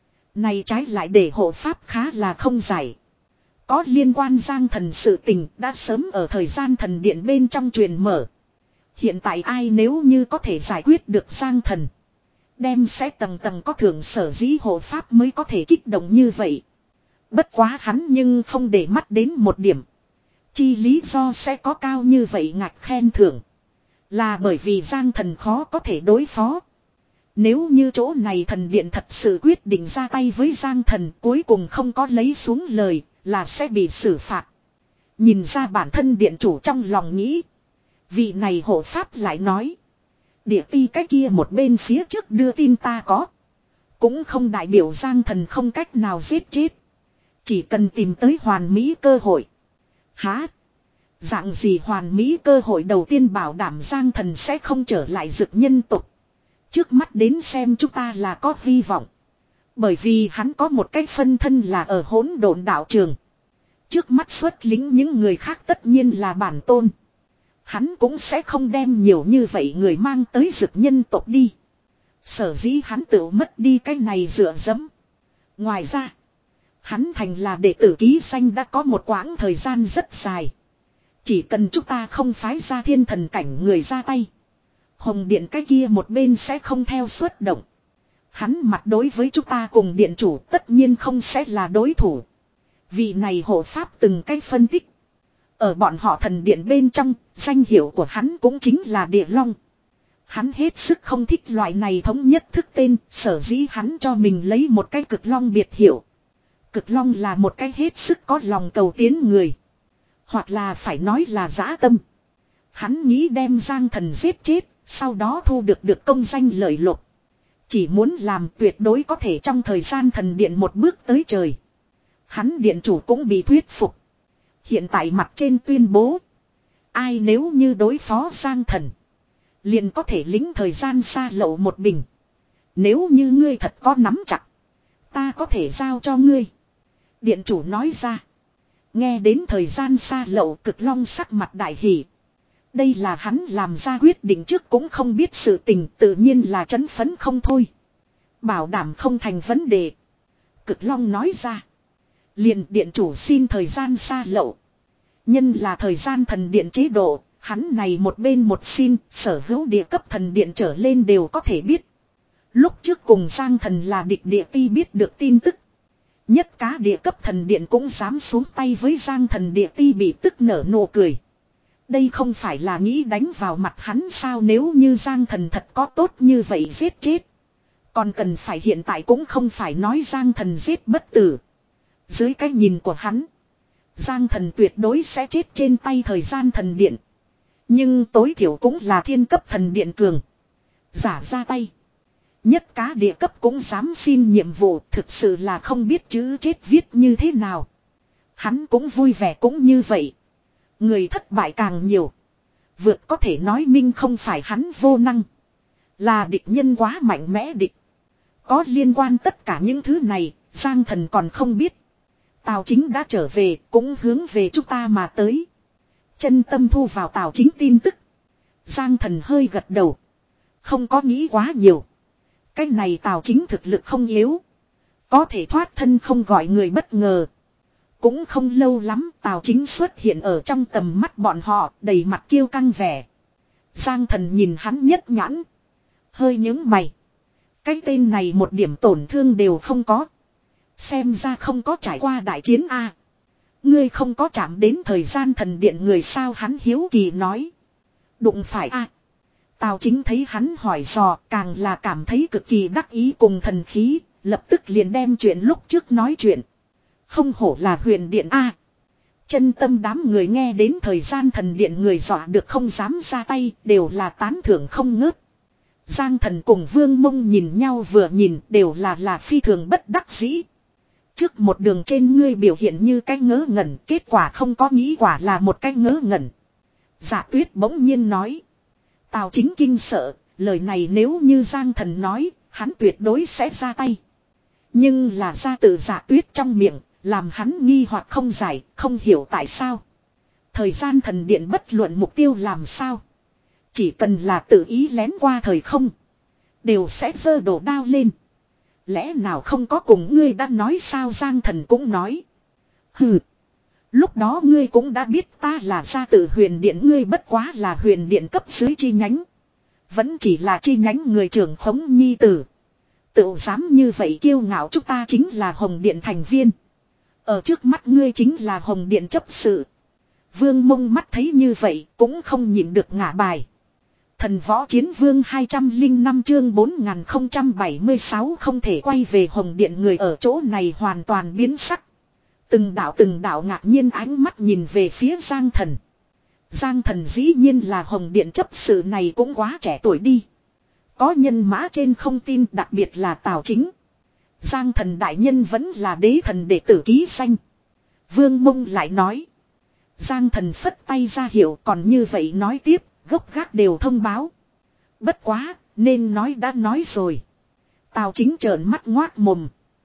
Này trái lại để hộ pháp khá là không giải. Có liên quan Giang thần sự tình đã sớm ở thời gian thần điện bên trong truyền mở. Hiện tại ai nếu như có thể giải quyết được Giang thần. Đem sẽ tầng tầng có thưởng, sở dĩ hộ pháp mới có thể kích động như vậy. Bất quá hắn nhưng không để mắt đến một điểm. Chi lý do sẽ có cao như vậy ngạch khen thưởng. Là bởi vì Giang thần khó có thể đối phó. Nếu như chỗ này thần điện thật sự quyết định ra tay với Giang thần, cuối cùng không có lấy xuống lời, là sẽ bị xử phạt. Nhìn ra bản thân điện chủ trong lòng nghĩ. Vị này hộ pháp lại nói. Địa ti cái kia một bên phía trước đưa tin ta có. Cũng không đại biểu Giang thần không cách nào giết chết. Chỉ cần tìm tới hoàn mỹ cơ hội. Hả? Dạng gì hoàn mỹ cơ hội? Đầu tiên bảo đảm Giang thần sẽ không trở lại dực nhân tục. Trước mắt đến xem chúng ta là có hy vọng. Bởi vì hắn có một cái phân thân là ở hỗn độn đạo trường. Trước mắt xuất lính những người khác tất nhiên là bản tôn. Hắn cũng sẽ không đem nhiều như vậy người mang tới dực nhân tộc đi. Sở dĩ hắn tự mất đi cái này dựa dẫm. Ngoài ra, hắn thành là đệ tử ký danh đã có một quãng thời gian rất dài. Chỉ cần chúng ta không phái ra thiên thần cảnh người ra tay, Hồng Điện cái kia một bên sẽ không theo xuất động. Hắn mặt đối với chúng ta cùng điện chủ tất nhiên không sẽ là đối thủ. Vị này hộ pháp từng cách phân tích. Ở bọn họ thần điện bên trong, danh hiệu của hắn cũng chính là Địa Long. Hắn hết sức không thích loại này thống nhất thức tên, sở dĩ hắn cho mình lấy một cái Cực Long biệt hiệu. Cực Long là một cái hết sức có lòng cầu tiến người. Hoặc là phải nói là dã tâm. Hắn nghĩ đem Giang thần giết chết, sau đó thu được được công danh lợi lộc. Chỉ muốn làm tuyệt đối có thể trong thời gian thần điện một bước tới trời. Hắn điện chủ cũng bị thuyết phục. Hiện tại mặt trên tuyên bố. Ai nếu như đối phó Giang thần, liền có thể lính thời gian xa lậu một bình. Nếu như ngươi thật có nắm chặt, ta có thể giao cho ngươi. Điện chủ nói ra. Nghe đến thời gian xa lậu, Cực Long sắc mặt đại hỉ. Đây là hắn làm ra quyết định trước cũng không biết sự tình, tự nhiên là chấn phấn không thôi. Bảo đảm không thành vấn đề. Cực Long nói ra. Liền điện chủ xin thời gian xa lậu. Nhân là thời gian thần điện chế độ, hắn này một bên một xin, sở hữu địa cấp thần điện trở lên đều có thể biết. Lúc trước cùng Giang thần là địch địa ti biết được tin tức. Nhất cá địa cấp thần điện cũng dám xuống tay với Giang thần địa ti bị tức nở nụ cười. Đây không phải là nghĩ đánh vào mặt hắn sao, nếu như Giang thần thật có tốt như vậy giết chết. Còn cần phải hiện tại cũng không phải nói Giang thần giết bất tử. Dưới cái nhìn của hắn, Giang thần tuyệt đối sẽ chết trên tay thời gian thần điện. Nhưng tối thiểu cũng là thiên cấp thần điện cường giả ra tay. Nhất cá địa cấp cũng dám xin nhiệm vụ, thực sự là không biết chữ chết viết như thế nào. Hắn cũng vui vẻ cũng như vậy. Người thất bại càng nhiều, vượt có thể nói minh không phải hắn vô năng, là địch nhân quá mạnh mẽ địch. Có liên quan tất cả những thứ này, Giang thần còn không biết. Tào Chính đã trở về, cũng hướng về chúng ta mà tới. Chân tâm thu vào Tào Chính tin tức. Giang thần hơi gật đầu. Không có nghĩ quá nhiều. Cái này Tào Chính thực lực không yếu. Có thể thoát thân không gọi người bất ngờ. Cũng không lâu lắm Tào Chính xuất hiện ở trong tầm mắt bọn họ, đầy mặt kiêu căng vẻ. Giang thần nhìn hắn nhất nhãn. Hơi nhướng mày. Cái tên này một điểm tổn thương đều không có. Xem ra không có trải qua đại chiến a. Ngươi không có chạm đến thời gian thần điện người sao, hắn hiếu kỳ nói. Đụng phải a. Tào Chính thấy hắn hỏi dò, càng là cảm thấy cực kỳ đắc ý cùng thần khí, lập tức liền đem chuyện lúc trước nói chuyện. Không hổ là huyền điện a. Chân tâm đám người nghe đến thời gian thần điện người dọa được không dám ra tay, đều là tán thưởng không ngớt. Giang Thần cùng Vương Mông nhìn nhau vừa nhìn đều là là phi thường bất đắc dĩ. Trước một đường trên ngươi biểu hiện như cái ngớ ngẩn, kết quả không có nghĩ quả là một cái ngớ ngẩn. Dạ Tuyết bỗng nhiên nói. Tào Chính kinh sợ, lời này nếu như Giang Thần nói, hắn tuyệt đối sẽ ra tay. Nhưng là ra từ Dạ Tuyết trong miệng, làm hắn nghi hoặc không giải, không hiểu tại sao. Thời gian thần điện bất luận mục tiêu làm sao. Chỉ cần là tự ý lén qua thời không, đều sẽ giơ đồ đao lên. Lẽ nào không có cùng ngươi đã nói sao? Giang Thần cũng nói. Hừ. Lúc đó ngươi cũng đã biết ta là gia tử huyền điện, ngươi bất quá là huyền điện cấp dưới chi nhánh. Vẫn chỉ là chi nhánh người trưởng khống nhi tử. Tự dám như vậy kiêu ngạo, chúng ta chính là Hồng Điện thành viên. Ở trước mắt ngươi chính là Hồng Điện chấp sự. Vương Mông mắt thấy như vậy cũng không nhịn được ngả bài. Thần võ chiến vương hai trăm lẻ năm chương bốn nghìn không trăm bảy mươi sáu không thể quay về Hồng Điện, người ở chỗ này hoàn toàn biến sắc. Từng đạo từng đạo ngạc nhiên ánh mắt nhìn về phía Giang Thần. Giang Thần dĩ nhiên là Hồng Điện chấp sự, này cũng quá trẻ tuổi đi. Có nhân mã trên không tin, đặc biệt là Tào Chính. Giang Thần đại nhân vẫn là đế thần đệ tử ký danh. Vương Mông lại nói. Giang Thần phất tay ra hiệu, còn như vậy nói tiếp, gốc gác đều thông báo. Bất quá, nên nói đã nói rồi. Tào Chính trợn mắt ngoác mồm.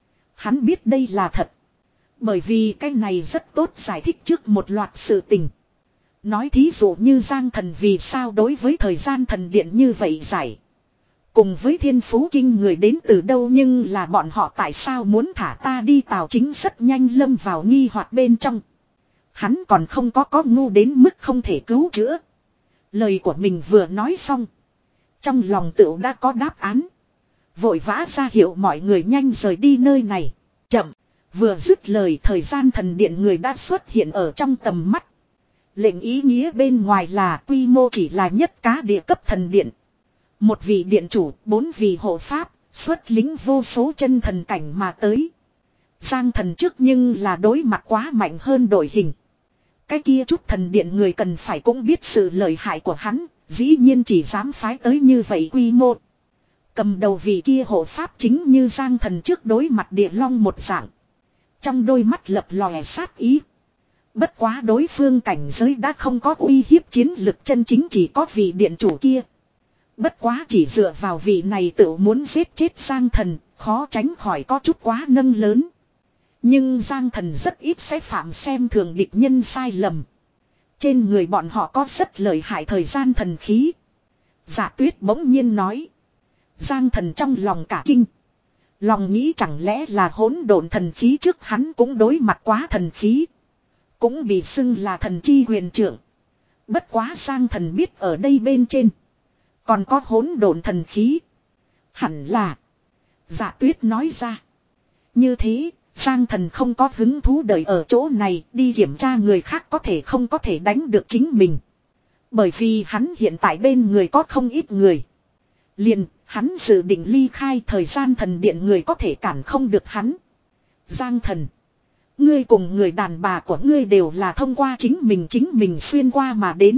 Hắn biết đây là thật. Bởi vì cái này rất tốt giải thích trước một loạt sự tình. Nói thí dụ như Giang Thần vì sao đối với thời gian thần điện như vậy giải. Cùng với thiên phú kinh người đến từ đâu, nhưng là bọn họ tại sao muốn thả ta đi? Tào Chính rất nhanh lâm vào nghi hoặc bên trong. Hắn còn không có có ngu đến mức không thể cứu chữa. Lời của mình vừa nói xong, trong lòng tựu đã có đáp án. Vội vã ra hiệu mọi người nhanh rời đi nơi này. Chậm. Vừa dứt lời, thời gian thần điện người đã xuất hiện ở trong tầm mắt. Lệnh ý nghĩa bên ngoài là quy mô chỉ là nhất cá địa cấp thần điện. Một vị điện chủ, bốn vị hộ pháp, xuất lính vô số chân thần cảnh mà tới. Giang Thần trước nhưng là đối mặt quá mạnh hơn đội hình. Cái kia chút thần điện người cần phải cũng biết sự lợi hại của hắn, dĩ nhiên chỉ dám phái tới như vậy quy mô. Cầm đầu vị kia hộ pháp chính như Giang Thần trước đối mặt địa long một dạng. Trong đôi mắt lập lòe sát ý. Bất quá đối phương cảnh giới đã không có uy hiếp chiến lực chân chính, chỉ có vị điện chủ kia. Bất quá chỉ dựa vào vị này tự muốn giết chết Giang Thần, khó tránh khỏi có chút quá nâng lớn. Nhưng Giang Thần rất ít sẽ phạm xem thường địch nhân sai lầm. Trên người bọn họ có rất lợi hại thời gian thần khí. Dạ Tuyết bỗng nhiên nói. Giang Thần trong lòng cả kinh. Lòng nghĩ chẳng lẽ là hỗn độn thần khí, trước hắn cũng đối mặt quá thần khí. Cũng bị xưng là thần chi huyền trưởng. Bất quá Giang Thần biết ở đây bên trên còn có hỗn độn thần khí. Hẳn là. Dạ Tuyết nói ra. Như thế, Giang Thần không có hứng thú đợi ở chỗ này đi kiểm tra người khác có thể không có thể đánh được chính mình. Bởi vì hắn hiện tại bên người có không ít người. Liền, hắn dự định ly khai thời gian thần điện, người có thể cản không được hắn. Giang Thần, ngươi cùng người đàn bà của ngươi đều là thông qua chính mình chính mình xuyên qua mà đến.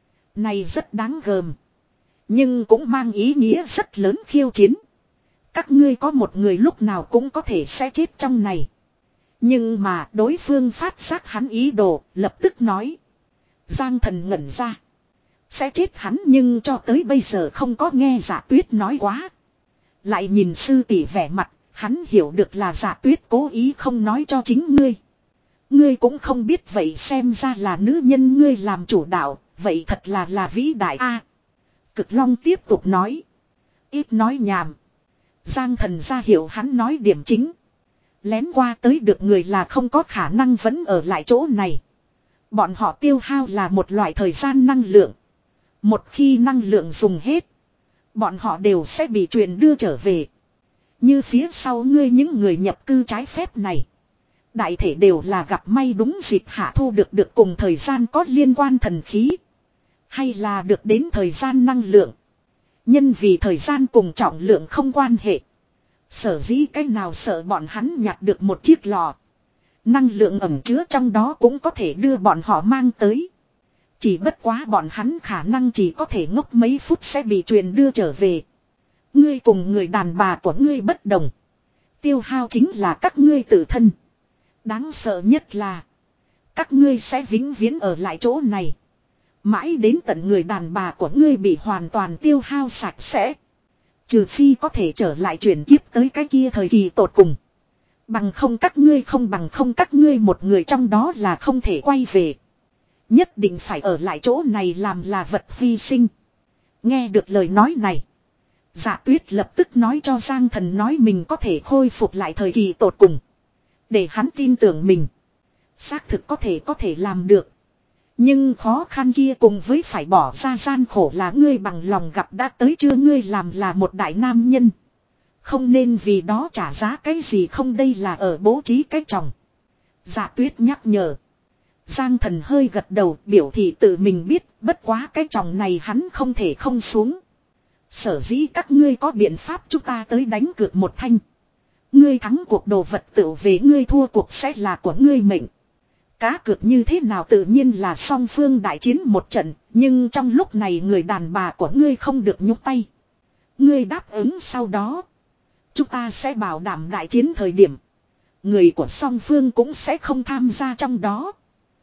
Này rất đáng gờm. Nhưng cũng mang ý nghĩa rất lớn khiêu chiến. Các ngươi có một người lúc nào cũng có thể sẽ chết trong này. Nhưng mà đối phương phát giác hắn ý đồ, lập tức nói. Giang Thần ngẩn ra. Sẽ chết hắn, nhưng cho tới bây giờ không có nghe Dạ Tuyết nói quá. Lại nhìn sư tỷ vẻ mặt, hắn hiểu được là Dạ Tuyết cố ý không nói cho chính ngươi. Ngươi cũng không biết, vậy xem ra là nữ nhân ngươi làm chủ đạo, vậy thật là là vĩ đại a. Cực Long tiếp tục nói. Ít nói nhảm. Giang Thần ra hiểu hắn nói điểm chính. Lén qua tới được người là không có khả năng vẫn ở lại chỗ này. Bọn họ tiêu hao là một loại thời gian năng lượng. Một khi năng lượng dùng hết, bọn họ đều sẽ bị truyền đưa trở về. Như phía sau ngươi những người nhập cư trái phép này, đại thể đều là gặp may đúng dịp hạ thu được được cùng thời gian có liên quan thần khí. Hay là được đến thời gian năng lượng. Nhân vì thời gian cùng trọng lượng không quan hệ. Sở dĩ cách nào sợ bọn hắn nhặt được một chiếc lò. Năng lượng ẩn chứa trong đó cũng có thể đưa bọn họ mang tới. Chỉ bất quá bọn hắn khả năng chỉ có thể ngốc mấy phút sẽ bị truyền đưa trở về. Ngươi cùng người đàn bà của ngươi bất đồng. Tiêu hao chính là các ngươi tự thân. Đáng sợ nhất là các ngươi sẽ vĩnh viễn ở lại chỗ này. Mãi đến tận người đàn bà của ngươi bị hoàn toàn tiêu hao sạch sẽ. Trừ phi có thể trở lại chuyển kiếp tới cái kia thời kỳ tột cùng. Bằng không các ngươi không bằng không các ngươi một người trong đó là không thể quay về. Nhất định phải ở lại chỗ này làm là vật hy sinh. Nghe được lời nói này. Dạ Tuyết lập tức nói cho Giang Thần nói mình có thể khôi phục lại thời kỳ tột cùng. Để hắn tin tưởng mình. Xác thực có thể có thể làm được. Nhưng khó khăn kia cùng với phải bỏ ra gian khổ là ngươi bằng lòng gặp đã tới chưa, ngươi làm là một đại nam nhân. Không nên vì đó trả giá cái gì không, đây là ở bố trí cái chồng. Dạ Tuyết nhắc nhở. Giang Thần hơi gật đầu biểu thị tự mình biết, bất quá cái chồng này hắn không thể không xuống. Sở dĩ các ngươi có biện pháp chúng ta tới đánh cược một thanh. Ngươi thắng cuộc đồ vật tự về, ngươi thua cuộc sẽ là của ngươi mệnh. Cá cược như thế nào tự nhiên là song phương đại chiến một trận, nhưng trong lúc này người đàn bà của ngươi không được nhúc tay. Ngươi đáp ứng sau đó. Chúng ta sẽ bảo đảm đại chiến thời điểm. Người của song phương cũng sẽ không tham gia trong đó.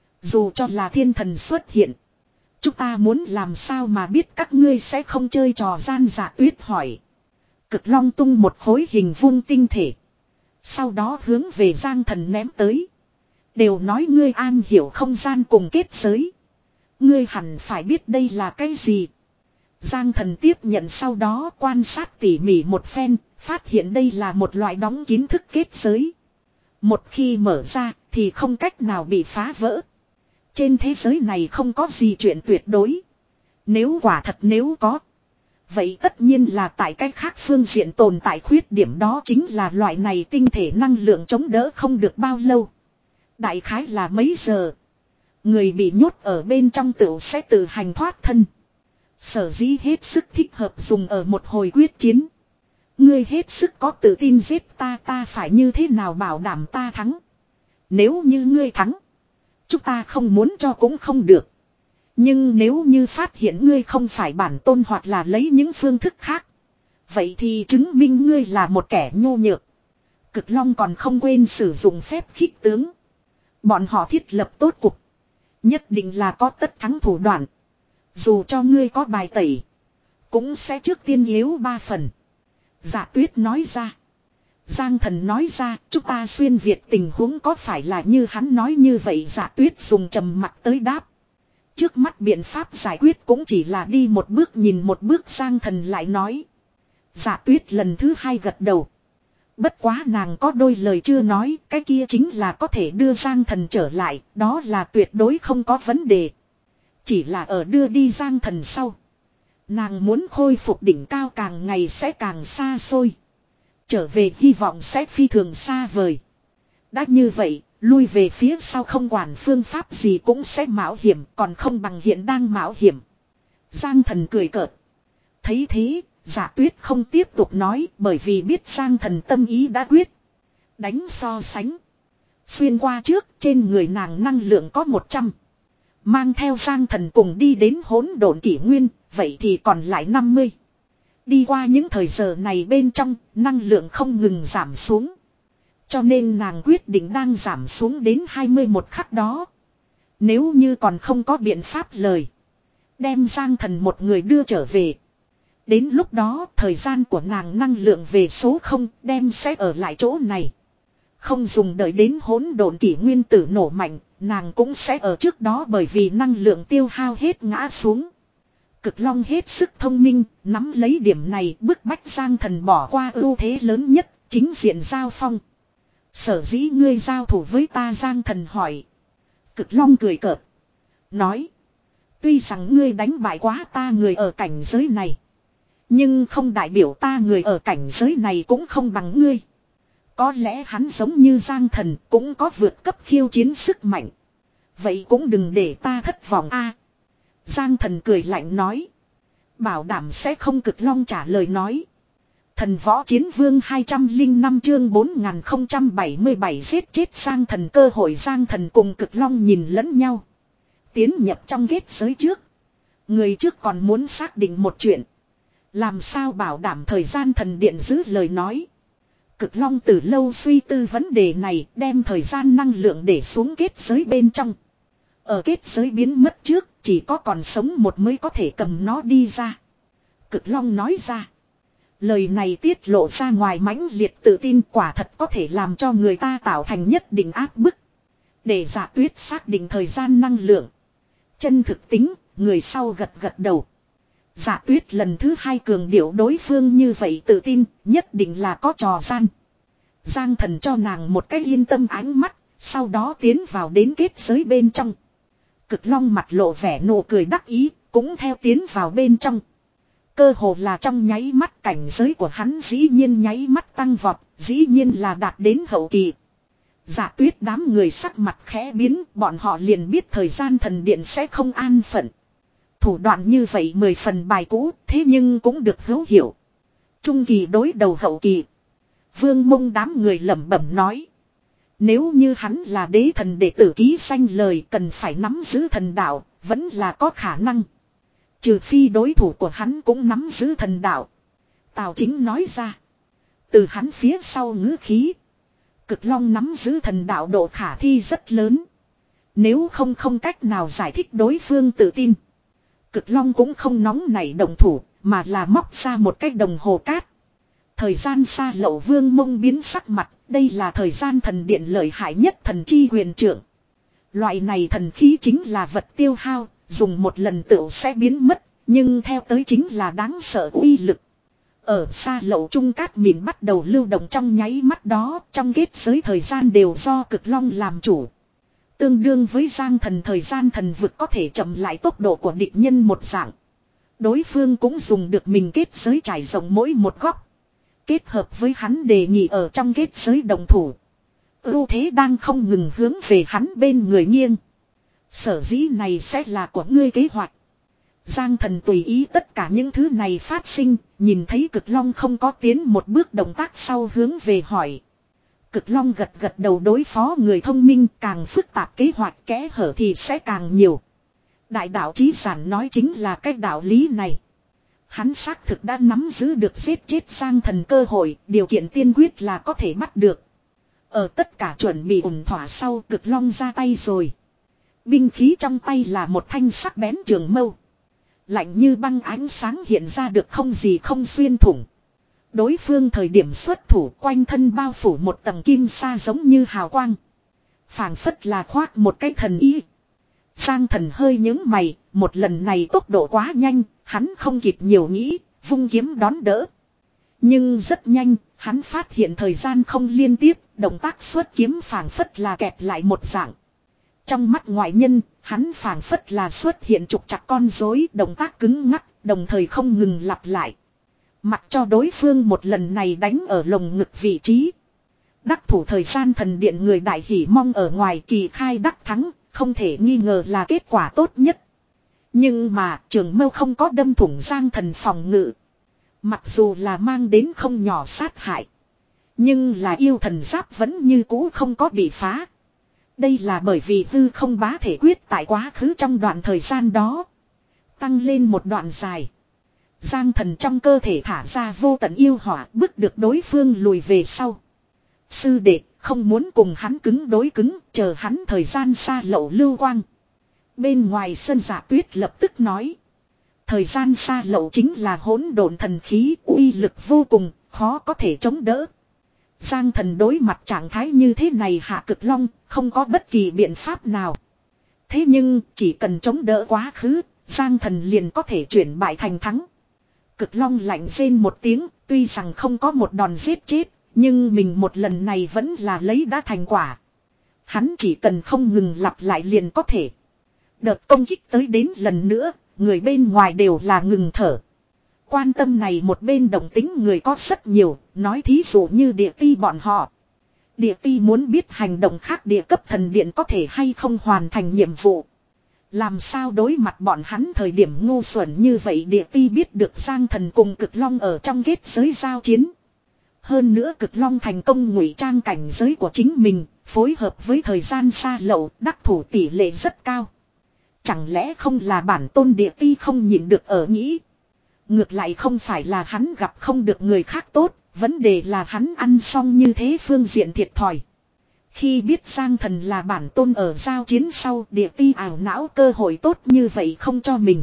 Dù cho là thiên thần xuất hiện. Chúng ta muốn làm sao mà biết các ngươi sẽ không chơi trò gian. Dạ Tuyết hỏi. Cực Long tung một khối hình vuông tinh thể. Sau đó hướng về Giang Thần ném tới. Đều nói ngươi an hiểu không gian cùng kết giới. Ngươi hẳn phải biết đây là cái gì. Giang Thần tiếp nhận sau đó quan sát tỉ mỉ một phen. Phát hiện đây là một loại đóng kín thức kết giới. Một khi mở ra thì không cách nào bị phá vỡ. Trên thế giới này không có gì chuyện tuyệt đối. Nếu quả thật nếu có. Vậy tất nhiên là tại cách khác phương diện tồn tại khuyết điểm, đó chính là loại này tinh thể năng lượng chống đỡ không được bao lâu. Đại khái là mấy giờ. Người bị nhốt ở bên trong tựu sẽ tự hành thoát thân. Sở dĩ hết sức thích hợp dùng ở một hồi quyết chiến. Ngươi hết sức có tự tin giết ta, ta phải như thế nào bảo đảm ta thắng. Nếu như ngươi thắng, chúng ta không muốn cho cũng không được. Nhưng nếu như phát hiện ngươi không phải bản tôn hoặc là lấy những phương thức khác, vậy thì chứng minh ngươi là một kẻ nhu nhược. Cực Long còn không quên sử dụng phép khích tướng. Bọn họ thiết lập tốt cục. Nhất định là có tất thắng thủ đoạn. Dù cho ngươi có bài tẩy, cũng sẽ trước tiên yếu ba phần. Dạ Tuyết nói ra. Giang Thần nói ra, chúng ta xuyên Việt tình huống có phải là như hắn nói như vậy. Dạ Tuyết dùng trầm mặc tới đáp. Trước mắt biện pháp giải quyết cũng chỉ là đi một bước nhìn một bước. Giang Thần lại nói. Dạ Tuyết lần thứ hai gật đầu. Bất quá nàng có đôi lời chưa nói, cái kia chính là có thể đưa Giang Thần trở lại, đó là tuyệt đối không có vấn đề. Chỉ là ở đưa đi Giang Thần sau, nàng muốn khôi phục đỉnh cao càng ngày sẽ càng xa xôi. Trở về hy vọng sẽ phi thường xa vời. Đã như vậy, lui về phía sau không quản phương pháp gì cũng sẽ mạo hiểm, còn không bằng hiện đang mạo hiểm. Giang Thần cười cợt. Thấy thế, Dạ Tuyết không tiếp tục nói, bởi vì biết Giang Thần tâm ý đã quyết. Đánh so sánh. Xuyên qua trước, trên người nàng năng lượng có một trăm. Mang theo Giang Thần cùng đi đến hỗn độn kỷ nguyên, vậy thì còn lại năm mươi. Đi qua những thời giờ này bên trong, năng lượng không ngừng giảm xuống. Cho nên nàng quyết định đang giảm xuống đến hai mươi mốt khắc đó. Nếu như còn không có biện pháp lời, đem Giang Thần một người đưa trở về. Đến lúc đó thời gian của nàng năng lượng về số không đem sẽ ở lại chỗ này. Không dùng đợi đến hỗn độn kỷ nguyên tử nổ mạnh, nàng cũng sẽ ở trước đó bởi vì năng lượng tiêu hao hết ngã xuống. Cực Long hết sức thông minh, nắm lấy điểm này bức bách Giang Thần bỏ qua ưu thế lớn nhất, chính diện giao phong. Sở dĩ ngươi giao thủ với ta, Giang Thần hỏi. Cực Long cười cợt. Nói. Tuy rằng ngươi đánh bại quá ta người ở cảnh giới này, nhưng không đại biểu ta người ở cảnh giới này cũng không bằng ngươi. Có lẽ hắn giống như Giang Thần cũng có vượt cấp khiêu chiến sức mạnh. Vậy cũng đừng để ta thất vọng a. Giang Thần cười lạnh nói. Bảo đảm sẽ không. Cực Long trả lời nói. Thần võ chiến vương hai trăm lẻ năm chương bốn nghìn không trăm bảy mươi bảy giết chết Giang Thần. Cơ hội Giang Thần cùng Cực Long nhìn lẫn nhau. Tiến nhập trong kết giới trước. Người trước còn muốn xác định một chuyện. Làm sao bảo đảm thời gian thần điện giữ lời nói. Cực Long từ lâu suy tư vấn đề này, đem thời gian năng lượng để xuống kết giới bên trong. Ở kết giới biến mất trước, chỉ có còn sống một mới có thể cầm nó đi ra. Cực Long nói ra. Lời này tiết lộ ra ngoài mãnh liệt tự tin, quả thật có thể làm cho người ta tạo thành nhất định áp bức. Để Dạ Tuyết xác định thời gian năng lượng. Chân thực tính, người sau gật gật đầu. Dạ Tuyết lần thứ hai cường điệu đối phương như vậy tự tin, nhất định là có trò gian. Giang Thần cho nàng một cái yên tâm ánh mắt, sau đó tiến vào đến kết giới bên trong. Cực Long mặt lộ vẻ nụ cười đắc ý, cũng theo tiến vào bên trong. Cơ hồ là trong nháy mắt, cảnh giới của hắn dĩ nhiên nháy mắt tăng vọt, dĩ nhiên là đạt đến hậu kỳ. Dạ Tuyết đám người sắc mặt khẽ biến, bọn họ liền biết thời gian thần điện sẽ không an phận. Thủ đoạn như vậy mười phần bài cũ, thế nhưng cũng được hữu hiểu. Trung kỳ đối đầu hậu kỳ. Vương Mông đám người lẩm bẩm nói. Nếu như hắn là đế thần đệ tử ký danh lời, cần phải nắm giữ thần đạo, vẫn là có khả năng. Trừ phi đối thủ của hắn cũng nắm giữ thần đạo. Tào Chính nói ra. Từ hắn phía sau ngữ khí. Cực Long nắm giữ thần đạo độ khả thi rất lớn. Nếu không không cách nào giải thích đối phương tự tin. Cực Long cũng không nóng nảy động thủ, mà là móc ra một cái đồng hồ cát. Thời gian xa lậu. Vương Mông biến sắc mặt, đây là thời gian thần điện lợi hại nhất thần chi huyền trưởng. Loại này thần khí chính là vật tiêu hao, dùng một lần tựu sẽ biến mất, nhưng theo tới chính là đáng sợ uy lực. Ở xa lậu trung cát mịn bắt đầu lưu động trong nháy mắt đó, trong kết giới thời gian đều do Cực Long làm chủ. Tương đương với Giang Thần thời gian thần vực có thể chậm lại tốc độ của địch nhân một dạng. Đối phương cũng dùng được mình kết giới trải rộng mỗi một góc. Kết hợp với hắn đề nghị ở trong kết giới đồng thủ. Ưu thế đang không ngừng hướng về hắn bên người nghiêng. Sở dĩ này sẽ là của ngươi kế hoạch. Giang Thần tùy ý tất cả những thứ này phát sinh, nhìn thấy Cực Long không có tiến một bước động tác sau hướng về hỏi. Cực Long gật gật đầu, đối phó người thông minh càng phức tạp kế hoạch kẽ hở thì sẽ càng nhiều. Đại đạo chí sản nói chính là cái đạo lý này. Hắn xác thực đã nắm giữ được giết chết Giang Thần cơ hội, điều kiện tiên quyết là có thể bắt được. Ở tất cả chuẩn bị ổn thỏa sau, Cực Long ra tay rồi. Binh khí trong tay là một thanh sắc bén trường mâu. Lạnh như băng ánh sáng hiện ra được không gì không xuyên thủng. Đối phương thời điểm xuất thủ quanh thân bao phủ một tầng kim sa giống như hào quang. Phảng phất là khoác một cái thần ý. Giang Thần hơi nhướng mày, một lần này tốc độ quá nhanh, hắn không kịp nhiều nghĩ, vung kiếm đón đỡ. Nhưng rất nhanh, hắn phát hiện thời gian không liên tiếp, động tác xuất kiếm phảng phất là kẹp lại một dạng. Trong mắt ngoại nhân, hắn phảng phất là xuất hiện trục trặc con rối, động tác cứng ngắc, đồng thời không ngừng lặp lại. Mặc cho đối phương một lần này đánh ở lồng ngực vị trí. Đắc thủ thời gian thần điện người đại hỉ mong ở ngoài kỳ khai đắc thắng, không thể nghi ngờ là kết quả tốt nhất. Nhưng mà trường mâu không có đâm thủng Giang Thần phòng ngự. Mặc dù là mang đến không nhỏ sát hại. Nhưng là yêu thần giáp vẫn như cũ không có bị phá. Đây là bởi vì hư không bá thể quyết tại quá khứ trong đoạn thời gian đó. Tăng lên một đoạn dài. Giang Thần trong cơ thể thả ra vô tận yêu hỏa, bức được đối phương lùi về sau. Sư đệ không muốn cùng hắn cứng đối cứng, chờ hắn thời gian xa lậu lưu quang. Bên ngoài sân Dạ Tuyết lập tức nói. Thời gian xa lậu chính là hỗn độn thần khí, uy lực vô cùng, khó có thể chống đỡ. Giang Thần đối mặt trạng thái như thế này hạ Cực Long, không có bất kỳ biện pháp nào. Thế nhưng, chỉ cần chống đỡ quá khứ, Giang Thần liền có thể chuyển bại thành thắng. Cực Long lạnh rên một tiếng, tuy rằng không có một đòn giết chết, nhưng mình một lần này vẫn là lấy đã thành quả. Hắn chỉ cần không ngừng lặp lại liền có thể. Đợt công kích tới đến lần nữa, người bên ngoài đều là ngừng thở. Quan tâm này một bên đồng tính người có rất nhiều, nói thí dụ như địa ti bọn họ. Địa ti muốn biết hành động khác địa cấp thần điện có thể hay không hoàn thành nhiệm vụ. Làm sao đối mặt bọn hắn thời điểm ngu xuẩn như vậy địa ti biết được Giang Thần cùng Cực Long ở trong kết giới giao chiến. Hơn nữa Cực Long thành công ngụy trang cảnh giới của chính mình, phối hợp với thời gian xa lậu, đắc thủ tỷ lệ rất cao. Chẳng lẽ không là bản tôn địa ti không nhịn được ở nghĩ. Ngược lại không phải là hắn gặp không được người khác tốt, vấn đề là hắn ăn xong như thế phương diện thiệt thòi. Khi biết Giang Thần là bản tôn ở giao chiến sau, địa ti ảo não cơ hội tốt như vậy không cho mình.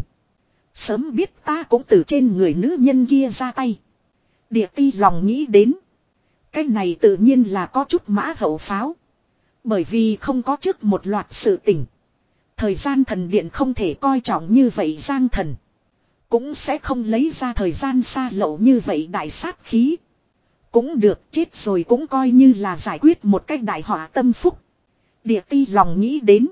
Sớm biết ta cũng từ trên người nữ nhân kia ra tay. Địa ti lòng nghĩ đến. Cái này tự nhiên là có chút mã hậu pháo. Bởi vì không có trước một loạt sự tình. Thời gian thần điện không thể coi trọng như vậy Giang Thần. Cũng sẽ không lấy ra thời gian xa lậu như vậy đại sát khí. Cũng được, chết rồi cũng coi như là giải quyết một cách đại họa tâm phúc. Địa ti lòng nghĩ đến.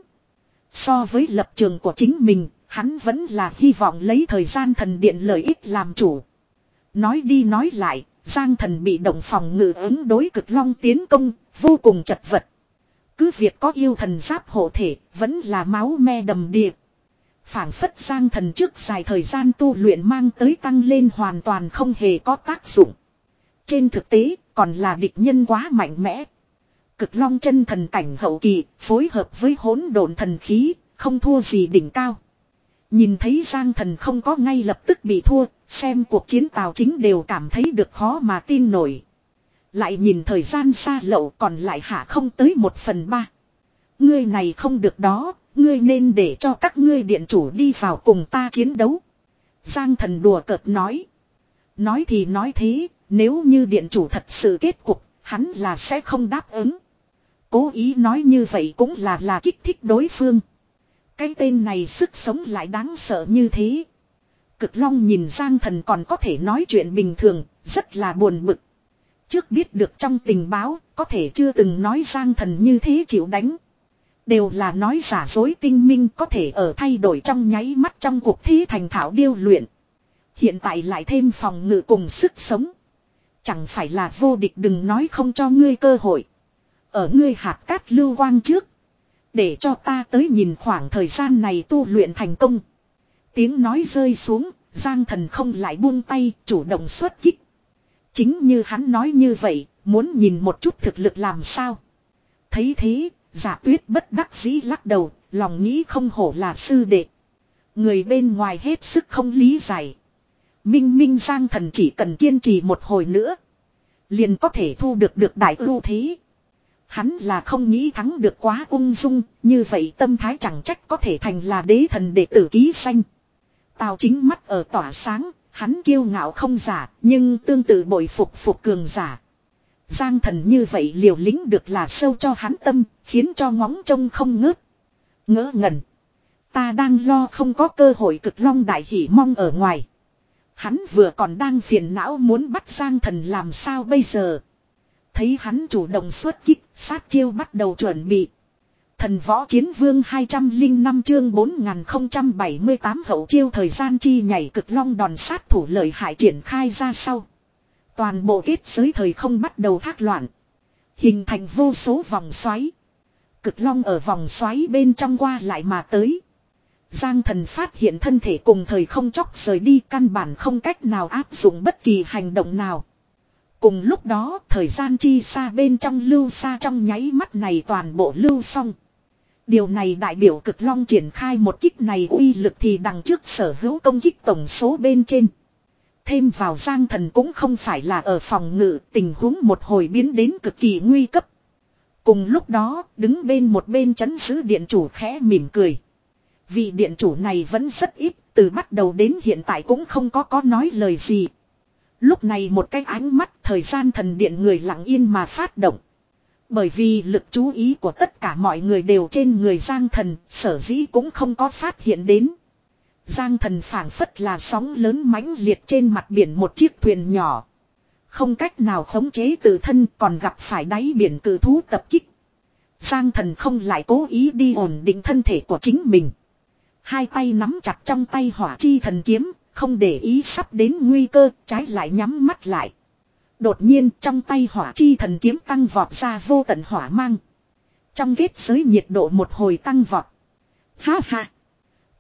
So với lập trường của chính mình, hắn vẫn là hy vọng lấy thời gian thần điện lợi ích làm chủ. Nói đi nói lại, Giang Thần bị động phòng ngự ứng đối Cực Long tiến công, vô cùng chật vật. Cứ việc có yêu thần giáp hộ thể, vẫn là máu me đầm đìa. Phảng phất Giang Thần trước dài thời gian tu luyện mang tới tăng lên hoàn toàn không hề có tác dụng. Trên thực tế, còn là địch nhân quá mạnh mẽ. Cực Long chân thần cảnh hậu kỳ, phối hợp với hỗn độn thần khí, không thua gì đỉnh cao. Nhìn thấy Giang Thần không có ngay lập tức bị thua, xem cuộc chiến Tào Chính đều cảm thấy được khó mà tin nổi. Lại nhìn thời gian xa lậu còn lại hạ không tới một phần ba. Ngươi này không được đó, ngươi nên để cho các ngươi điện chủ đi vào cùng ta chiến đấu. Giang Thần đùa cợt nói. Nói thì nói thế, nếu như điện chủ thật sự kết cục, hắn là sẽ không đáp ứng. Cố ý nói như vậy cũng là là kích thích đối phương. Cái tên này sức sống lại đáng sợ như thế. Cực Long nhìn Giang Thần còn có thể nói chuyện bình thường, rất là buồn bực. Trước biết được trong tình báo, có thể chưa từng nói Giang Thần như thế chịu đánh. Đều là nói giả dối tinh minh có thể ở thay đổi trong nháy mắt trong cuộc thi thành thạo điêu luyện. Hiện tại lại thêm phòng ngự cùng sức sống. Chẳng phải là vô địch đừng nói không cho ngươi cơ hội. Ở ngươi hạt cát lưu quang trước. Để cho ta tới nhìn khoảng thời gian này tu luyện thành công. Tiếng nói rơi xuống, Giang Thần không lại buông tay, chủ động xuất kích. Chính như hắn nói như vậy, muốn nhìn một chút thực lực làm sao. Thấy thế, Giả Tuyết bất đắc dĩ lắc đầu, lòng nghĩ không hổ là sư đệ. Người bên ngoài hết sức không lý giải. Minh Minh Giang Thần chỉ cần kiên trì một hồi nữa. Liền có thể thu được được đại ưu thế. Hắn là không nghĩ thắng được quá ung dung, như vậy tâm thái chẳng trách có thể thành là đế thần đệ tử ký danh. Tào Chính mắt ở tỏa sáng, hắn kiêu ngạo không giả, nhưng tương tự bội phục phục cường giả. Giang Thần như vậy liều lĩnh được là sâu cho hắn tâm, khiến cho ngóng trông không ngớt. Ngỡ ngẩn. Ta đang lo không có cơ hội Cực Long đại hỉ mong ở ngoài. Hắn vừa còn đang phiền não muốn bắt Giang Thần làm sao bây giờ. Thấy hắn chủ động xuất kích, sát chiêu bắt đầu chuẩn bị. Thần võ chiến vương hai trăm lẻ năm chương bốn nghìn không trăm bảy mươi tám hậu chiêu thời gian chi nhảy Cực Long đòn sát thủ lợi hại triển khai ra sau. Toàn bộ kết giới thời không bắt đầu thác loạn. Hình thành vô số vòng xoáy. Cực Long ở vòng xoáy bên trong qua lại mà tới. Giang Thần phát hiện thân thể cùng thời không chóc rời đi căn bản không cách nào áp dụng bất kỳ hành động nào. Cùng lúc đó thời gian chi xa bên trong lưu xa trong nháy mắt này toàn bộ lưu xong. Điều này đại biểu Cực Long triển khai một kích này uy lực thì đằng trước sở hữu công kích tổng số bên trên. Thêm vào Giang Thần cũng không phải là ở phòng ngự, tình huống một hồi biến đến cực kỳ nguy cấp. Cùng lúc đó, đứng bên một bên trấn giữ điện chủ khẽ mỉm cười. Vị điện chủ này vẫn rất ít, từ bắt đầu đến hiện tại cũng không có có nói lời gì. Lúc này một cái ánh mắt thời gian thần điện người lặng yên mà phát động. Bởi vì lực chú ý của tất cả mọi người đều trên người Giang Thần, sở dĩ cũng không có phát hiện đến. Giang Thần phảng phất là sóng lớn mãnh liệt trên mặt biển một chiếc thuyền nhỏ. Không cách nào khống chế tự thân còn gặp phải đáy biển cự thú tập kích. Giang Thần không lại cố ý đi ổn định thân thể của chính mình. Hai tay nắm chặt trong tay hỏa chi thần kiếm, không để ý sắp đến nguy cơ, trái lại nhắm mắt lại. Đột nhiên trong tay hỏa chi thần kiếm tăng vọt ra vô tận hỏa mang. Trong kết giới nhiệt độ một hồi tăng vọt. Ha ha!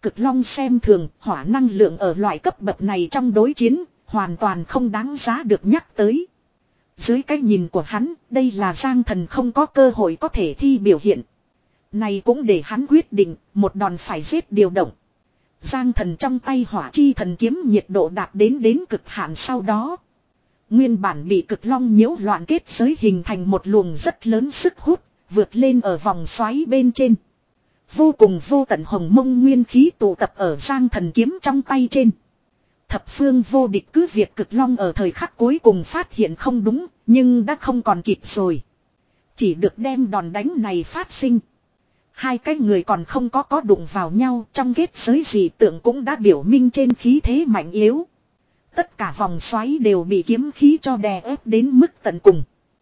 Cực Long xem thường, hỏa năng lượng ở loại cấp bậc này trong đối chiến, hoàn toàn không đáng giá được nhắc tới. Dưới cái nhìn của hắn, đây là Giang Thần không có cơ hội có thể thi biểu hiện. Này cũng để hắn quyết định, một đòn phải giết điều động. Giang Thần trong tay hỏa chi thần kiếm nhiệt độ đạt đến đến cực hạn sau đó. Nguyên bản bị Cực Long nhiễu loạn kết giới hình thành một luồng rất lớn sức hút, vượt lên ở vòng xoáy bên trên. Vô cùng vô tận hồng mông nguyên khí tụ tập ở Giang Thần kiếm trong tay trên. Thập phương vô địch cứ việc Cực Long ở thời khắc cuối cùng phát hiện không đúng, nhưng đã không còn kịp rồi. Chỉ được đem đòn đánh này phát sinh. Hai cái người còn không có có đụng vào nhau, trong kết giới dị tượng cũng đã biểu minh trên khí thế mạnh yếu. Tất cả vòng xoáy đều bị kiếm khí cho đè ép đến mức tận cùng.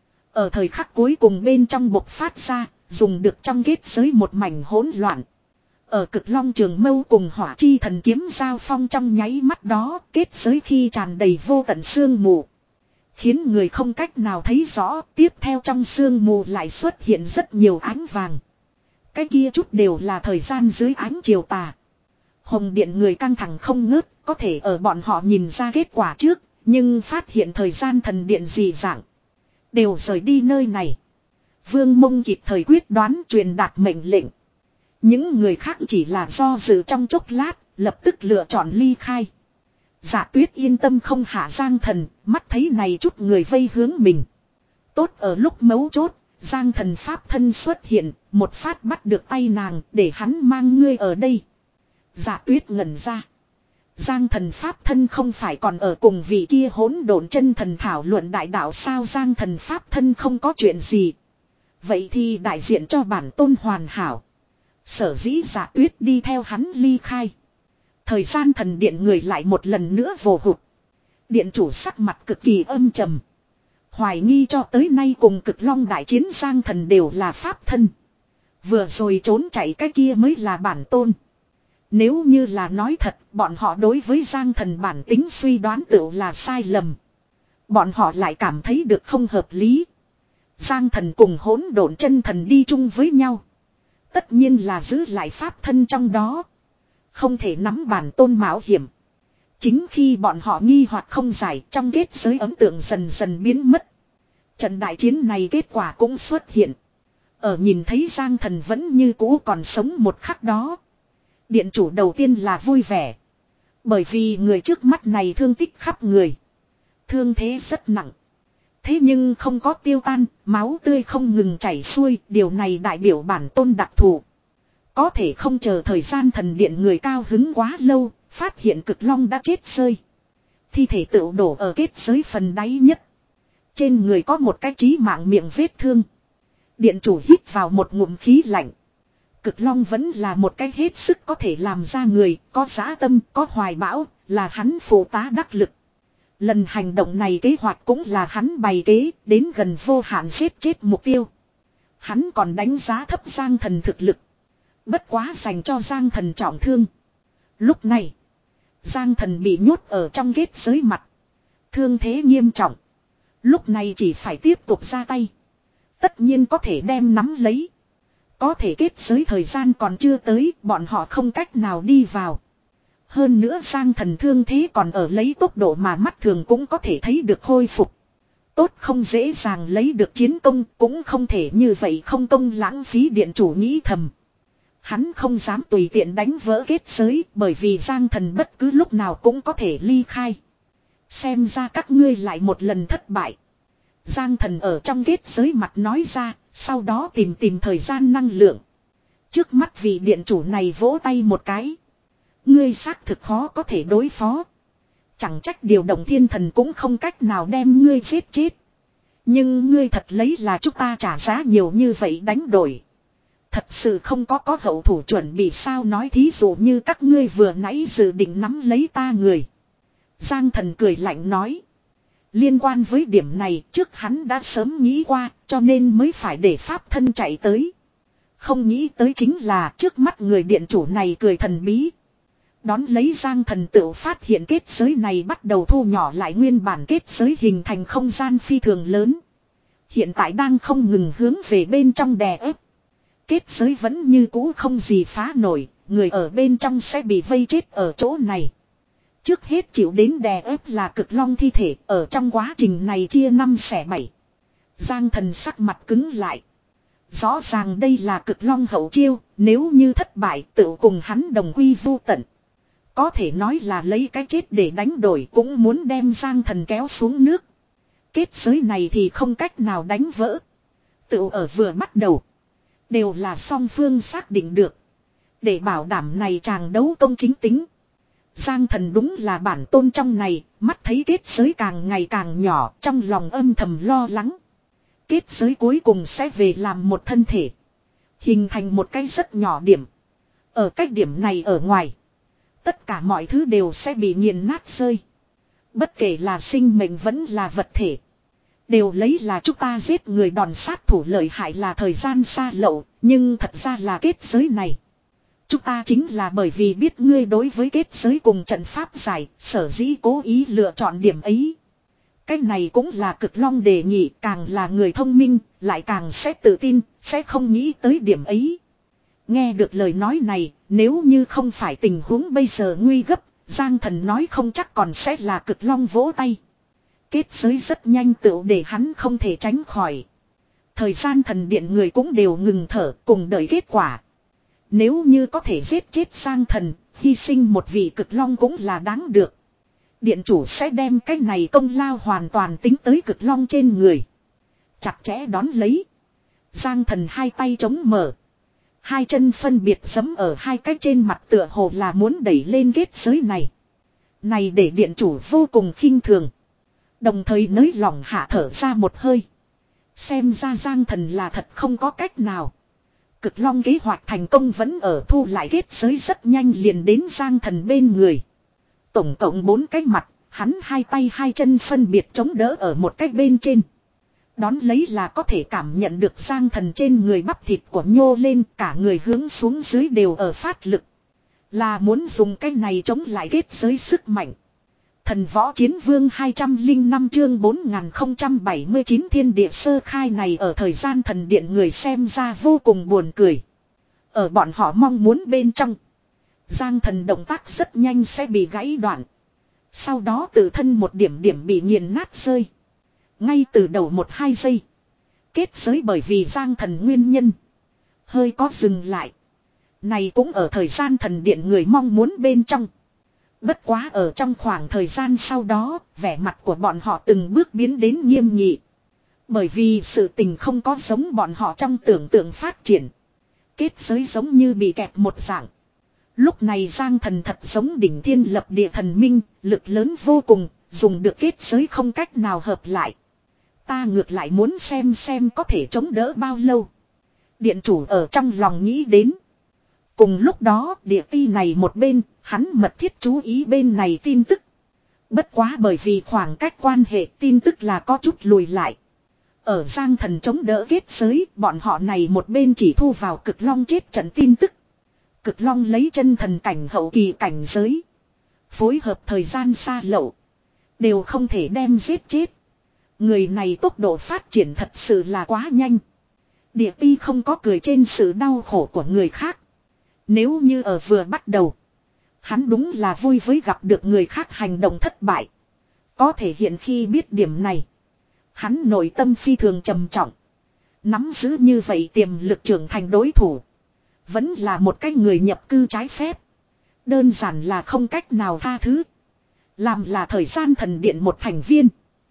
Ở thời khắc cuối cùng bên trong bộc phát ra, dùng được trong kết giới một mảnh hỗn loạn. Ở Cực Long trường mâu cùng hỏa chi thần kiếm giao phong trong nháy mắt đó, kết giới khi tràn đầy vô tận sương mù. Khiến người không cách nào thấy rõ, tiếp theo trong sương mù lại xuất hiện rất nhiều ánh vàng. Cái kia chút đều là thời gian dưới ánh chiều tà. Hồng Điện người căng thẳng không ngớt, có thể ở bọn họ nhìn ra kết quả trước, nhưng phát hiện thời gian thần điện dị dạng. Đều rời đi nơi này. Vương Mông kịp thời quyết đoán truyền đạt mệnh lệnh. Những người khác chỉ là do dự trong chốc lát, lập tức lựa chọn ly khai. Dạ Tuyết yên tâm không hạ Giang Thần, mắt thấy này chút người vây hướng mình. Tốt ở lúc mấu chốt, Giang Thần pháp thân xuất hiện, một phát bắt được tay nàng để hắn mang ngươi ở đây. Dạ Tuyết ngẩn ra. Giang Thần pháp thân không phải còn ở cùng vị kia hỗn độn chân thần thảo luận đại đạo sao? Giang Thần pháp thân không có chuyện gì. Vậy thì đại diện cho bản tôn hoàn hảo. Sở dĩ Dạ Tuyết đi theo hắn ly khai. Thời gian thần điện người lại một lần nữa vồ hụt. Điện chủ sắc mặt cực kỳ âm trầm. Hoài nghi cho tới nay cùng Cực Long đại chiến Giang Thần đều là pháp thân. Vừa rồi trốn chạy cái kia mới là bản tôn. Nếu như là nói thật, bọn họ đối với Giang Thần bản tính suy đoán tựu là sai lầm. Bọn họ lại cảm thấy được không hợp lý. Giang Thần cùng hỗn độn chân thần đi chung với nhau. Tất nhiên là giữ lại pháp thân trong đó. Không thể nắm bản tôn mạo hiểm. Chính khi bọn họ nghi hoặc không giải, trong kết giới ấn tượng dần dần biến mất. Trận đại chiến này kết quả cũng xuất hiện. Ở nhìn thấy Giang Thần vẫn như cũ còn sống một khắc đó. Điện chủ đầu tiên là vui vẻ. Bởi vì người trước mắt này thương tích khắp người. Thương thế rất nặng. Thế nhưng không có tiêu tan, máu tươi không ngừng chảy xuôi, điều này đại biểu bản tôn đặc thù. Có thể không chờ thời gian thần điện người cao hứng quá lâu, phát hiện Cực Long đã chết rơi. Thi thể tựu đổ ở kết giới phần đáy nhất. Trên người có một cái chí mạng miệng vết thương. Điện chủ hít vào một ngụm khí lạnh. Cực Long vẫn là một cái hết sức có thể làm ra người, có dã tâm, có hoài bão, là hắn phụ tá đắc lực. Lần hành động này kế hoạch cũng là hắn bày kế, đến gần vô hạn giết chết mục tiêu. Hắn còn đánh giá thấp Giang Thần thực lực. Bất quá dành cho Giang Thần trọng thương. Lúc này, Giang Thần bị nhốt ở trong kết giới mặt. Thương thế nghiêm trọng. Lúc này chỉ phải tiếp tục ra tay. Tất nhiên có thể đem nắm lấy. Có thể kết giới thời gian còn chưa tới, bọn họ không cách nào đi vào. Hơn nữa Giang Thần thương thế còn ở lấy tốc độ mà mắt thường cũng có thể thấy được khôi phục. Tốt không dễ dàng lấy được chiến công, cũng không thể như vậy không công lãng phí. Điện chủ nghĩ thầm. Hắn không dám tùy tiện đánh vỡ kết giới, bởi vì Giang Thần bất cứ lúc nào cũng có thể ly khai. Xem ra các ngươi lại một lần thất bại. Giang Thần ở trong kết giới mặt nói ra, sau đó tìm tìm thời gian năng lượng. Trước mắt vị điện chủ này vỗ tay một cái. Ngươi xác thực khó có thể đối phó. Chẳng trách điều động thiên thần cũng không cách nào đem ngươi giết chết. Nhưng ngươi thật lấy là chúng ta trả giá nhiều như vậy đánh đổi. Thật sự không có có hậu thủ chuẩn bị sao? Nói thí dụ như các ngươi vừa nãy dự định nắm lấy ta người. Giang Thần cười lạnh nói. Liên quan với điểm này trước hắn đã sớm nghĩ qua, cho nên mới phải để pháp thân chạy tới. Không nghĩ tới chính là trước mắt người điện chủ này cười thần bí. Đón lấy Giang Thần tự phát hiện kết giới này bắt đầu thu nhỏ lại, nguyên bản kết giới hình thành không gian phi thường lớn. Hiện tại đang không ngừng hướng về bên trong đè ép. Kết giới vẫn như cũ không gì phá nổi, người ở bên trong sẽ bị vây chết ở chỗ này. Trước hết chịu đến đè ép là cực long thi thể, ở trong quá trình này chia năm xẻ bảy. Giang Thần sắc mặt cứng lại. Rõ ràng đây là cực long hậu chiêu, nếu như thất bại tự cùng hắn đồng quy vu tận. Có thể nói là lấy cái chết để đánh đổi, cũng muốn đem Giang Thần kéo xuống nước. Kết giới này thì không cách nào đánh vỡ. Tự ở vừa bắt đầu đều là song phương xác định được. Để bảo đảm này chàng đấu công chính tính. Giang Thần đúng là bản tôn trong này, mắt thấy kết giới càng ngày càng nhỏ, trong lòng âm thầm lo lắng. Kết giới cuối cùng sẽ về làm một thân thể, hình thành một cái rất nhỏ điểm. Ở cái điểm này ở ngoài, tất cả mọi thứ đều sẽ bị nghiền nát rơi. Bất kể là sinh mệnh vẫn là vật thể, đều lấy là chúng ta giết người đòn sát thủ lợi hại là thời gian xa lậu, nhưng thật ra là kết giới này. Chúng ta chính là bởi vì biết ngươi đối với kết giới cùng trận pháp giải, sở dĩ cố ý lựa chọn điểm ấy. Cái này cũng là cực long đề nghị, càng là người thông minh, lại càng sẽ tự tin, sẽ không nghĩ tới điểm ấy. Nghe được lời nói này, nếu như không phải tình huống bây giờ nguy gấp, Giang Thần nói không chắc còn sẽ là cực long vỗ tay. Kết giới rất nhanh tựu để hắn không thể tránh khỏi. Thời gian thần điện người cũng đều ngừng thở cùng đợi kết quả. Nếu như có thể giết chết Giang Thần, hy sinh một vị cực long cũng là đáng được. Điện chủ sẽ đem cái này công lao hoàn toàn tính tới cực long trên người. Chặt chẽ đón lấy. Giang Thần hai tay chống mở. Hai chân phân biệt giẫm ở hai cái trên mặt tựa hồ là muốn đẩy lên kết giới này. Này để điện chủ vô cùng khinh thường. Đồng thời nới lỏng hạ thở ra một hơi. Xem ra Giang Thần là thật không có cách nào. Cực long kế hoạch thành công vẫn ở thu lại kết giới rất nhanh liền đến Giang Thần bên người. Tổng cộng bốn cái mặt, hắn hai tay hai chân phân biệt chống đỡ ở một cái bên trên. Đón lấy là có thể cảm nhận được Giang Thần trên người bắp thịt của nhô lên, cả người hướng xuống dưới đều ở phát lực. Là muốn dùng cái này chống lại kết giới sức mạnh. Thần võ chiến vương hai trăm lẻ năm chương bốn nghìn không trăm bảy mươi chín thiên địa sơ khai này ở thời gian thần điện người xem ra vô cùng buồn cười. Ở bọn họ mong muốn bên trong, Giang Thần động tác rất nhanh sẽ bị gãy đoạn. Sau đó tự thân một điểm điểm bị nghiền nát rơi. Ngay từ đầu một hai giây, kết giới bởi vì Giang Thần nguyên nhân hơi có dừng lại. Này cũng ở thời gian thần điện người mong muốn bên trong. Bất quá ở trong khoảng thời gian sau đó, vẻ mặt của bọn họ từng bước biến đến nghiêm nghị. Bởi vì sự tình không có giống bọn họ trong tưởng tượng phát triển. Kết giới giống như bị kẹp một dạng. Lúc này Giang Thần thật giống đỉnh thiên lập địa thần minh, lực lớn vô cùng, dùng được kết giới không cách nào hợp lại. Ta ngược lại muốn xem xem có thể chống đỡ bao lâu. Điện chủ ở trong lòng nghĩ đến. Cùng lúc đó địa ti này một bên, hắn mật thiết chú ý bên này tin tức. Bất quá bởi vì khoảng cách quan hệ tin tức là có chút lùi lại. Ở Giang Thần chống đỡ kết giới, bọn họ này một bên chỉ thu vào cực long chết trận tin tức. Cực long lấy chân thần cảnh hậu kỳ cảnh giới, phối hợp thời gian xa lậu, đều không thể đem giết chết. Người này tốc độ phát triển thật sự là quá nhanh. Địa ti không có cười trên sự đau khổ của người khác. Nếu như ở vừa bắt đầu, hắn đúng là vui với gặp được người khác hành động thất bại. Có thể hiện khi biết điểm này, hắn nội tâm phi thường trầm trọng. Nắm giữ như vậy tiềm lực trưởng thành đối thủ, vẫn là một cái người nhập cư trái phép, đơn giản là không cách nào tha thứ. Làm là thời gian thần điện một thành viên,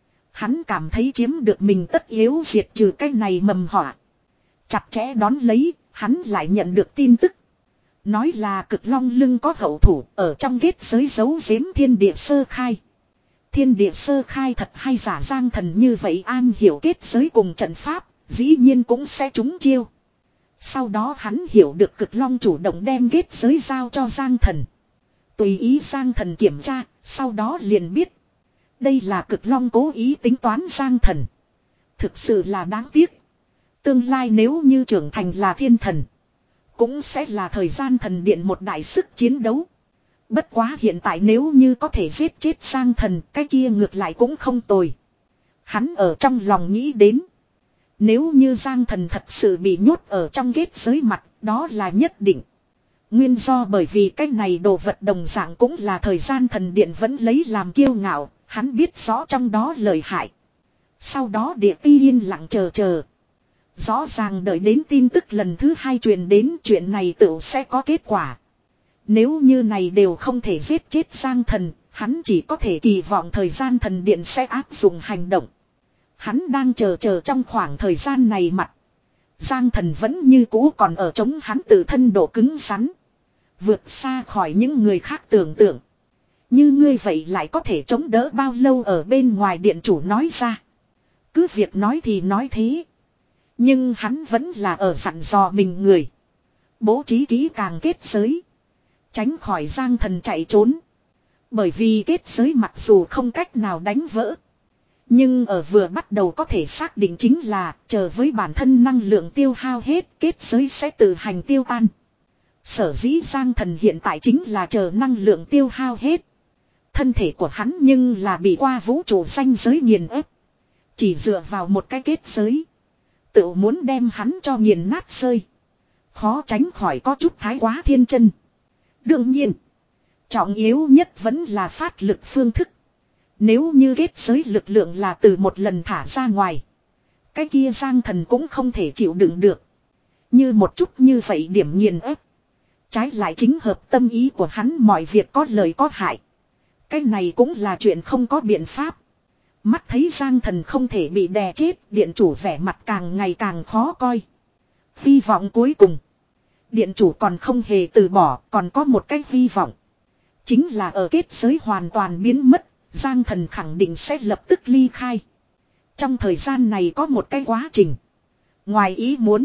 hắn cảm thấy chiếm được mình tất yếu diệt trừ cái này mầm họa. Chặt chẽ đón lấy, hắn lại nhận được tin tức. Nói là cực long lưng có hậu thủ ở trong kết giới giấu giếm thiên địa sơ khai. Thiên địa sơ khai thật hay giả Giang Thần như vậy an hiểu kết giới cùng trận pháp, dĩ nhiên cũng sẽ trúng chiêu. Sau đó hắn hiểu được cực long chủ động đem kết giới giao cho Giang Thần. Tùy ý Giang Thần kiểm tra, sau đó liền biết. Đây là cực long cố ý tính toán Giang Thần. Thực sự là đáng tiếc. Tương lai nếu như trưởng thành là thiên thần, cũng sẽ là thời gian thần điện một đại sức chiến đấu. Bất quá hiện tại nếu như có thể giết chết Giang Thần, cái kia ngược lại cũng không tồi. Hắn ở trong lòng nghĩ đến. Nếu như Giang Thần thật sự bị nhốt ở trong kết giới mặt, đó là nhất định. Nguyên do bởi vì cái này đồ vật đồng dạng cũng là thời gian thần điện vẫn lấy làm kiêu ngạo, hắn biết rõ trong đó lợi hại. Sau đó địa ti yên lặng chờ chờ. Rõ ràng đợi đến tin tức lần thứ hai truyền đến chuyện này tựu sẽ có kết quả. Nếu như này đều không thể giết chết Giang Thần, hắn chỉ có thể kỳ vọng thời gian thần điện sẽ áp dụng hành động. Hắn đang chờ chờ trong khoảng thời gian này mặt. Giang Thần vẫn như cũ còn ở chống hắn tự thân độ cứng rắn. Vượt xa khỏi những người khác tưởng tượng. Như ngươi vậy lại có thể chống đỡ bao lâu ở bên ngoài điện chủ nói ra. Cứ việc nói thì nói thế. Nhưng hắn vẫn là ở dặn dò mình người. Bố trí kỹ càng kết giới. Tránh khỏi Giang Thần chạy trốn. Bởi vì kết giới mặc dù không cách nào đánh vỡ. Nhưng ở vừa bắt đầu có thể xác định chính là chờ với bản thân năng lượng tiêu hao hết kết giới sẽ tự hành tiêu tan. Sở dĩ Giang Thần hiện tại chính là chờ năng lượng tiêu hao hết. Thân thể của hắn nhưng là bị qua vũ trụ ranh giới nghiền ép. Chỉ dựa vào một cái kết giới. Tự muốn đem hắn cho nghiền nát rơi. Khó tránh khỏi có chút thái quá thiên chân. Đương nhiên. Trọng yếu nhất vẫn là phát lực phương thức. Nếu như kết giới lực lượng là từ một lần thả ra ngoài. Cái kia Giang Thần cũng không thể chịu đựng được. Như một chút như vậy điểm nghiền ép. Trái lại chính hợp tâm ý của hắn mọi việc có lợi có hại. Cái này cũng là chuyện không có biện pháp. Mắt thấy Giang Thần không thể bị đè chết, điện chủ vẻ mặt càng ngày càng khó coi. Hy vọng cuối cùng. Điện chủ còn không hề từ bỏ, còn có một cái hy vọng. Chính là ở kết giới hoàn toàn biến mất, Giang Thần khẳng định sẽ lập tức ly khai. Trong thời gian này có một cái quá trình. Ngoài ý muốn.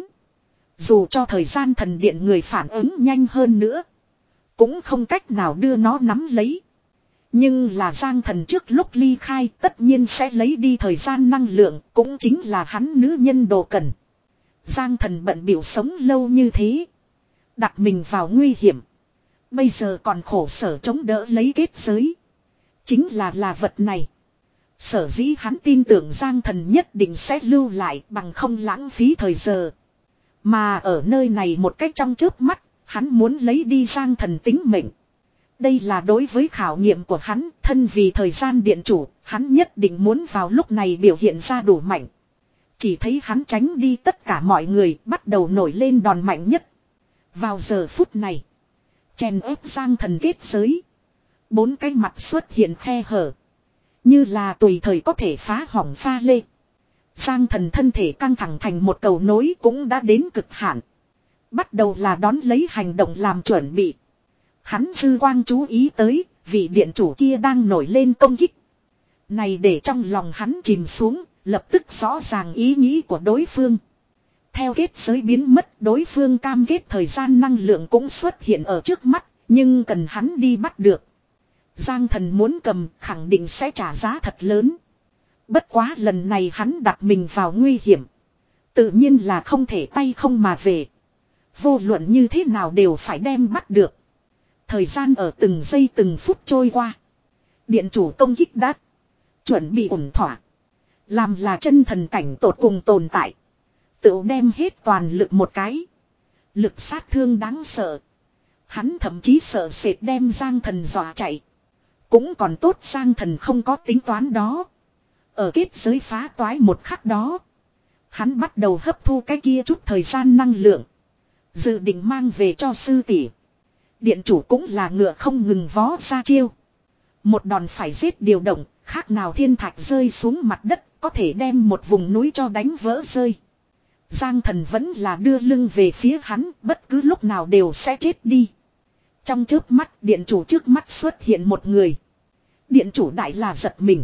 Dù cho thời gian thần điện người phản ứng nhanh hơn nữa. Cũng không cách nào đưa nó nắm lấy. Nhưng là Giang Thần trước lúc ly khai tất nhiên sẽ lấy đi thời gian năng lượng. Cũng chính là hắn nữ nhân đồ cần. Giang Thần bận biểu sống lâu như thế. Đặt mình vào nguy hiểm. Bây giờ còn khổ sở chống đỡ lấy kết giới. Chính là là vật này. Sở dĩ hắn tin tưởng Giang Thần nhất định sẽ lưu lại bằng không lãng phí thời giờ. Mà ở nơi này một cách trong chớp mắt, hắn muốn lấy đi Giang Thần tính mệnh. Đây là đối với khảo nghiệm của hắn, thân vì thời gian điện chủ, hắn nhất định muốn vào lúc này biểu hiện ra đủ mạnh. Chỉ thấy hắn tránh đi tất cả mọi người, bắt đầu nổi lên đòn mạnh nhất. Vào giờ phút này, chèn ép Giang Thần kết giới. Bốn cái mặt xuất hiện khe hở. Như là tùy thời có thể phá hỏng pha lê. Giang Thần thân thể căng thẳng thành một cầu nối cũng đã đến cực hạn. Bắt đầu là đón lấy hành động làm chuẩn bị. Hắn dư quang chú ý tới, vị điện chủ kia đang nổi lên công kích. Này để trong lòng hắn chìm xuống, lập tức rõ ràng ý nghĩ của đối phương. Theo kết giới biến mất, đối phương cam kết thời gian năng lượng cũng xuất hiện ở trước mắt, nhưng cần hắn đi bắt được. Giang Thần muốn cầm, khẳng định sẽ trả giá thật lớn. Bất quá lần này hắn đặt mình vào nguy hiểm. Tự nhiên là không thể tay không mà về. Vô luận như thế nào đều phải đem bắt được. Thời gian ở từng giây từng phút trôi qua. Điện chủ công kích đã chuẩn bị ổn thỏa. Làm là chân thần cảnh tột cùng tồn tại. Tự đem hết toàn lực một cái. Lực sát thương đáng sợ. Hắn thậm chí sợ sệt đem Giang Thần dọa chạy. Cũng còn tốt Giang Thần không có tính toán đó. Ở kết giới phá toái một khắc đó. Hắn bắt đầu hấp thu cái kia chút thời gian năng lượng. Dự định mang về cho sư tỷ. Điện chủ cũng là ngựa không ngừng vó ra chiêu. Một đòn phải giết điều động, khác nào thiên thạch rơi xuống mặt đất, có thể đem một vùng núi cho đánh vỡ rơi. Giang Thần vẫn là đưa lưng về phía hắn, bất cứ lúc nào đều sẽ chết đi. Trong chớp mắt, điện chủ trước mắt xuất hiện một người. Điện chủ đại là giật mình.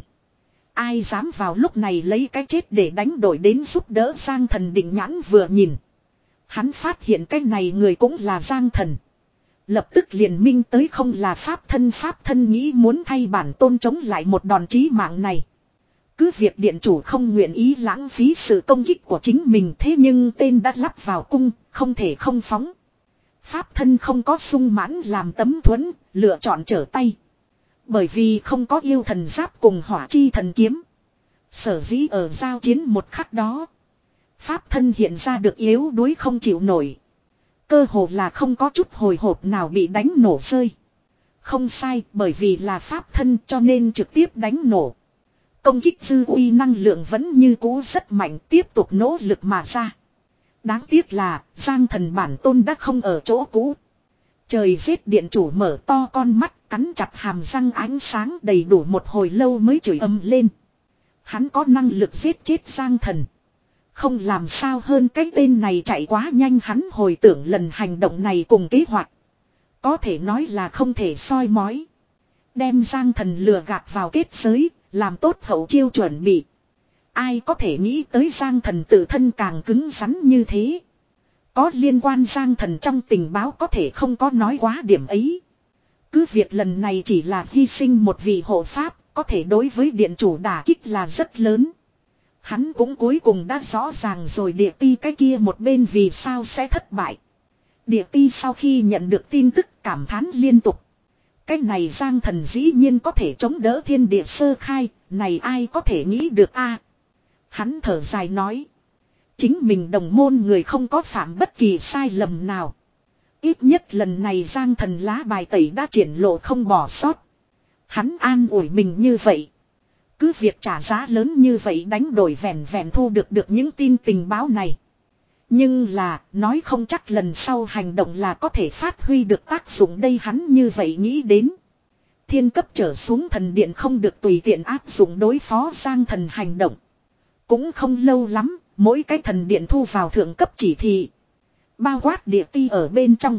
Ai dám vào lúc này lấy cái chết để đánh đổi đến giúp đỡ Giang Thần định nhãn vừa nhìn. Hắn phát hiện cái này người cũng là Giang Thần. Lập tức liền minh tới không là pháp thân pháp thân nghĩ muốn thay bản tôn chống lại một đòn chí mạng này. Cứ việc điện chủ không nguyện ý lãng phí sự công kích của chính mình thế nhưng tên đã lắp vào cung, không thể không phóng. Pháp thân không có sung mãn làm tấm thuẫn, lựa chọn trở tay. Bởi vì không có yêu thần giáp cùng hỏa chi thần kiếm. Sở dĩ ở giao chiến một khắc đó. Pháp thân hiện ra được yếu đuối không chịu nổi. cơ hồ là không có chút hồi hộp nào bị đánh nổ rơi. Không sai, bởi vì là pháp thân cho nên trực tiếp đánh nổ. Công kích dư uy năng lượng vẫn như cũ rất mạnh, tiếp tục nỗ lực mà ra. Đáng tiếc là Giang Thần bản tôn đã không ở chỗ cũ. Trời giết điện chủ mở to con mắt, cắn chặt hàm răng, ánh sáng đầy đủ một hồi lâu mới chửi ầm lên. Hắn có năng lực giết chết Giang Thần. Không làm sao hơn cái tên này chạy quá nhanh, hắn hồi tưởng lần hành động này cùng kế hoạch. Có thể nói là không thể soi mói. Đem Giang Thần lừa gạt vào kết giới, làm tốt hậu chiêu chuẩn bị. Ai có thể nghĩ tới Giang Thần tự thân càng cứng rắn như thế. Có liên quan Giang Thần trong tình báo có thể không có nói quá điểm ấy. Cứ việc lần này chỉ là hy sinh một vị hộ pháp, có thể đối với điện chủ đả kích là rất lớn. Hắn cũng cuối cùng đã rõ ràng rồi địa ti cái kia một bên vì sao sẽ thất bại. Địa ti sau khi nhận được tin tức cảm thán liên tục. Cái này Giang Thần dĩ nhiên có thể chống đỡ thiên địa sơ khai, này ai có thể nghĩ được a? Hắn thở dài nói. Chính mình đồng môn người không có phạm bất kỳ sai lầm nào. Ít nhất lần này Giang Thần lá bài tẩy đã triển lộ không bỏ sót. Hắn an ủi mình như vậy. Cứ việc trả giá lớn như vậy đánh đổi vẹn vẹn thu được được những tin tình báo này. Nhưng là nói không chắc lần sau hành động là có thể phát huy được tác dụng đây, hắn như vậy nghĩ đến. Thiên cấp trở xuống thần điện không được tùy tiện áp dụng đối phó Giang Thần hành động. Cũng không lâu lắm, mỗi cái thần điện thu vào thượng cấp chỉ thị. Bao quát địa ti ở bên trong.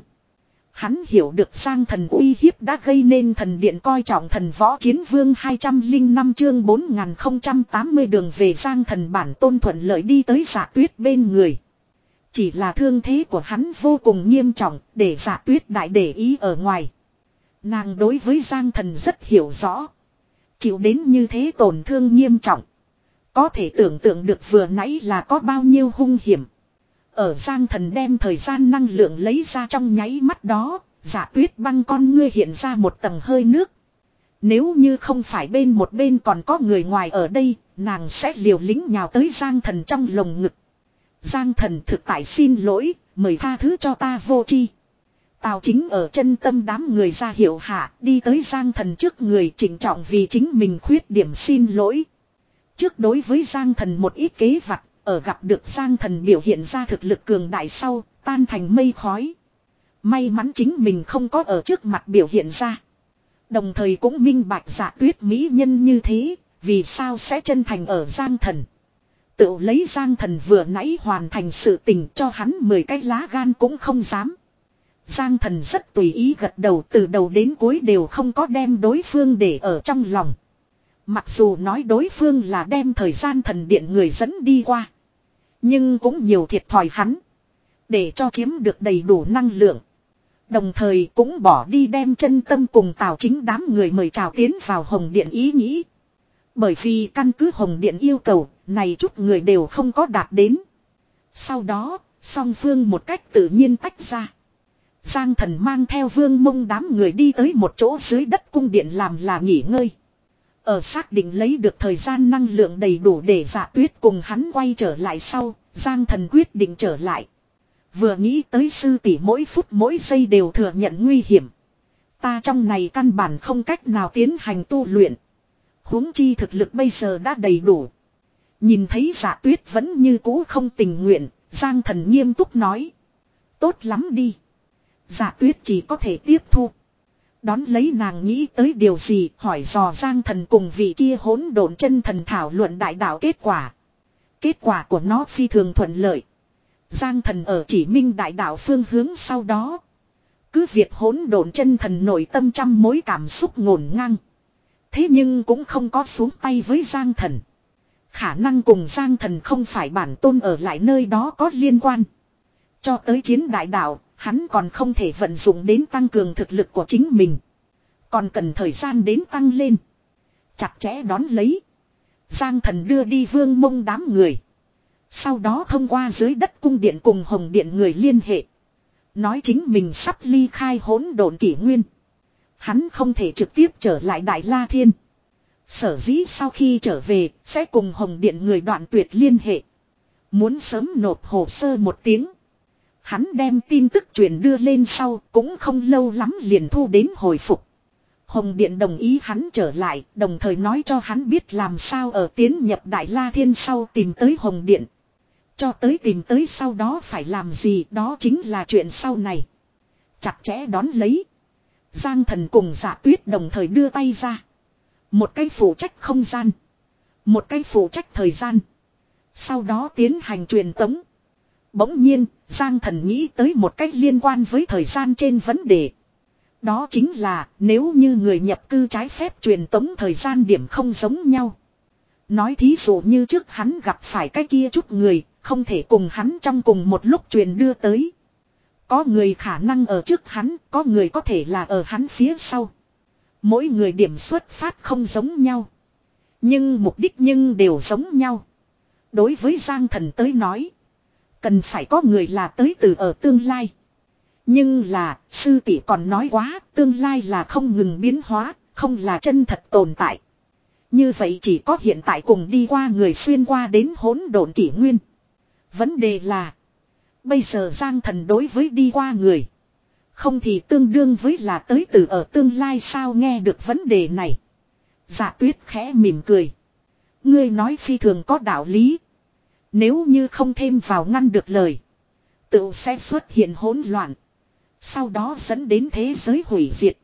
Hắn hiểu được Giang Thần uy hiếp đã gây nên thần điện coi trọng thần võ chiến vương hai trăm lẻ năm chương bốn nghìn không trăm tám mươi đường về Giang Thần bản tôn thuận lợi đi tới Dạ Tuyết bên người. Chỉ là thương thế của hắn vô cùng nghiêm trọng, để Dạ Tuyết đại để ý ở ngoài. Nàng đối với Giang Thần rất hiểu rõ. Chịu đến như thế tổn thương nghiêm trọng. Có thể tưởng tượng được vừa nãy là có bao nhiêu hung hiểm. Ở Giang Thần đem thời gian năng lượng lấy ra trong nháy mắt đó, Dạ Tuyết băng con ngươi hiện ra một tầng hơi nước. Nếu như không phải bên một bên còn có người ngoài ở đây, nàng sẽ liều lĩnh nhào tới Giang Thần trong lồng ngực. Giang Thần thực tại xin lỗi, mời tha thứ cho ta vô tri. Tào Chính ở chân tâm đám người ra hiệu hạ, đi tới Giang Thần trước người trịnh trọng vì chính mình khuyết điểm xin lỗi. Trước đối với Giang Thần một ít kế vặt, ở gặp được Giang Thần biểu hiện ra thực lực cường đại sau, tan thành mây khói. May mắn chính mình không có ở trước mặt biểu hiện ra. Đồng thời cũng minh bạch Dạ Tuyết mỹ nhân như thế, vì sao sẽ chân thành ở Giang Thần. Tự lấy Giang Thần vừa nãy hoàn thành sự tình cho hắn mười cái lá gan cũng không dám. Giang Thần rất tùy ý gật đầu, từ đầu đến cuối đều không có đem đối phương để ở trong lòng. Mặc dù nói đối phương là đem thời gian thần điện người dẫn đi qua. Nhưng cũng nhiều thiệt thòi hắn. Để cho chiếm được đầy đủ năng lượng. Đồng thời cũng bỏ đi đem chân tâm cùng Tào Chính đám người mời chào tiến vào Hồng Điện ý nghĩ. Bởi vì căn cứ Hồng Điện yêu cầu, này chút người đều không có đạt đến. Sau đó, song phương một cách tự nhiên tách ra. Giang Thần mang theo Vương Mông đám người đi tới một chỗ dưới đất cung điện làm là nghỉ ngơi. Ở xác định lấy được thời gian năng lượng đầy đủ để Dạ Tuyết cùng hắn quay trở lại sau, Giang Thần quyết định trở lại. Vừa nghĩ tới sư tỷ mỗi phút mỗi giây đều thừa nhận nguy hiểm. Ta trong này căn bản không cách nào tiến hành tu luyện. Huống chi thực lực bây giờ đã đầy đủ. Nhìn thấy Dạ Tuyết vẫn như cũ không tình nguyện, Giang Thần nghiêm túc nói. Tốt lắm đi. Dạ Tuyết chỉ có thể tiếp thu. Đón lấy nàng nghĩ tới điều gì, hỏi dò Giang Thần cùng vị kia hỗn độn chân thần thảo luận đại đạo kết quả. Kết quả của nó phi thường thuận lợi. Giang Thần ở chỉ minh đại đạo phương hướng sau đó. Cứ việc hỗn độn chân thần nội tâm trăm mối cảm xúc ngổn ngang. Thế nhưng cũng không có xuống tay với Giang Thần. Khả năng cùng Giang Thần không phải bản tôn ở lại nơi đó có liên quan. Cho tới chiến đại đạo, hắn còn không thể vận dụng đến tăng cường thực lực của chính mình. Còn cần thời gian đến tăng lên. Chặt chẽ đón lấy. Giang Thần đưa đi Vương Mông đám người. Sau đó thông qua dưới đất cung điện cùng Hồng Điện người liên hệ. Nói chính mình sắp ly khai hỗn độn kỷ nguyên. Hắn không thể trực tiếp trở lại Đại La Thiên. Sở dĩ sau khi trở về sẽ cùng Hồng Điện người đoạn tuyệt liên hệ. Muốn sớm nộp hồ sơ một tiếng. Hắn đem tin tức truyền đưa lên sau cũng không lâu lắm liền thu đến hồi phục. Hồng Điện đồng ý hắn trở lại, đồng thời nói cho hắn biết làm sao ở tiến nhập Đại La Thiên sau tìm tới Hồng Điện. Cho tới tìm tới sau đó phải làm gì, đó chính là chuyện sau này. Chặt chẽ đón lấy. Giang Thần cùng Dạ Tuyết đồng thời đưa tay ra. Một cái phụ trách không gian. Một cái phụ trách thời gian. Sau đó tiến hành truyền tống. Bỗng nhiên, Giang Thần nghĩ tới một cách liên quan với thời gian trên vấn đề. Đó chính là nếu như người nhập cư trái phép truyền tống thời gian điểm không giống nhau. Nói thí dụ như trước hắn gặp phải cái kia chút người, không thể cùng hắn trong cùng một lúc truyền đưa tới. Có người khả năng ở trước hắn, có người có thể là ở hắn phía sau. Mỗi người điểm xuất phát không giống nhau. Nhưng mục đích nhưng đều giống nhau. Đối với Giang Thần tới nói, cần phải có người là tới từ ở tương lai. Nhưng là, sư tỷ còn nói quá, tương lai là không ngừng biến hóa, không là chân thật tồn tại. Như vậy chỉ có hiện tại cùng đi qua người xuyên qua đến hỗn độn kỷ nguyên. Vấn đề là, bây giờ Giang Thần đối với đi qua người, không thì tương đương với là tới từ ở tương lai sao. Nghe được vấn đề này, Dạ Tuyết khẽ mỉm cười. Ngươi nói phi thường có đạo lý. Nếu như không thêm vào ngăn được lời, tự sẽ xuất hiện hỗn loạn. Sau đó dẫn đến thế giới hủy diệt.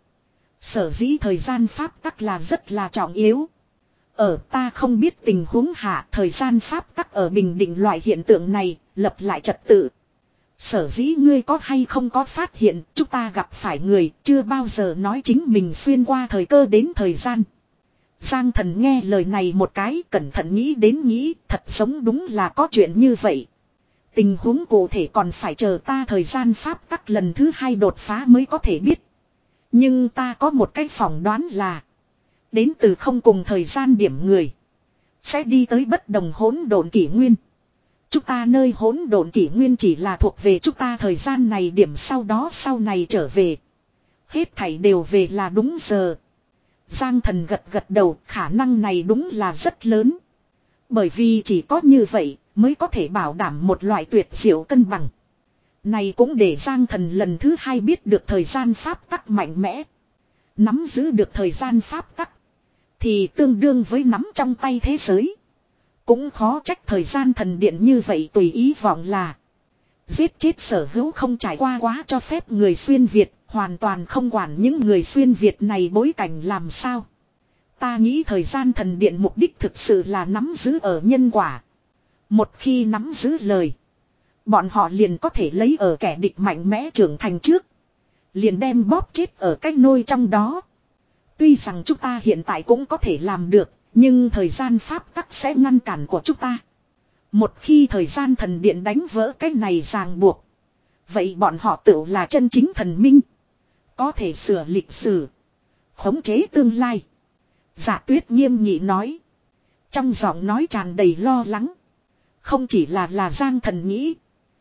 Sở dĩ thời gian pháp tắc là rất là trọng yếu. Ở ta không biết tình huống hạ, thời gian pháp tắc ở bình định loại hiện tượng này, lập lại trật tự. Sở dĩ ngươi có hay không có phát hiện, chúng ta gặp phải người, chưa bao giờ nói chính mình xuyên qua thời cơ đến thời gian. Giang Thần nghe lời này một cái, cẩn thận nghĩ đến nghĩ, thật giống đúng là có chuyện như vậy. Tình huống cụ thể còn phải chờ ta thời gian pháp tắc lần thứ hai đột phá mới có thể biết. Nhưng ta có một cái phỏng đoán là, đến từ không cùng thời gian điểm người, sẽ đi tới bất đồng hỗn độn kỷ nguyên. Chúng ta nơi hỗn độn kỷ nguyên chỉ là thuộc về chúng ta thời gian này điểm, sau đó sau này trở về. Hết thảy đều về là đúng giờ. Giang Thần gật gật đầu, khả năng này đúng là rất lớn. Bởi vì chỉ có như vậy mới có thể bảo đảm một loại tuyệt diệu cân bằng. Này cũng để Giang Thần lần thứ hai biết được thời gian pháp tắc mạnh mẽ. Nắm giữ được thời gian pháp tắc, thì tương đương với nắm trong tay thế giới. Cũng khó trách thời gian thần điện như vậy tùy ý vọng là giết chết sở hữu không trải qua quá cho phép người xuyên Việt, hoàn toàn không quản những người xuyên Việt này bối cảnh làm sao. Ta nghĩ thời gian thần điện mục đích thực sự là nắm giữ ở nhân quả. Một khi nắm giữ lời, bọn họ liền có thể lấy ở kẻ địch mạnh mẽ trưởng thành trước, liền đem bóp chết ở cái nôi trong đó. Tuy rằng chúng ta hiện tại cũng có thể làm được, nhưng thời gian pháp tắc sẽ ngăn cản của chúng ta. Một khi thời gian thần điện đánh vỡ cái này ràng buộc, vậy bọn họ tự là chân chính thần minh, có thể sửa lịch sử, khống chế tương lai. Dạ Tuyết nghiêm nghị nói, trong giọng nói tràn đầy lo lắng. Không chỉ là là Giang Thần nghĩ,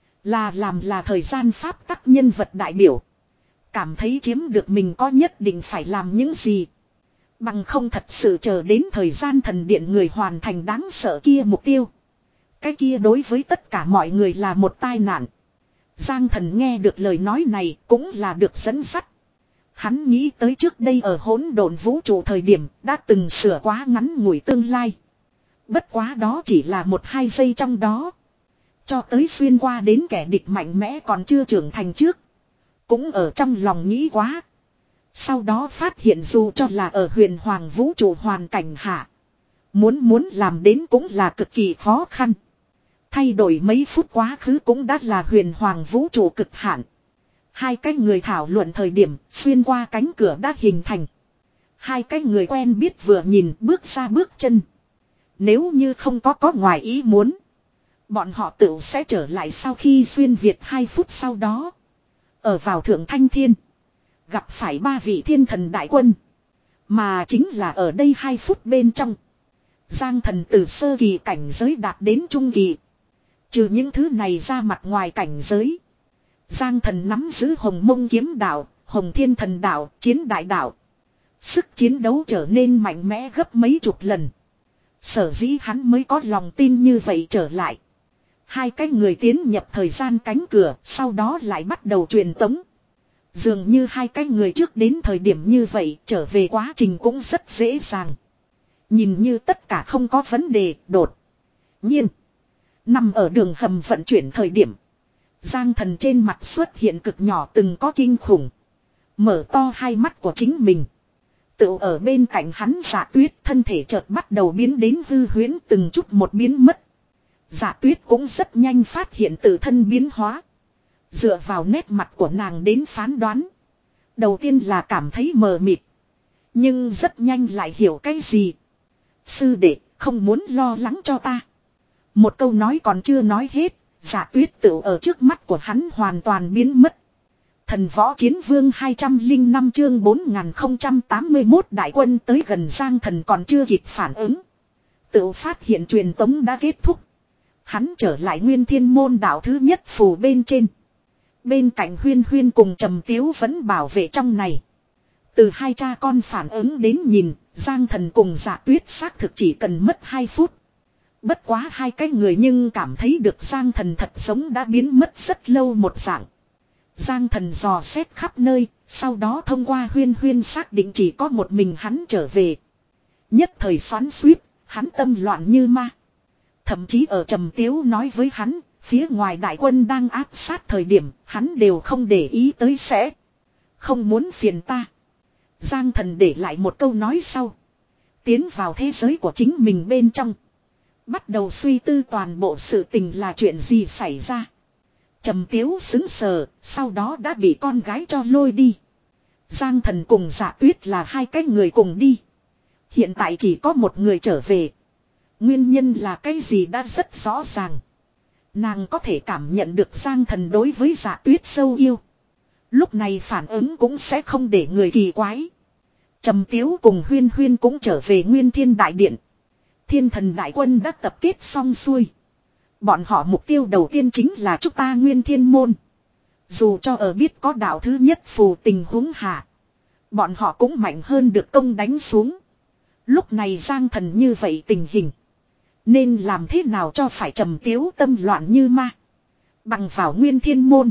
là làm là thời gian pháp tắc nhân vật đại biểu, cảm thấy chiếm được mình có nhất định phải làm những gì. Bằng không thật sự chờ đến thời gian thần điện người hoàn thành đáng sợ kia mục tiêu, cái kia đối với tất cả mọi người là một tai nạn. Giang Thần nghe được lời nói này cũng là được dẫn dắt. Hắn nghĩ tới trước đây ở hỗn độn vũ trụ thời điểm đã từng sửa quá ngắn ngủi tương lai. Bất quá đó chỉ là một hai giây trong đó. Cho tới xuyên qua đến kẻ địch mạnh mẽ còn chưa trưởng thành trước, cũng ở trong lòng nghĩ quá. Sau đó phát hiện dù cho là ở huyền hoàng vũ trụ hoàn cảnh hạ, muốn muốn làm đến cũng là cực kỳ khó khăn. Thay đổi mấy phút quá khứ cũng đã là huyền hoàng vũ trụ cực hạn. Hai cái người thảo luận thời điểm xuyên qua cánh cửa đã hình thành. Hai cái người quen biết vừa nhìn bước ra bước chân. Nếu như không có có ngoài ý muốn, bọn họ tự sẽ trở lại sau khi xuyên Việt hai phút sau đó. Ở vào Thượng Thanh Thiên, gặp phải ba vị thiên thần đại quân. Mà chính là ở đây hai phút bên trong, Giang Thần từ sơ kỳ cảnh giới đạt đến trung kỳ. Trừ những thứ này ra, mặt ngoài cảnh giới, Giang Thần nắm giữ Hồng Mông Kiếm Đạo, Hồng Thiên Thần Đạo, Chiến Đại Đạo. Sức chiến đấu trở nên mạnh mẽ gấp mấy chục lần. Sở dĩ hắn mới có lòng tin như vậy trở lại. Hai cái người tiến nhập thời gian cánh cửa, sau đó lại bắt đầu truyền tống. Dường như hai cái người trước đến thời điểm như vậy, trở về quá trình cũng rất dễ dàng. Nhìn như tất cả không có vấn đề, đột nhiên. Nằm ở đường hầm vận chuyển thời điểm. Giang Thần trên mặt xuất hiện cực nhỏ từng có kinh khủng. Mở to hai mắt của chính mình. Tự ở bên cạnh hắn Dạ Tuyết thân thể chợt bắt đầu biến đến hư huyễn từng chút một biến mất. Dạ Tuyết cũng rất nhanh phát hiện tự thân biến hóa. Dựa vào nét mặt của nàng đến phán đoán. Đầu tiên là cảm thấy mờ mịt. Nhưng rất nhanh lại hiểu cái gì. Sư đệ, không muốn lo lắng cho ta. Một câu nói còn chưa nói hết. Dạ Tuyết tự ở trước mắt của hắn hoàn toàn biến mất. Thần võ chiến vương hai trăm lẻ năm chương bốn nghìn không trăm tám mươi mốt đại quân tới gần Giang Thần còn chưa kịp phản ứng. Tự phát hiện truyền tống đã kết thúc. Hắn trở lại Nguyên Thiên môn đạo thứ nhất phù bên trên. Bên cạnh Huyên Huyên cùng Trầm Tiếu vẫn bảo vệ trong này. Từ hai cha con phản ứng đến nhìn, Giang Thần cùng Dạ Tuyết xác thực chỉ cần mất hai phút. Bất quá hai cái người nhưng cảm thấy được Giang Thần thật sống đã biến mất rất lâu một dạng. Giang Thần dò xét khắp nơi, sau đó thông qua Huyên Huyên xác định chỉ có một mình hắn trở về. Nhất thời xoắn xuýt, hắn tâm loạn như ma. Thậm chí ở Trầm Tiếu nói với hắn, phía ngoài đại quân đang áp sát thời điểm, hắn đều không để ý tới sẽ. Không muốn phiền ta. Giang Thần để lại một câu nói sau. Tiến vào thế giới của chính mình bên trong. Bắt đầu suy tư toàn bộ sự tình là chuyện gì xảy ra. Trầm Tiếu xứng sờ, sau đó đã bị con gái cho lôi đi. Giang Thần cùng Dạ Tuyết là hai cái người cùng đi. Hiện tại chỉ có một người trở về. Nguyên nhân là cái gì đã rất rõ ràng. Nàng có thể cảm nhận được Giang Thần đối với Dạ Tuyết sâu yêu. Lúc này phản ứng cũng sẽ không để người kỳ quái. Trầm Tiếu cùng Huyên Huyên cũng trở về Nguyên Thiên Đại Điện. Thiên Thần Đại Quân đã tập kết xong xuôi. Bọn họ mục tiêu đầu tiên chính là chúng ta Nguyên Thiên môn. Dù cho ở biết có đạo thứ nhất phù tình huống hạ. Bọn họ cũng mạnh hơn được công đánh xuống. Lúc này Giang Thần như vậy tình hình. Nên làm thế nào cho phải Trầm Tiếu tâm loạn như ma. Bằng vào Nguyên Thiên môn.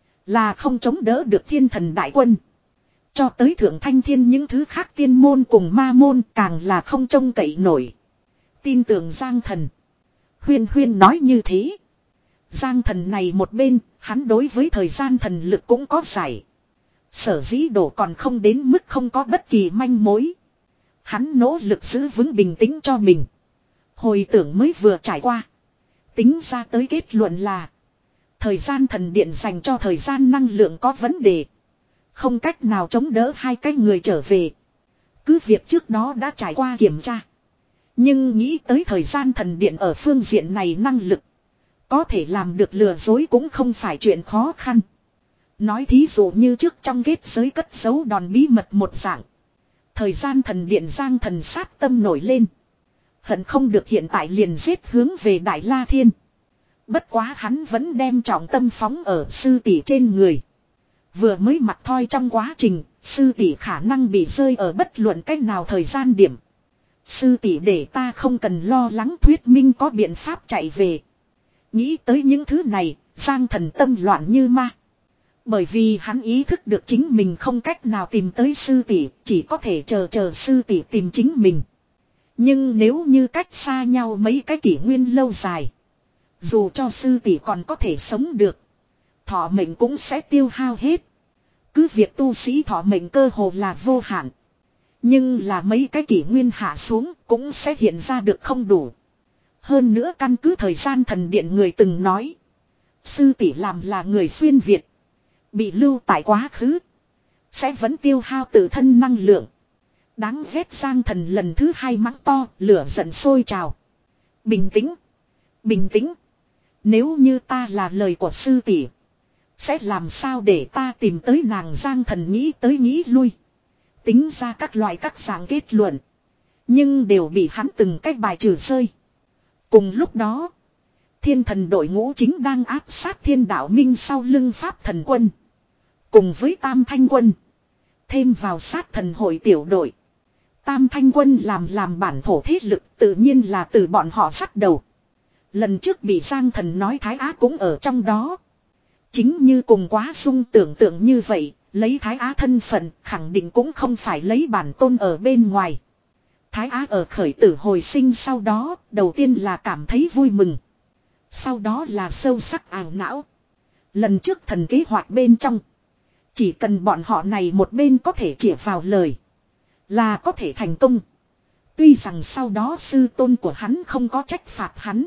Là không chống đỡ được Thiên Thần Đại Quân. Cho tới Thượng Thanh Thiên những thứ khác tiên môn cùng ma môn càng là không trông cậy nổi. Tin tưởng Giang Thần. Huyên Huyên nói như thế. Giang Thần này một bên, hắn đối với thời gian thần lực cũng có giải. Sở dĩ đổ còn không đến mức không có bất kỳ manh mối. Hắn nỗ lực giữ vững bình tĩnh cho mình. Hồi tưởng mới vừa trải qua. Tính ra tới kết luận là. Thời gian thần điện dành cho thời gian năng lượng có vấn đề. Không cách nào chống đỡ hai cái người trở về. Cứ việc trước đó đã trải qua kiểm tra. Nhưng nghĩ tới thời gian thần điện ở phương diện này năng lực. Có thể làm được lừa dối cũng không phải chuyện khó khăn. Nói thí dụ như trước trong kết giới cất giấu đòn bí mật một dạng. Thời gian thần điện Giang Thần sát tâm nổi lên. Hận không được hiện tại liền giết hướng về Đại La Thiên. Bất quá hắn vẫn đem trọng tâm phóng ở sư tỷ trên người. Vừa mới mặt thoi trong quá trình, sư tỷ khả năng bị rơi ở bất luận cách nào thời gian điểm. Sư tỷ để ta không cần lo lắng thuyết minh có biện pháp chạy về. Nghĩ tới những thứ này, Giang Thần tâm loạn như ma. Bởi vì hắn ý thức được chính mình không cách nào tìm tới sư tỷ, chỉ có thể chờ chờ sư tỷ tìm chính mình. Nhưng nếu như cách xa nhau mấy cái kỷ nguyên lâu dài, dù cho sư tỷ còn có thể sống được, thọ mệnh cũng sẽ tiêu hao hết. Cứ việc tu sĩ thọ mệnh cơ hồ là vô hạn. Nhưng là mấy cái kỷ nguyên hạ xuống cũng sẽ hiện ra được không đủ. Hơn nữa căn cứ thời gian thần điện người từng nói. Sư tỷ làm là người xuyên Việt. Bị lưu tại quá khứ. Sẽ vẫn tiêu hao tự thân năng lượng. Đáng ghét Giang Thần lần thứ hai mắng to, lửa giận sôi trào. Bình tĩnh. Bình tĩnh. Nếu như ta là lời của sư tỷ, sẽ làm sao để ta tìm tới nàng? Giang Thần nghĩ tới nghĩ lui. Tính ra các loại các dạng kết luận. Nhưng đều bị hắn từng cách bài trừ rơi. Cùng lúc đó, Thiên Thần đội ngũ chính đang áp sát Thiên Đạo Minh sau lưng Pháp Thần quân. Cùng với Tam Thanh quân. Thêm vào sát thần hội tiểu đội. Tam Thanh quân làm làm bản thổ thế lực tự nhiên là từ bọn họ bắt đầu. Lần trước bị Giang Thần nói Thái Á cũng ở trong đó. Chính như cùng quá sung tưởng tượng như vậy, lấy Thái Á thân phận khẳng định cũng không phải lấy bản tôn ở bên ngoài. Thái Á ở khởi tử hồi sinh sau đó, đầu tiên là cảm thấy vui mừng. Sau đó là sâu sắc ảo não. Lần trước thần kế hoạch bên trong, chỉ cần bọn họ này một bên có thể chĩa vào lời, là có thể thành công. Tuy rằng sau đó sư tôn của hắn không có trách phạt hắn,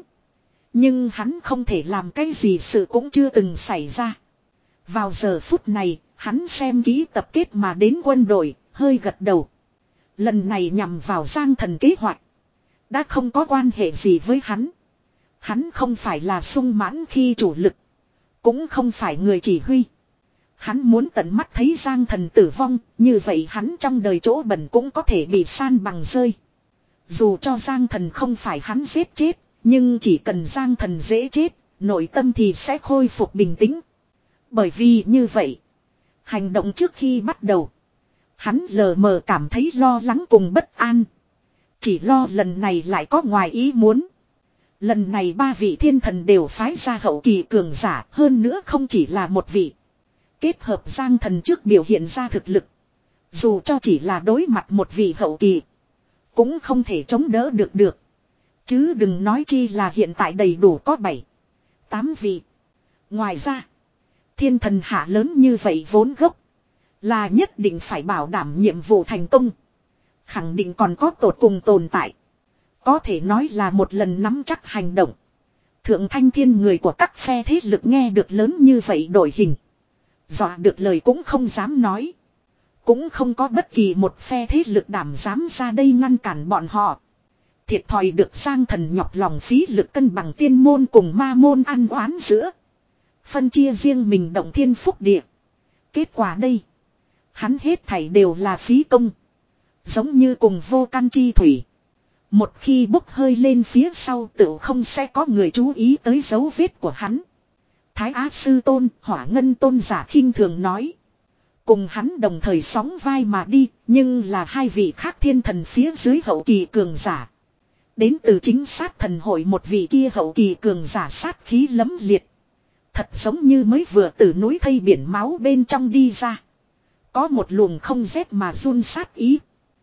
nhưng hắn không thể làm cái gì sự cũng chưa từng xảy ra. Vào giờ phút này, hắn xem kỹ tập kết mà đến quân đội, hơi gật đầu. Lần này nhằm vào Giang Thần kế hoạch, đã không có quan hệ gì với hắn. Hắn không phải là sung mãn khi chủ lực, cũng không phải người chỉ huy. Hắn muốn tận mắt thấy Giang Thần tử vong, như vậy hắn trong đời chỗ bẩn cũng có thể bị san bằng rơi. Dù cho Giang Thần không phải hắn giết chết, nhưng chỉ cần Giang Thần dễ chết, nội tâm thì sẽ khôi phục bình tĩnh. Bởi vì như vậy, hành động trước khi bắt đầu, hắn lờ mờ cảm thấy lo lắng cùng bất an. Chỉ lo lần này lại có ngoài ý muốn. Lần này ba vị thiên thần đều phái ra hậu kỳ cường giả, hơn nữa không chỉ là một vị. Kết hợp Giang Thần trước biểu hiện ra thực lực, dù cho chỉ là đối mặt một vị hậu kỳ, cũng không thể chống đỡ được được. Chứ đừng nói chi là hiện tại đầy đủ có bảy, tám vị. Ngoài ra, thiên thần hạ lớn như vậy vốn gốc, là nhất định phải bảo đảm nhiệm vụ thành công. Khẳng định còn có tột cùng tồn tại. Có thể nói là một lần nắm chắc hành động. Thượng Thanh Thiên người của các phe thế lực nghe được lớn như vậy đổi hình, dọa được lời cũng không dám nói. Cũng không có bất kỳ một phe thế lực đảm dám ra đây ngăn cản bọn họ. Thiệt thòi được Giang Thần nhọc lòng phí lực cân bằng tiên môn cùng ma môn ăn oán giữa. Phân chia riêng mình động thiên phúc địa. Kết quả đây, hắn hết thảy đều là phí công. Giống như cùng vô căn chi thủy. Một khi bốc hơi lên phía sau tự không sẽ có người chú ý tới dấu vết của hắn. Thái Á sư tôn, Hỏa Ngân tôn giả khinh thường nói. Cùng hắn đồng thời sóng vai mà đi, nhưng là hai vị khác thiên thần phía dưới hậu kỳ cường giả. Đến từ chính sát thần hội một vị kia hậu kỳ cường giả sát khí lấm liệt. Thật giống như mới vừa từ núi thây biển máu bên trong đi ra. Có một luồng không rét mà run sát ý.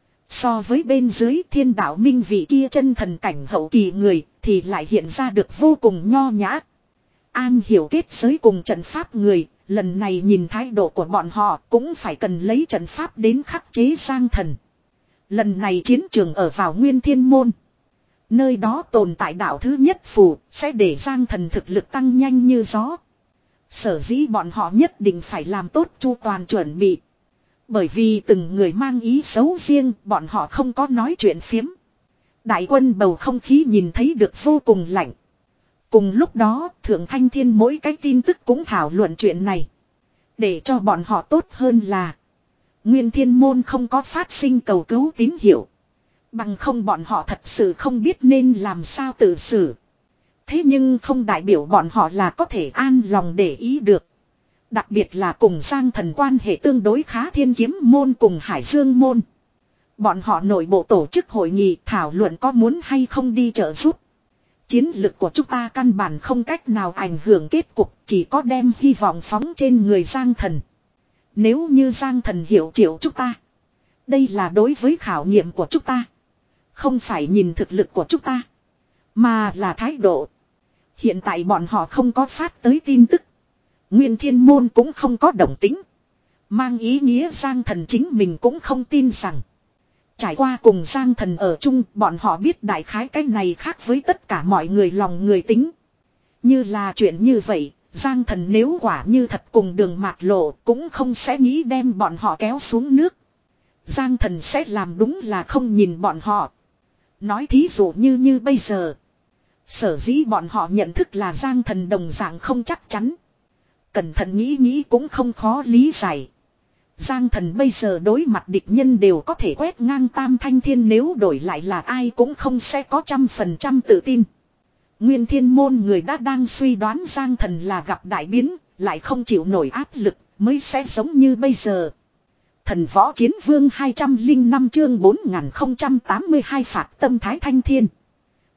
So với bên dưới thiên đạo minh vị kia chân thần cảnh hậu kỳ người thì lại hiện ra được vô cùng nho nhã. An hiểu kết giới cùng trận pháp người, lần này nhìn thái độ của bọn họ cũng phải cần lấy trận pháp đến khắc chế Giang Thần. Lần này chiến trường ở vào Nguyên Thiên Môn. Nơi đó tồn tại đạo thứ nhất phù sẽ để Giang Thần thực lực tăng nhanh như gió. Sở dĩ bọn họ nhất định phải làm tốt chu toàn chuẩn bị. Bởi vì từng người mang ý xấu riêng, bọn họ không có nói chuyện phiếm. Đại quân bầu không khí nhìn thấy được vô cùng lạnh. Cùng lúc đó, Thượng Thanh Thiên mỗi cái tin tức cũng thảo luận chuyện này. Để cho bọn họ tốt hơn là Nguyên Thiên Môn không có phát sinh cầu cứu tín hiệu. Bằng không bọn họ thật sự không biết nên làm sao tự xử. Thế nhưng không đại biểu bọn họ là có thể an lòng để ý được. Đặc biệt là cùng Giang Thần quan hệ tương đối khá Thiên Kiếm Môn cùng Hải Dương Môn. Bọn họ nội bộ tổ chức hội nghị thảo luận có muốn hay không đi trợ giúp. Chiến lực của chúng ta căn bản không cách nào ảnh hưởng kết cục, chỉ có đem hy vọng phóng trên người Giang Thần. Nếu như Giang Thần hiểu chịu chúng ta, đây là đối với khảo nghiệm của chúng ta. Không phải nhìn thực lực của chúng ta, mà là thái độ. Hiện tại bọn họ không có phát tới tin tức. Nguyên Thiên Môn cũng không có động tĩnh. Mang ý nghĩa Giang Thần chính mình cũng không tin rằng. Trải qua cùng Giang Thần ở chung, bọn họ biết đại khái cái này khác với tất cả mọi người lòng người tính. Như là chuyện như vậy, Giang Thần nếu quả như thật cùng đường mạt lộ cũng không sẽ nghĩ đem bọn họ kéo xuống nước. Giang Thần sẽ làm đúng là không nhìn bọn họ. Nói thí dụ như như bây giờ. Sở dĩ bọn họ nhận thức là Giang Thần đồng dạng không chắc chắn. Cẩn thận nghĩ nghĩ cũng không khó lý giải. Giang Thần bây giờ đối mặt địch nhân đều có thể quét ngang Tam Thanh Thiên, nếu đổi lại là ai cũng không sẽ có trăm phần trăm tự tin. Nguyên Thiên Môn người đã đang suy đoán Giang Thần là gặp đại biến, lại không chịu nổi áp lực, mới sẽ giống như bây giờ. Thần Võ Chiến Vương hai trăm linh năm chương bốn nghìn không trăm tám mươi hai phạt tâm Thái Thanh Thiên.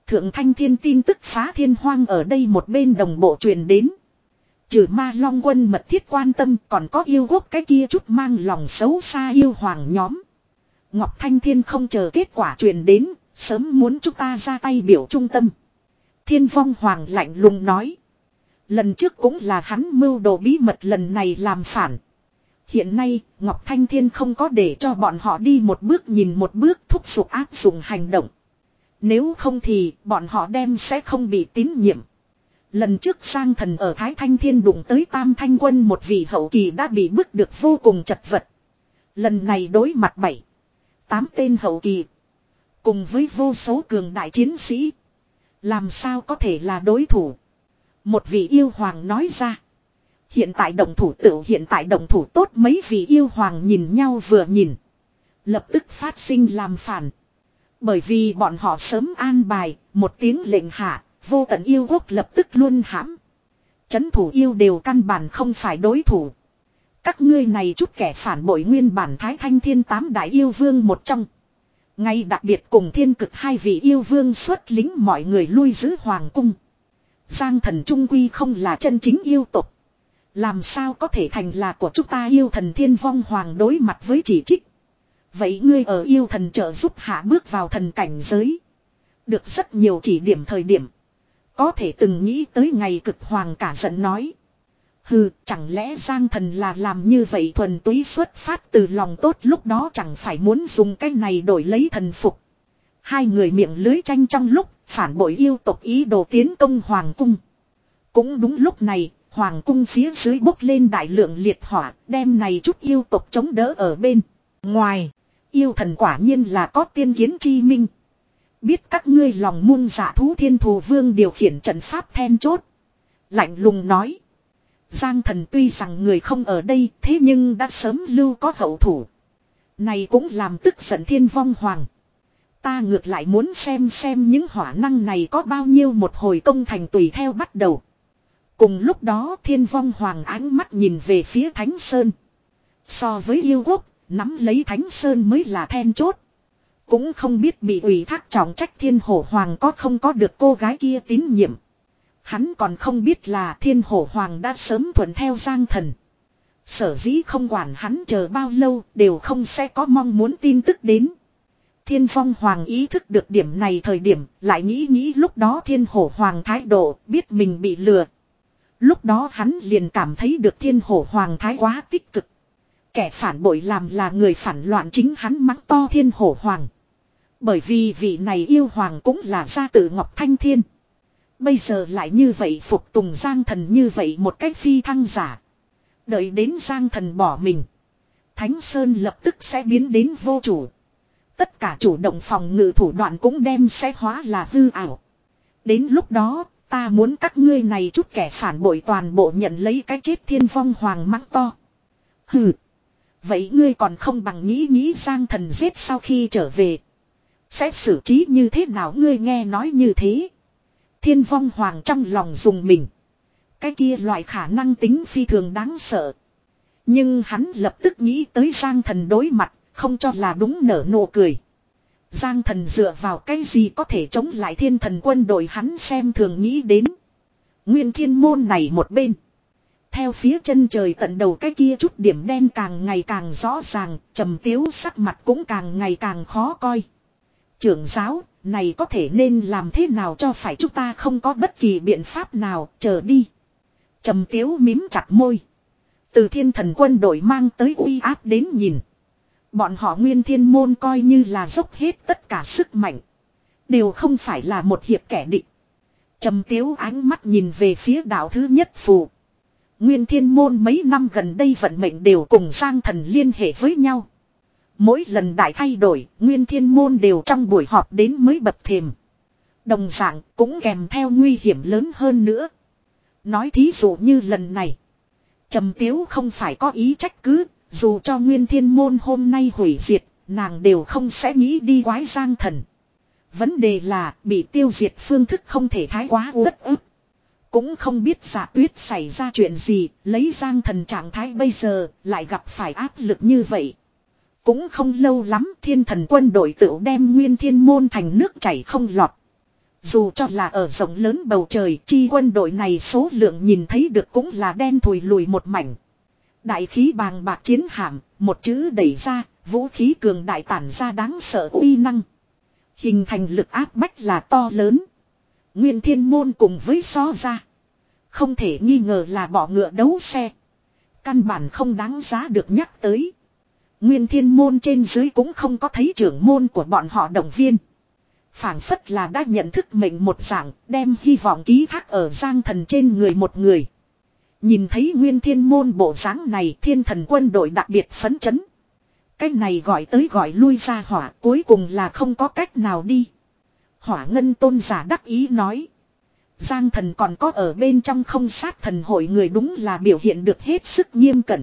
Thượng Thanh Thiên tin tức phá thiên hoang ở đây một bên đồng bộ truyền đến. Trừ Ma Long quân mật thiết quan tâm, còn có yêu quốc cái kia chút mang lòng xấu xa yêu hoàng nhóm. Ngọc Thanh Thiên không chờ kết quả truyền đến, sớm muốn chúng ta ra tay biểu trung tâm. Thiên Vong Hoàng lạnh lùng nói. Lần trước cũng là hắn mưu đồ bí mật, lần này làm phản. Hiện nay, Ngọc Thanh Thiên không có để cho bọn họ đi một bước nhìn một bước, thúc giục áp dụng hành động. Nếu không thì bọn họ đem sẽ không bị tín nhiệm. Lần trước Giang Thần ở Thái Thanh Thiên đụng tới Tam Thanh Quân một vị hậu kỳ đã bị bức được vô cùng chật vật. Lần này đối mặt bảy, tám tên hậu kỳ. Cùng với vô số cường đại chiến sĩ. Làm sao có thể là đối thủ. Một vị yêu hoàng nói ra. Hiện tại động thủ tự hiện tại động thủ tốt, mấy vị yêu hoàng nhìn nhau vừa nhìn. Lập tức phát sinh làm phản. Bởi vì bọn họ sớm an bài, một tiếng lệnh hạ, vô tận yêu quốc lập tức luôn hãm. Chấn thủ yêu đều căn bản không phải đối thủ. Các ngươi này chút kẻ phản bội nguyên bản Thái Thanh Thiên tám đại yêu vương một trong. Ngay đặc biệt cùng Thiên Cực hai vị yêu vương xuất lính mọi người lui giữ hoàng cung. Giang Thần trung quy không là chân chính yêu tộc. Làm sao có thể thành là của chúng ta yêu thần Thiên Vong Hoàng đối mặt với chỉ trích. Vậy ngươi ở yêu thần trợ giúp hạ bước vào thần cảnh giới. Được rất nhiều chỉ điểm thời điểm. Có thể từng nghĩ tới ngày cực hoàng cả giận nói. Hừ, chẳng lẽ Giang Thần là làm như vậy thuần túy xuất phát từ lòng tốt, lúc đó chẳng phải muốn dùng cái này đổi lấy thần phục. Hai người miệng lưới tranh trong lúc phản bội yêu tộc ý đồ tiến công hoàng cung. Cũng đúng lúc này, hoàng cung phía dưới bốc lên đại lượng liệt hỏa, đem này chút yêu tộc chống đỡ ở bên ngoài. Yêu thần quả nhiên là có tiên kiến chi minh. Biết các ngươi lòng muôn dạ thú Thiên Thù Vương điều khiển trận pháp then chốt. Lạnh lùng nói. Giang Thần tuy rằng người không ở đây, thế nhưng đã sớm lưu có hậu thủ. Này cũng làm tức giận Thiên Vong Hoàng. Ta ngược lại muốn xem xem những hỏa năng này có bao nhiêu một hồi công thành tùy theo bắt đầu. Cùng lúc đó Thiên Vong Hoàng ánh mắt nhìn về phía Thánh Sơn. So với yêu quốc, nắm lấy Thánh Sơn mới là then chốt. Cũng không biết bị ủy thác trọng trách Thiên Hổ Hoàng có không có được cô gái kia tín nhiệm. Hắn còn không biết là Thiên Hổ Hoàng đã sớm thuận theo Giang Thần. Sở dĩ không quản hắn chờ bao lâu đều không sẽ có mong muốn tin tức đến. Thiên Vong Hoàng ý thức được điểm này thời điểm lại nghĩ nghĩ lúc đó Thiên Hổ Hoàng thái độ, biết mình bị lừa. Lúc đó hắn liền cảm thấy được Thiên Hổ Hoàng thái quá tích cực. Kẻ phản bội làm là người phản loạn, chính hắn mắng to Thiên Hổ Hoàng. Bởi vì vị này yêu hoàng cũng là gia tử Ngọc Thanh Thiên. Bây giờ lại như vậy phục tùng Giang Thần như vậy một cách phi thăng giả. Đợi đến Giang Thần bỏ mình. Thánh Sơn lập tức sẽ biến đến vô chủ. Tất cả chủ động phòng ngự thủ đoạn cũng đem sẽ hóa là hư ảo. Đến lúc đó, ta muốn các ngươi này chút kẻ phản bội toàn bộ nhận lấy cái chết. Thiên Vong Hoàng mắng to. Hừ. Vậy ngươi còn không bằng nghĩ nghĩ Giang Thần giết sau khi trở về. Sẽ xử trí như thế nào? Ngươi nghe nói như thế. Thiên Vong Hoàng trong lòng dùng mình. Cái kia loại khả năng tính phi thường đáng sợ. Nhưng hắn lập tức nghĩ tới Giang Thần đối mặt, không cho là đúng nở nụ cười. Giang Thần dựa vào cái gì có thể chống lại Thiên Thần quân đội, hắn xem thường nghĩ đến. Nguyên Thiên môn này một bên. Theo phía chân trời tận đầu cái kia chút điểm đen càng ngày càng rõ ràng, Trầm Tiếu sắc mặt cũng càng ngày càng khó coi. Trưởng giáo, này có thể nên làm thế nào cho phải, chúng ta không có bất kỳ biện pháp nào, chờ đi. Trầm Tiếu mím chặt môi. Từ Thiên Thần quân đội mang tới uy áp đến nhìn. Bọn họ Nguyên Thiên môn coi như là dốc hết tất cả sức mạnh. Đều không phải là một hiệp kẻ địch. Trầm Tiếu ánh mắt nhìn về phía đạo thứ nhất phù. Nguyên Thiên môn mấy năm gần đây vận mệnh đều cùng Giang Thần liên hệ với nhau. Mỗi lần đại thay đổi, Nguyên Thiên môn đều trong buổi họp đến mới bập thềm. Đồng dạng cũng kèm theo nguy hiểm lớn hơn nữa. Nói thí dụ như lần này. Trầm Tiếu không phải có ý trách cứ, dù cho Nguyên Thiên môn hôm nay hủy diệt, nàng đều không sẽ nghĩ đi quái Giang Thần. Vấn đề là bị tiêu diệt phương thức không thể thái quá uất ức. Cũng không biết Dạ Tuyết xảy ra chuyện gì, lấy Giang Thần trạng thái bây giờ, lại gặp phải áp lực như vậy. Cũng không lâu lắm Thiên Thần quân đội tự đem Nguyên Thiên môn thành nước chảy không lọt. Dù cho là ở rộng lớn bầu trời, chi quân đội này số lượng nhìn thấy được cũng là đen thùi lùi một mảnh. Đại khí bàng bạc chiến hạm, một chữ đẩy ra, vũ khí cường đại tản ra đáng sợ uy năng. Hình thành lực áp bách là to lớn. Nguyên Thiên Môn cùng với so ra, không thể nghi ngờ là bỏ ngựa đấu xe. Căn bản không đáng giá được nhắc tới. Nguyên Thiên Môn trên dưới cũng không có thấy trưởng môn của bọn họ động viên. Phảng phất là đã nhận thức mệnh một dạng, đem hy vọng ký thác ở Giang Thần trên người một người. Nhìn thấy Nguyên Thiên Môn bộ dáng này, Thiên Thần quân đội đặc biệt phấn chấn. Cách này gọi tới gọi lui ra hỏa, cuối cùng là không có cách nào đi. Hỏa Ngân tôn giả đắc ý nói. Giang Thần còn có ở bên trong không sát thần hội người đúng là biểu hiện được hết sức nghiêm cẩn.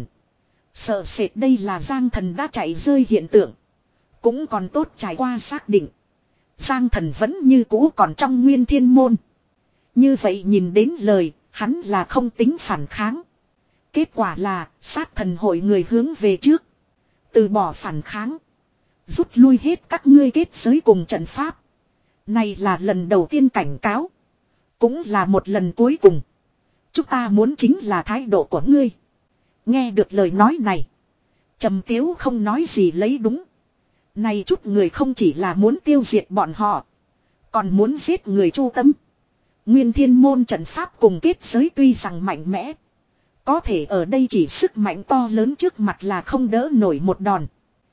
Sợ sệt đây là Giang Thần đã chạy rơi hiện tượng. Cũng còn tốt trải qua xác định. Giang Thần vẫn như cũ còn trong Nguyên Thiên Môn. Như vậy nhìn đến lời, hắn là không tính phản kháng. Kết quả là, sát thần hội người hướng về trước. Từ bỏ phản kháng. Rút lui hết các ngươi kết giới cùng trận pháp. Này là lần đầu tiên cảnh cáo. Cũng là một lần cuối cùng. Chúng ta muốn chính là thái độ của ngươi. Nghe được lời nói này. Trầm Tiếu không nói gì lấy đúng. Này chút người không chỉ là muốn tiêu diệt bọn họ. Còn muốn giết người chu tâm. Nguyên Thiên Môn trận pháp cùng kết giới tuy rằng mạnh mẽ. Có thể ở đây chỉ sức mạnh to lớn trước mặt là không đỡ nổi một đòn.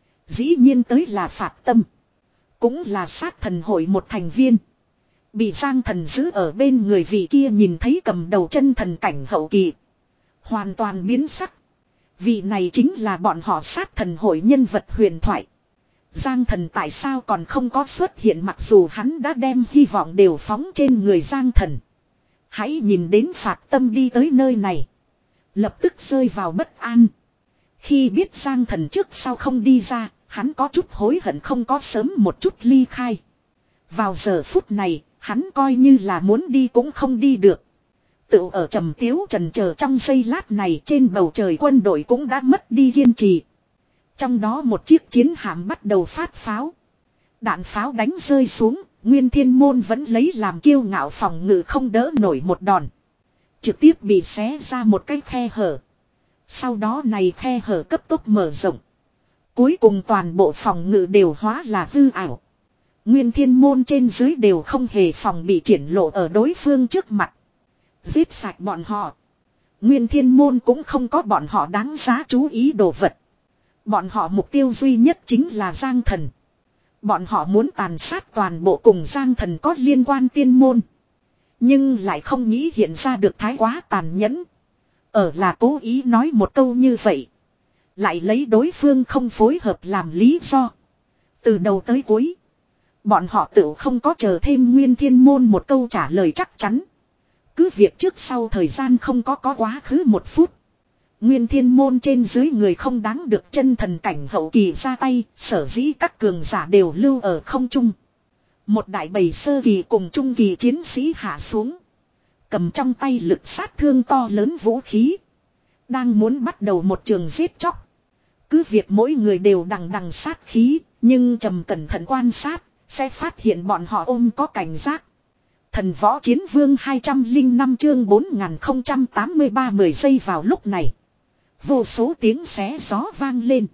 Dĩ nhiên tới là phạt tâm. Cũng là sát thần hội một thành viên. Bị Giang Thần giữ ở bên người vị kia nhìn thấy cầm đầu chân thần cảnh hậu kỳ. Hoàn toàn biến sắc. Vị này chính là bọn họ sát thần hội nhân vật huyền thoại. Giang Thần tại sao còn không có xuất hiện mặc dù hắn đã đem hy vọng đều phóng trên người Giang Thần. Hãy nhìn đến phạt tâm đi tới nơi này. Lập tức rơi vào bất an. Khi biết Giang Thần trước sau không đi ra, hắn có chút hối hận không có sớm một chút ly khai. Vào giờ phút này, hắn coi như là muốn đi cũng không đi được. Tự ở Trầm Tiếu trần chờ trong giây lát này trên bầu trời quân đội cũng đã mất đi kiên trì. Trong đó một chiếc chiến hạm bắt đầu phát pháo. Đạn pháo đánh rơi xuống, Nguyên Thiên Môn vẫn lấy làm kiêu ngạo phòng ngự không đỡ nổi một đòn. Trực tiếp bị xé ra một cái khe hở. Sau đó này khe hở cấp tốc mở rộng. Cuối cùng toàn bộ phòng ngự đều hóa là hư ảo. Nguyên Thiên Môn trên dưới đều không hề phòng bị triển lộ ở đối phương trước mặt. Giết sạch bọn họ. Nguyên Thiên Môn cũng không có bọn họ đáng giá chú ý đồ vật. Bọn họ mục tiêu duy nhất chính là Giang Thần. Bọn họ muốn tàn sát toàn bộ cùng Giang Thần có liên quan tiên môn. Nhưng lại không nghĩ hiện ra được thái quá tàn nhẫn. Ở là cố ý nói một câu như vậy. Lại lấy đối phương không phối hợp làm lý do. Từ đầu tới cuối. Bọn họ tự không có chờ thêm Nguyên Thiên Môn một câu trả lời chắc chắn. Cứ việc trước sau thời gian không có có quá khứ một phút. Nguyên Thiên Môn trên dưới người không đáng được chân thần cảnh hậu kỳ ra tay, sở dĩ các cường giả đều lưu ở không trung. Một đại bầy sơ kỳ cùng trung kỳ chiến sĩ hạ xuống. Cầm trong tay lực sát thương to lớn vũ khí. Đang muốn bắt đầu một trường giết chóc. Cứ việc mỗi người đều đằng đằng sát khí, nhưng trầm cẩn thận quan sát, sẽ phát hiện bọn họ ôm có cảnh giác. Thần võ chiến vương hai trăm lẻ năm chương bốn nghìn không trăm tám mươi ba mười giây vào lúc này. Vô số tiếng xé gió vang lên.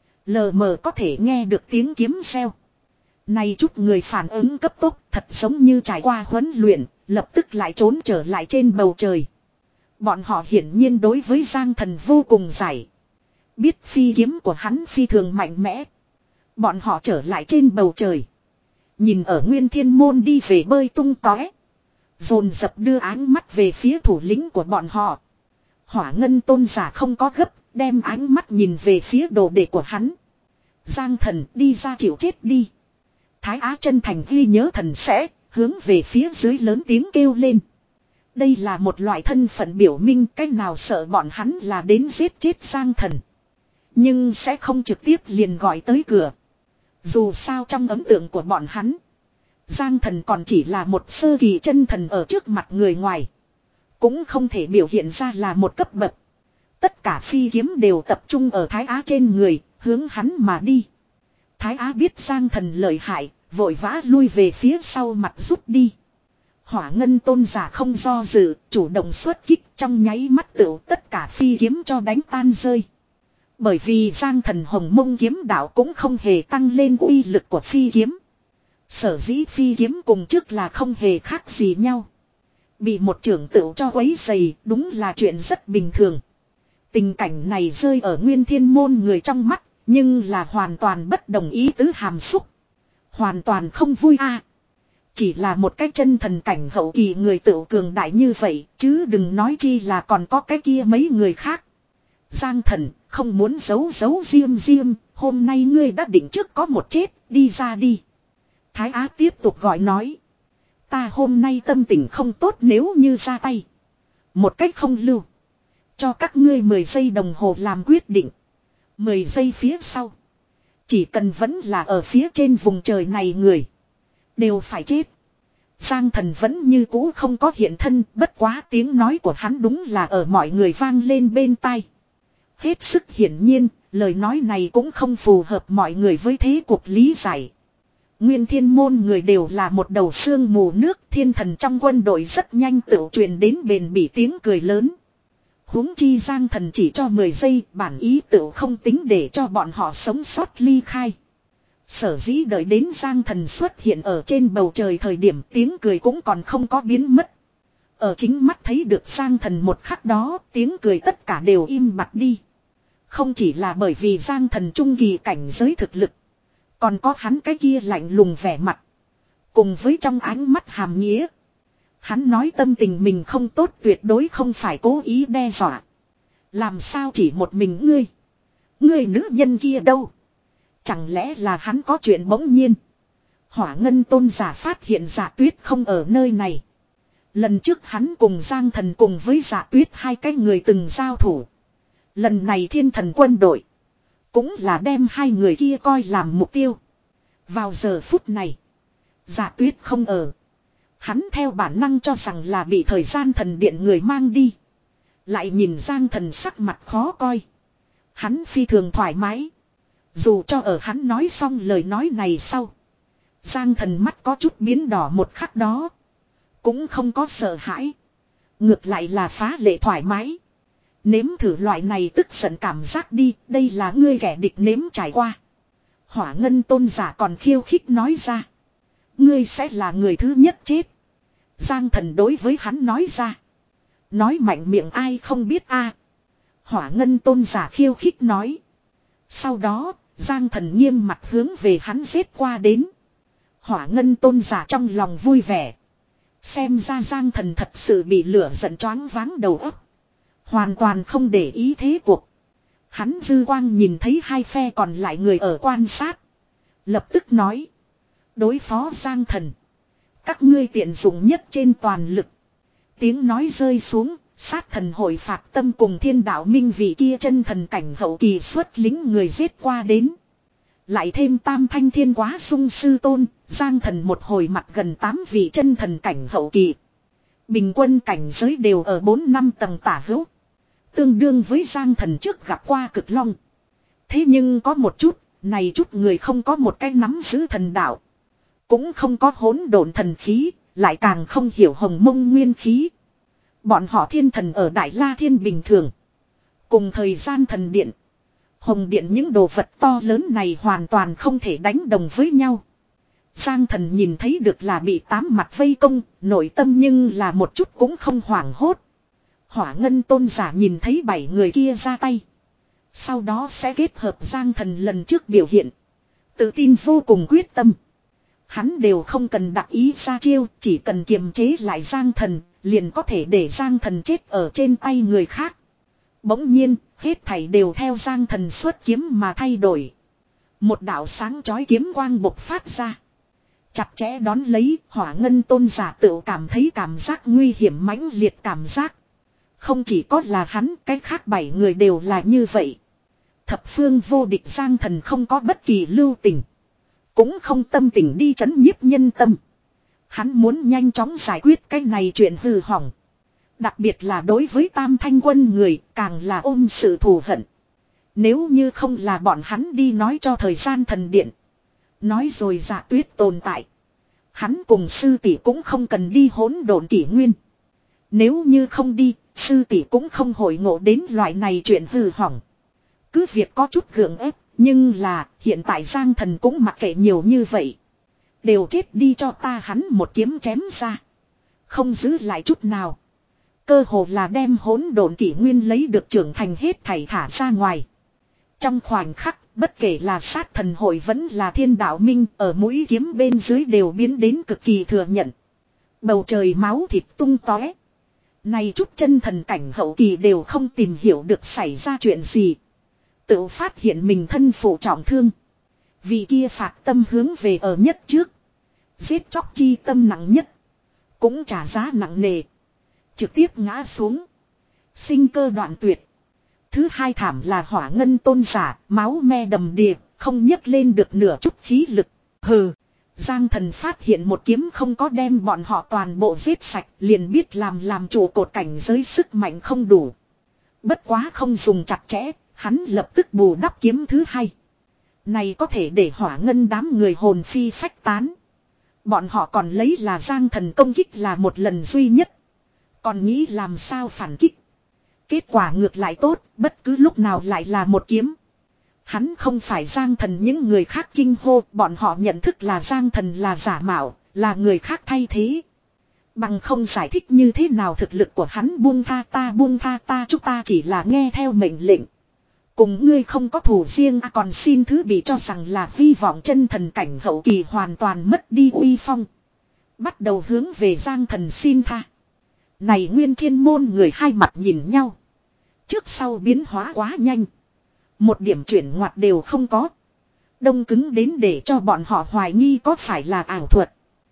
Lờ mờ có thể nghe được tiếng kiếm reo. Này chút người phản ứng cấp tốc thật giống như trải qua huấn luyện, lập tức lại trốn trở lại trên bầu trời. Bọn họ hiển nhiên đối với Giang Thần vô cùng giải. Biết phi kiếm của hắn phi thường mạnh mẽ. Bọn họ trở lại trên bầu trời. Nhìn ở Nguyên Thiên Môn đi về bơi tung tóe. Dồn dập đưa ánh mắt về phía thủ lĩnh của bọn họ. Hỏa Ngân tôn giả không có gấp, đem ánh mắt nhìn về phía đồ đệ của hắn. Giang Thần đi ra chịu chết đi. Thái Á chân thành ghi nhớ thần sẽ, hướng về phía dưới lớn tiếng kêu lên. Đây là một loại thân phận biểu minh cách nào sợ bọn hắn là đến giết chết Giang Thần. Nhưng sẽ không trực tiếp liền gọi tới cửa. Dù sao trong ấn tượng của bọn hắn, Giang Thần còn chỉ là một sơ kỳ chân thần ở trước mặt người ngoài. Cũng không thể biểu hiện ra là một cấp bậc. Tất cả phi kiếm đều tập trung ở Thái Á trên người, hướng hắn mà đi. Thái Á biết Giang Thần lợi hại, vội vã lui về phía sau mặt rút đi. Hỏa ngân tôn giả không do dự, chủ động xuất kích trong nháy mắt tựu tất cả phi kiếm cho đánh tan rơi. Bởi vì Giang Thần Hồng Mông kiếm đạo cũng không hề tăng lên uy lực của phi kiếm. Sở dĩ phi kiếm cùng trước là không hề khác gì nhau. Bị một trưởng tựu cho quấy dày đúng là chuyện rất bình thường. Tình cảnh này rơi ở Nguyên Thiên Môn người trong mắt, nhưng là hoàn toàn bất đồng ý tứ hàm xúc. Hoàn toàn không vui a. Chỉ là một cái chân thần cảnh hậu kỳ người tựu cường đại như vậy, chứ đừng nói chi là còn có cái kia mấy người khác. Giang Thần, không muốn giấu giấu diêm diêm, hôm nay ngươi đã định trước có một chết, đi ra đi. Thái Á tiếp tục gọi nói. Ta hôm nay tâm tình không tốt nếu như ra tay. Một cách không lưu. Cho các ngươi mười giây đồng hồ làm quyết định. mười giây phía sau. Chỉ cần vẫn là ở phía trên vùng trời này người. Đều phải chết. Giang Thần vẫn như cũ không có hiện thân. Bất quá tiếng nói của hắn đúng là ở mọi người vang lên bên tai. Hết sức hiển nhiên. Lời nói này cũng không phù hợp mọi người với thế cuộc lý giải. Nguyên Thiên Môn người đều là một đầu xương mù nước. Thiên thần trong quân đội rất nhanh tự truyền đến bền bỉ tiếng cười lớn. Huống chi Giang Thần chỉ cho mười giây, bản ý tự không tính để cho bọn họ sống sót ly khai. Sở dĩ đợi đến Giang Thần xuất hiện ở trên bầu trời thời điểm tiếng cười cũng còn không có biến mất. Ở chính mắt thấy được Giang Thần một khắc đó, tiếng cười tất cả đều im bặt đi. Không chỉ là bởi vì Giang Thần trung kỳ cảnh giới thực lực, còn có hắn cái kia lạnh lùng vẻ mặt, cùng với trong ánh mắt hàm nghĩa. Hắn nói tâm tình mình không tốt tuyệt đối không phải cố ý đe dọa. Làm sao chỉ một mình ngươi? Ngươi nữ nhân kia đâu? Chẳng lẽ là hắn có chuyện bỗng nhiên? Hỏa Ngân tôn giả phát hiện Dạ Tuyết không ở nơi này. Lần trước hắn cùng Giang Thần cùng với Dạ Tuyết hai cái người từng giao thủ. Lần này thiên thần quân đội cũng là đem hai người kia coi làm mục tiêu. Vào giờ phút này, Dạ Tuyết không ở. Hắn theo bản năng cho rằng là bị thời gian thần điện người mang đi. Lại nhìn Giang Thần sắc mặt khó coi. Hắn phi thường thoải mái. Dù cho ở hắn nói xong lời nói này sau, Giang Thần mắt có chút biến đỏ một khắc đó, cũng không có sợ hãi. Ngược lại là phá lệ thoải mái. Nếm thử loại này tức giận cảm giác đi. Đây là ngươi kẻ địch nếm trải qua. Hỏa Ngân tôn giả còn khiêu khích nói ra. Ngươi sẽ là người thứ nhất chết. Giang Thần đối với hắn nói ra. Nói mạnh miệng ai không biết a. Hỏa Ngân tôn giả khiêu khích nói. Sau đó Giang Thần nghiêm mặt hướng về hắn giết qua đến. Hỏa Ngân tôn giả trong lòng vui vẻ. Xem ra Giang Thần thật sự bị lửa giận choáng váng đầu óc, hoàn toàn không để ý thế cuộc. Hắn dư quang nhìn thấy hai phe còn lại người ở quan sát, lập tức nói. Đối phó Giang Thần, các ngươi tiện dụng nhất trên toàn lực. Tiếng nói rơi xuống, sát thần hội phạt tâm cùng thiên đạo minh vị kia chân thần cảnh hậu kỳ xuất lính người giết qua đến. Lại thêm tam thanh thiên quá sung sư tôn, Giang Thần một hồi mặt gần tám vị chân thần cảnh hậu kỳ. Bình quân cảnh giới đều ở bốn năm tầng tả hữu. Tương đương với Giang Thần trước gặp qua cực long. Thế nhưng có một chút, này chút người không có một cái nắm giữ thần đạo. Cũng không có hỗn độn thần khí, lại càng không hiểu hồng mông nguyên khí. Bọn họ thiên thần ở Đại La Thiên bình thường. Cùng thời gian thần điện, hồng điện những đồ vật to lớn này hoàn toàn không thể đánh đồng với nhau. Giang Thần nhìn thấy được là bị tám mặt vây công, nội tâm nhưng là một chút cũng không hoảng hốt. Hỏa Ngân tôn giả nhìn thấy bảy người kia ra tay. Sau đó sẽ kết hợp Giang Thần lần trước biểu hiện. Tự tin vô cùng quyết tâm. Hắn đều không cần đặc ý ra chiêu, chỉ cần kiềm chế lại Giang Thần, liền có thể để Giang Thần chết ở trên tay người khác. Bỗng nhiên, hết thảy đều theo Giang Thần xuất kiếm mà thay đổi. Một đạo sáng chói kiếm quang bộc phát ra. Chặt chẽ đón lấy, Hỏa Ngân tôn giả tự cảm thấy cảm giác nguy hiểm mãnh liệt cảm giác. Không chỉ có là hắn, cái khác bảy người đều là như vậy. Thập phương vô địch Giang Thần không có bất kỳ lưu tình, cũng không tâm tình đi trấn nhiếp nhân tâm. Hắn muốn nhanh chóng giải quyết cái này chuyện hư hỏng. Đặc biệt là đối với Tam Thanh quân người, càng là ôm sự thù hận. Nếu như không là bọn hắn đi nói cho thời gian thần điện, nói rồi Dạ Tuyết tồn tại, Hắn cùng sư tỷ cũng không cần đi hỗn độn kỷ nguyên. Nếu như không đi, sư tỷ cũng không hội ngộ đến loại này chuyện hư hỏng. Cứ việc có chút gượng ép, nhưng là hiện tại Giang Thần cũng mặc kệ nhiều như vậy. Đều chết đi cho ta, hắn một kiếm chém ra. Không giữ lại chút nào. Cơ hồ là đem hỗn độn kỷ nguyên lấy được trưởng thành hết thảy thả ra ngoài. Trong khoảnh khắc, bất kể là sát thần hội vẫn là thiên đạo minh, ở mũi kiếm bên dưới đều biến đến cực kỳ thừa nhận. Bầu trời máu thịt tung tóe. Này chút chân thần cảnh hậu kỳ đều không tìm hiểu được xảy ra chuyện gì. Tự phát hiện mình thân phụ trọng thương. Vì kia phạt tâm hướng về ở nhất trước. Giết chóc chi tâm nặng nhất. Cũng trả giá nặng nề. Trực tiếp ngã xuống. Sinh cơ đoạn tuyệt. Thứ hai thảm là hỏa ngân tôn giả, máu me đầm đìa, không nhấc lên được nửa chút khí lực. Hừ. Giang Thần phát hiện một kiếm không có đem bọn họ toàn bộ giết sạch, liền biết làm làm chủ cột cảnh giới sức mạnh không đủ. Bất quá không dùng chặt chẽ, hắn lập tức bù đắp kiếm thứ hai. Này có thể để hỏa ngân đám người hồn phi phách tán. Bọn họ còn lấy là Giang Thần công kích là một lần duy nhất. Còn nghĩ làm sao phản kích. Kết quả ngược lại tốt, bất cứ lúc nào lại là một kiếm. Hắn không phải Giang Thần những người khác kinh hô, bọn họ nhận thức là Giang Thần là giả mạo, là người khác thay thế. Bằng không giải thích như thế nào thực lực của hắn buông tha ta buông tha ta, chúng ta chỉ là nghe theo mệnh lệnh. Cùng ngươi không có thù riêng, à, còn xin thứ bị cho rằng là hy vọng chân thần cảnh hậu kỳ hoàn toàn mất đi uy phong. Bắt đầu hướng về Giang Thần xin tha. Này Nguyên Thiên môn người hai mặt nhìn nhau. Trước sau biến hóa quá nhanh. Một điểm chuyển ngoặt đều không có. Đông cứng đến để cho bọn họ hoài nghi có phải là ảo thuật.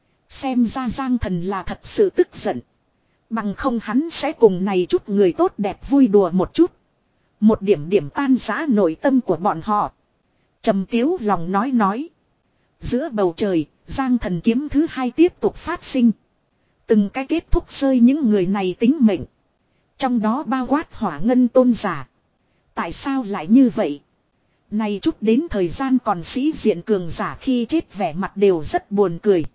Xem ra Giang Thần là thật sự tức giận. Bằng không hắn sẽ cùng này chút người tốt đẹp vui đùa một chút. Một điểm điểm tan rã nội tâm của bọn họ. Trầm Tiếu lòng nói nói. Giữa bầu trời, Giang Thần kiếm thứ hai tiếp tục phát sinh. Từng cái kết thúc rơi những người này tính mệnh. Trong đó bao quát hỏa ngân tôn giả. Tại sao lại như vậy? Này chút đến thời gian còn sĩ diện cường giả khi chết vẻ mặt đều rất buồn cười.